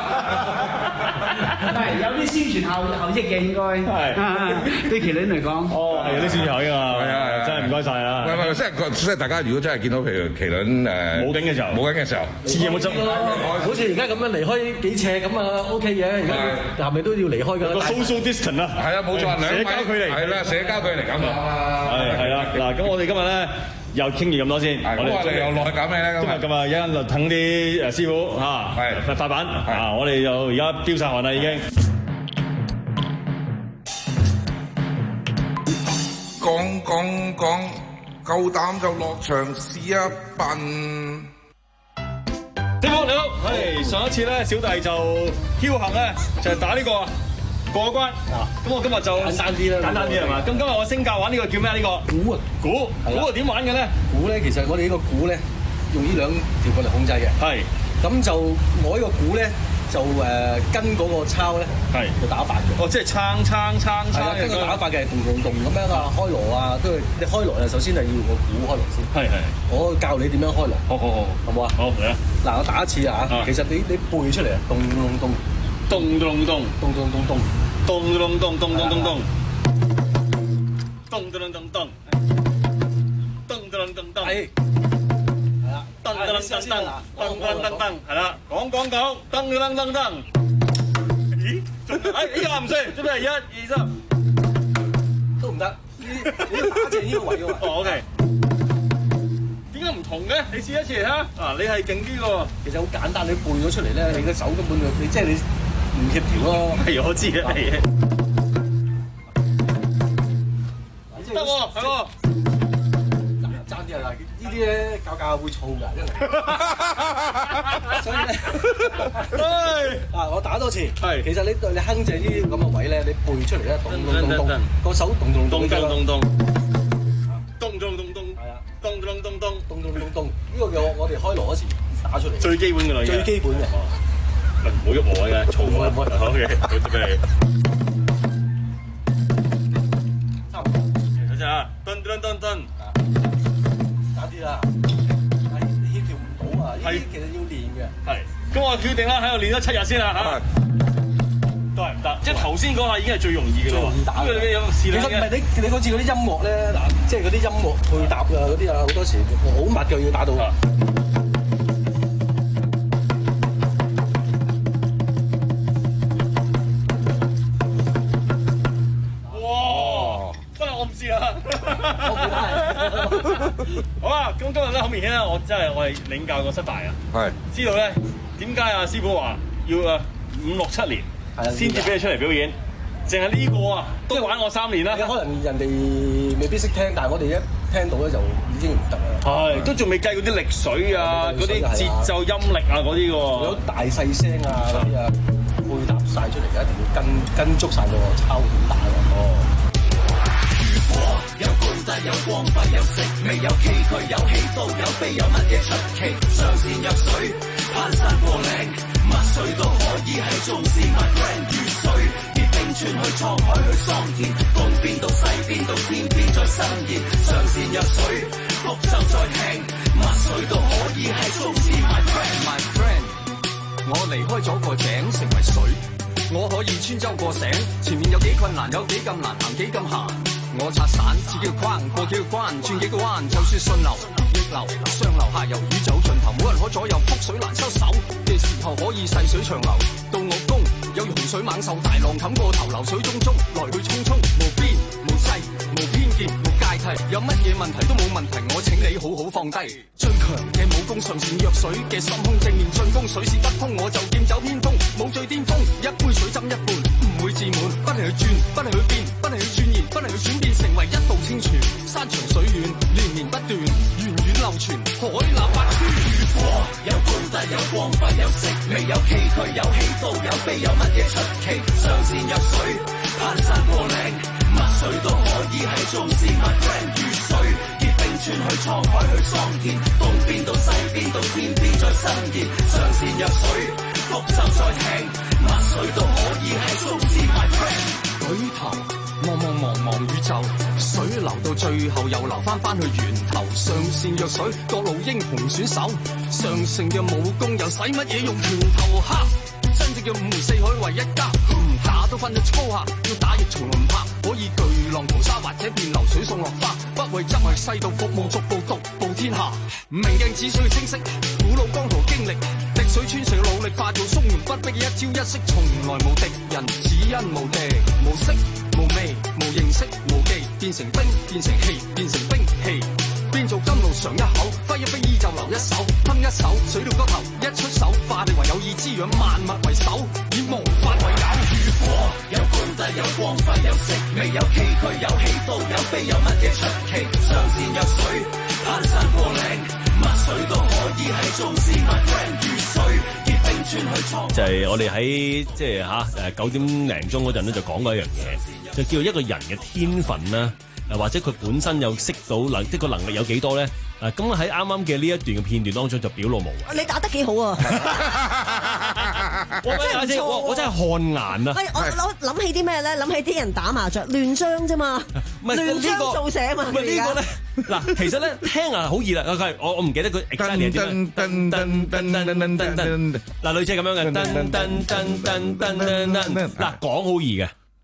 係有啲宣傳效效益嘅應該係對麒麟嚟講。 哦，係有啲宣傳效益啊！係啊，真係唔該晒啊！ 唔係唔係，即係即係大家如果真係見到譬如麒麟誒舞緊嘅時候， 舞緊嘅時候， 自然冇執好似而家咁樣離開幾尺咁啊 OK 嘅，而家係咪都要離開㗎？ 個 social distance 啊， 係啊，冇錯， 社交距離係啦，社交距離咁啊， 係係啦。嗱，咁我哋今日咧又傾完咁多先， 我哋又落去搞咩咧？ 今日咁啊，一陣就等啲誒師傅嚇係發板啊！我哋就而家飆曬汗啦已經。 講講講，夠膽就落場試一笨。 師傅你好，係上一次咧，小弟就僥倖咧，就係打呢個過關。咁我今日就簡單啲啦， 簡單啲係嘛？咁今日我升價玩呢個叫咩？呢個鼓啊， 鼓鼓啊點玩嘅咧？ 鼓咧，其實我哋呢個鼓咧，用呢兩條棍嚟控制嘅。係。咁就我呢個鼓咧。就誒、呃、跟嗰個抄咧，係就打法嘅。 哦，即係撐撐撐撐。係啊， 跟個打法嘅，咚咚咚咁樣啊，開鑼啊，跟住你開鑼啊，首先係要個鼓開鑼先。係係。我教你點樣開鑼。好好好，好唔好啊？好嚟啊！嗱，我打一次啊，其實你你背出嚟啊，咚咚咚，咚咚咚，咚咚咚咚，咚咚咚咚咚咚咚，咚咚咚咚咚，咚咚咚咚。係。噔噔噔噔噔噔噔噔噔，係啦，講講講，噔噔噔噔。 咦？哎，呢個唔衰，準備一、二、三，都唔得。你你要打正呢個位㗎嘛？哦 ，OK。點解唔同嘅？你試一次嚇。啊，你係勁啲喎。其實好簡單，你背咗出嚟咧，你個手根本就你即係你唔協調咯。係，我知啊，係。得喎，係喎。爭啲啊！呢啲咧教教會燥㗎，因為所以咧，啊我打多次，係其實你你哼正呢啲咁嘅位咧，你背出嚟咧，咚咚咚咚，個手咚咚咚咚咚咚咚，咚咚咚咚，係啊，咚咚咚咚，咚咚咚咚，呢個叫我哋開鑼嗰時打出嚟，最基本㗎啦，最基本嘅，唔好喐我嘅，嘈我，好嘅，好準備，差唔多，睇下啊，噔噔噔噔。啲啦，係協調唔到啊！呢啲其實要練嘅。係，咁我決定啦，喺度練咗七日先啦嚇。都係唔得，即係頭先嗰下已經係最容易嘅咯。最容易打嘅。你有試啦嘅。其實唔係你你嗰次嗰啲音樂咧，嗱，即係嗰啲音樂配搭啊嗰啲啊，好多時好密嘅要打到啊。哇！真係我唔知啦。好啊！咁今日咧好明顯啦，我真係我係領教過失敗啊！係知道咧點解啊？師傅話要啊五六七年先至俾你出嚟表演，淨係呢個啊都玩我三年啦。可能人哋未必識聽，但係我哋一聽到咧就已經唔得啦。係都仲未計嗰啲力水啊，嗰啲節奏音力啊嗰啲喎，有大細聲啊嗰啲啊配搭晒出嚟嘅，一定要跟跟足晒個抄點打喎。哦。 有高低，有光輝，有色味，有崎嶇，有喜都有悲，有乜嘢出奇？上善若水，攀山過嶺，乜水都可以係宗師。My friend 如水，結冰川去滄海去桑田，東邊到西邊到天邊再伸延。上善若水，福壽再慶，乜水都可以係宗師。My friend，My friend，我離開咗個井，成為水，我可以穿州過省，前面有幾困難，有幾咁難行，幾咁閒。我拆散，似叫框過幾個關，轉幾個彎，就算順流逆流，上流下游，宇宙盡頭，冇人可左右，覆水難收手嘅時候，可以細水長流。到我攻，有洪水猛獸，大浪冚過頭，流水淙淙，來去匆匆，無邊無際，無偏見，無階梯，有乜嘢問題都冇問題，我請你好好放低。最強嘅武功，上善若水嘅心胸，正面進攻，水泄不通，我就劍走偏鋒，冇最巔峰，一杯水斟一半，唔會自滿，不停去轉，不停去變，不停去鑽研，不停去轉變。成為一道清泉，山長水遠，連綿不斷，源遠流傳，海納百川。如果有高低，有光輝，有色味，有崎嶇，有喜都有悲，有乜嘢出奇？上善若水，攀山過嶺，乜水都可以係宗師。My friend 如水，結冰川去滄海去桑田，東邊到西邊到天邊再伸延。上善若水，福壽再慶，乜水都可以係宗師。My friend 舉頭。茫茫茫茫宇宙，水流到最後又流翻翻去源頭。上善若水，各路英雄選手，上乘嘅武功又使乜嘢用拳頭？哈！真正嘅五湖四海為一家，唔打都分咗粗下，要打亦從唔怕。可以巨浪淘沙或者變流水送落花，不為執迷世道服務，逐步獨步天下。明鏡只需要清晰，古老江湖經歷，滴水穿石努力化做松原不迫嘅一朝一夕，從來無敵人，只因無敵無色。無味、無形式、無技，變成兵，變成氣，變成兵器。變做甘露嘗一口，揮一揮衣就留一手，哼一手，水到嗰頭，一出手，化地為有意滋養萬物為首，以無法為友。如果有高低，有光輝，有色味，有崎嶇，有喜都有悲，有乜嘢出奇？上善若水，攀山過嶺，乜水都可以係宗師。My friend 如水。 就係我哋喺即係嚇誒九點零鐘嗰陣咧，就講過一樣嘢，就叫一個人嘅天分啦，誒或者佢本身有識到能，即係個能力有幾多咧？誒咁喺啱啱嘅呢一段嘅片段當中就表露無遺。 你打得幾好啊！ 我真係我我真係汗顏啊！ 喂，我諗諗起啲咩咧？諗起啲人打麻雀亂章啫嘛，亂章掃寫嘛。 唔係呢個咧嗱，其實咧聽啊好易啦。佢我我唔記得佢 exactly 係點樣。噔噔噔噔噔噔噔嗱，類似咁樣嘅。噔噔噔噔噔噔嗱，講好易嘅。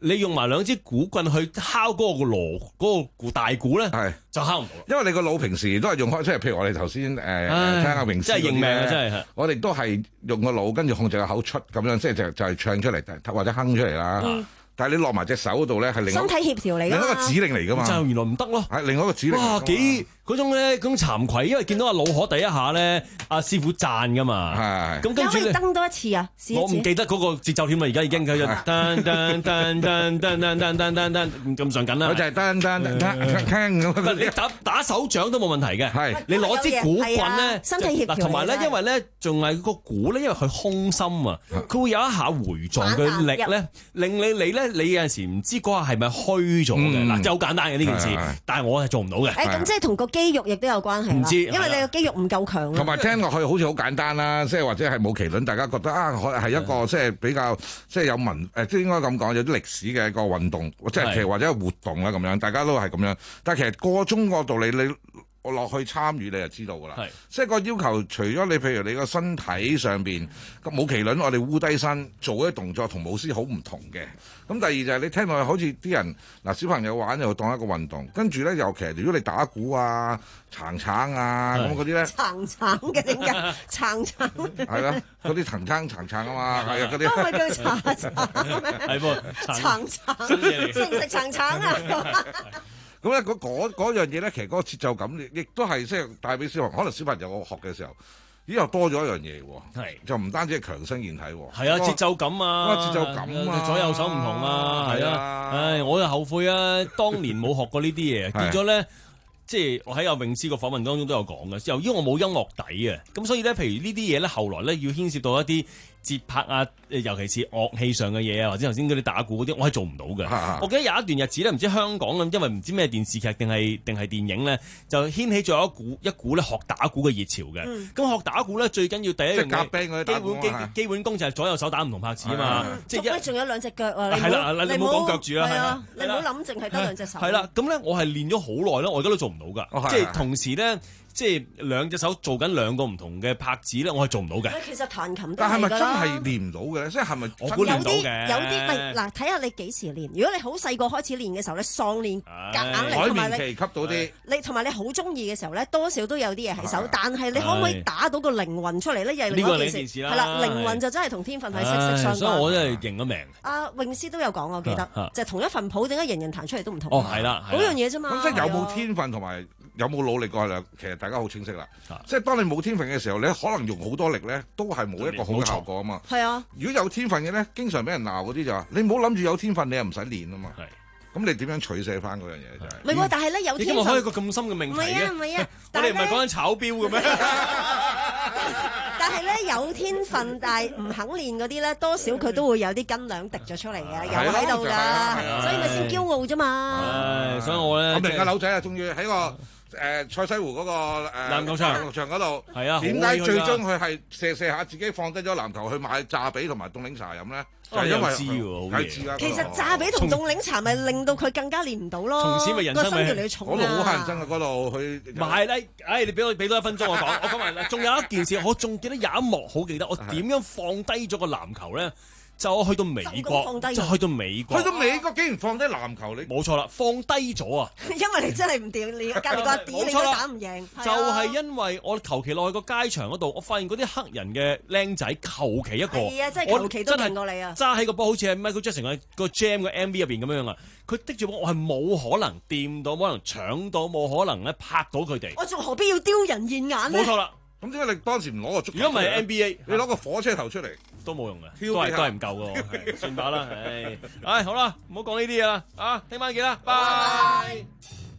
你用埋兩支鼓棍去敲嗰個鑼嗰個鼓大鼓咧， 係就敲唔到。 因為你個腦平時都係用開，即係譬如我哋頭先誒聽下詠詩， 真係認命啊！真係， 我哋都係用個腦跟住控制個口出咁樣，即係就就係唱出嚟或者哼出嚟啦。嗯但係你落埋隻手嗰度咧，係另身體協調嚟㗎嘛， 另一個指令嚟㗎嘛， 就原來唔得咯。 係另外一個指令。 哇，幾嗰種咧，嗰種慚愧，因為見到阿老可第一下咧，阿師傅讚㗎嘛。係。咁跟住咧， 登多一次啊！ 我唔記得嗰個節奏添啦，而家已經佢就噔噔噔噔噔噔噔噔噔噔咁上緊啦。 佢就係噔噔噔噔咁。 你打打手掌都冇問題嘅。係。你攞支鼓棍咧， 身體協調。 嗱，同埋咧，因為咧，仲係個鼓咧，因為佢空心啊，佢會有一下回撞嘅力咧，令你你咧，你有陣時唔知嗰下係咪虛咗嘅。嗱，就好簡單嘅呢件事，但係我係做唔到嘅。 誒，咁即係同個肌肉亦都有關係。唔知，因為你個肌肉唔夠強。 同埋聽落去好似好簡單啦，即係或者係冇麒麟，大家覺得啊，係一個即係比較即係有文誒，即係應該咁講，有啲歷史嘅一個運動，即係其實或者係活動啦咁樣，大家都係咁樣。但係其實個中個道理你。我落去參與你就知道㗎啦，即係個要求，除咗你譬如你個身體上邊冇麒麟，我哋烏低身做啲動作同舞獅好唔同嘅。咁第二就係你聽落去好似啲人嗱小朋友玩又當一個運動，跟住咧尤其係如果你打鼓啊、撐撐啊咁嗰啲咧， 撐撐嘅點解？撐撐係啦，嗰啲藤撐撐撐啊嘛，係啊嗰啲。 都咪叫撐撐咩？ 係噃， 撐撐識唔識撐撐啊？ 咁咧嗰嗰樣嘢咧，其實嗰個節奏感亦都係即係帶俾小朋友，可能小朋友學嘅時候，咦又多咗一樣嘢喎，就唔單止係強身健體喎， 係啊節奏感啊， 節奏感啊， 左右手唔同啊，係啊，唉我又後悔啊，當年冇學過呢啲嘢，結咗咧。即係我喺阿詠詩個訪問當中都有講嘅，由於我冇音樂底啊，咁所以咧，譬如呢啲嘢咧，後來咧要牽涉到一啲節拍啊，尤其是樂器上嘅嘢啊，或者頭先嗰啲打鼓嗰啲，我係做唔到嘅。啊、我記得有一段日子咧，唔知香港咁，因為唔知咩電視劇定係定係電影咧，就掀起咗一股一股咧學打鼓嘅熱潮嘅。咁、嗯、學打鼓咧最緊要第一樣嘢，基本基基本功就係左右手打唔同拍子啊嘛。嗯、即係一仲有兩隻腳啊！ 係啦，你唔好講腳住啦，係啊，你唔好諗淨係得兩隻手。 係啦，咁咧我係練咗好耐啦，我而家都做唔到㗎，哦、即係同時咧。即係兩隻手做緊兩個唔同嘅拍子咧，我係做唔到嘅。 其實彈琴都係㗎啦。 但係咪真係練唔到嘅咧？即係係咪？ 我估練到嘅。 有啲咪嗱，睇下你幾時練。如果你好細個開始練嘅時候咧，喪練夾硬嚟，同埋你吸到啲。 你同埋你好中意嘅時候咧，多少都有啲嘢喺手。但係你可唔可以打到個靈魂出嚟咧？又係另一件事。係啦，靈魂就真係同天分係息息相關。 所以我真係認咗命。 阿詠詩都有講，我記得就係同一份譜，點解人人彈出嚟都唔同？ 哦，係啦， 嗰樣嘢啫嘛。 咁即係有冇天分同埋有冇努力過嚟？其實大家好清晰啦。即係當你冇天分嘅時候，你可能用好多力咧，都係冇一個好嘅效果啊嘛。 係啊， 如果有天分嘅咧，經常俾人鬧嗰啲就話：你唔好諗住有天分，你又唔使練啊嘛。係，咁你點樣取捨翻嗰樣嘢就係？ 唔係喎，但係咧有天分。 你今日開一個咁深嘅命題嘅。唔係啊，唔係啊，我哋唔係講緊炒標嘅咩？ 但係咧有天分但係唔肯練嗰啲咧，多少佢都會有啲斤兩滴咗出嚟嘅，有喺度㗎，所以咪先驕傲啫嘛。 所以我咧， 我明啊，柳仔啊，終於喺個。誒賽西湖嗰個誒籃球場， 籃球場嗰度係啊， 點解最終佢係射射下自己放低咗籃球去買炸比同埋凍檸茶飲咧？就係因為知喎，好嘢。 其實炸比同凍檸茶咪令到佢更加練唔到咯。 從此咪人生咪越嚟越重啊！ 嗰度好乞人憎啊！嗰度去唔係咧，誒你俾我俾多一分鐘我講，我講埋啦。仲有一件事，我仲記得有一幕好記得，我點樣放低咗個籃球咧？就我去到美國，就去到美國， 去到美國竟然放低籃球，你冇錯啦，放低咗啊！ 因為你真係唔掂，你隔離個阿弟你都打唔贏。 就係因為我求其落去個街場嗰度，我發現嗰啲黑人嘅僆仔求其一個， 係啊，真係求其都勁過你啊！ 揸起個波好似係 Michael Jackson 個 Jam 嘅 M V 入邊咁樣啊！佢滴住我，我係冇可能掂到，冇可能搶到，冇可能咧拍到佢哋。 我仲何必要丟人現眼咧？ 冇錯啦。 咁點解你當時唔攞個足球？ 如果唔係 N B A， 你攞個火車頭出嚟都冇用嘅，都係都係唔夠嘅，算罷啦。唉，唉，好啦，唔好講呢啲嘢啦。啊，聽晚見啦，拜拜。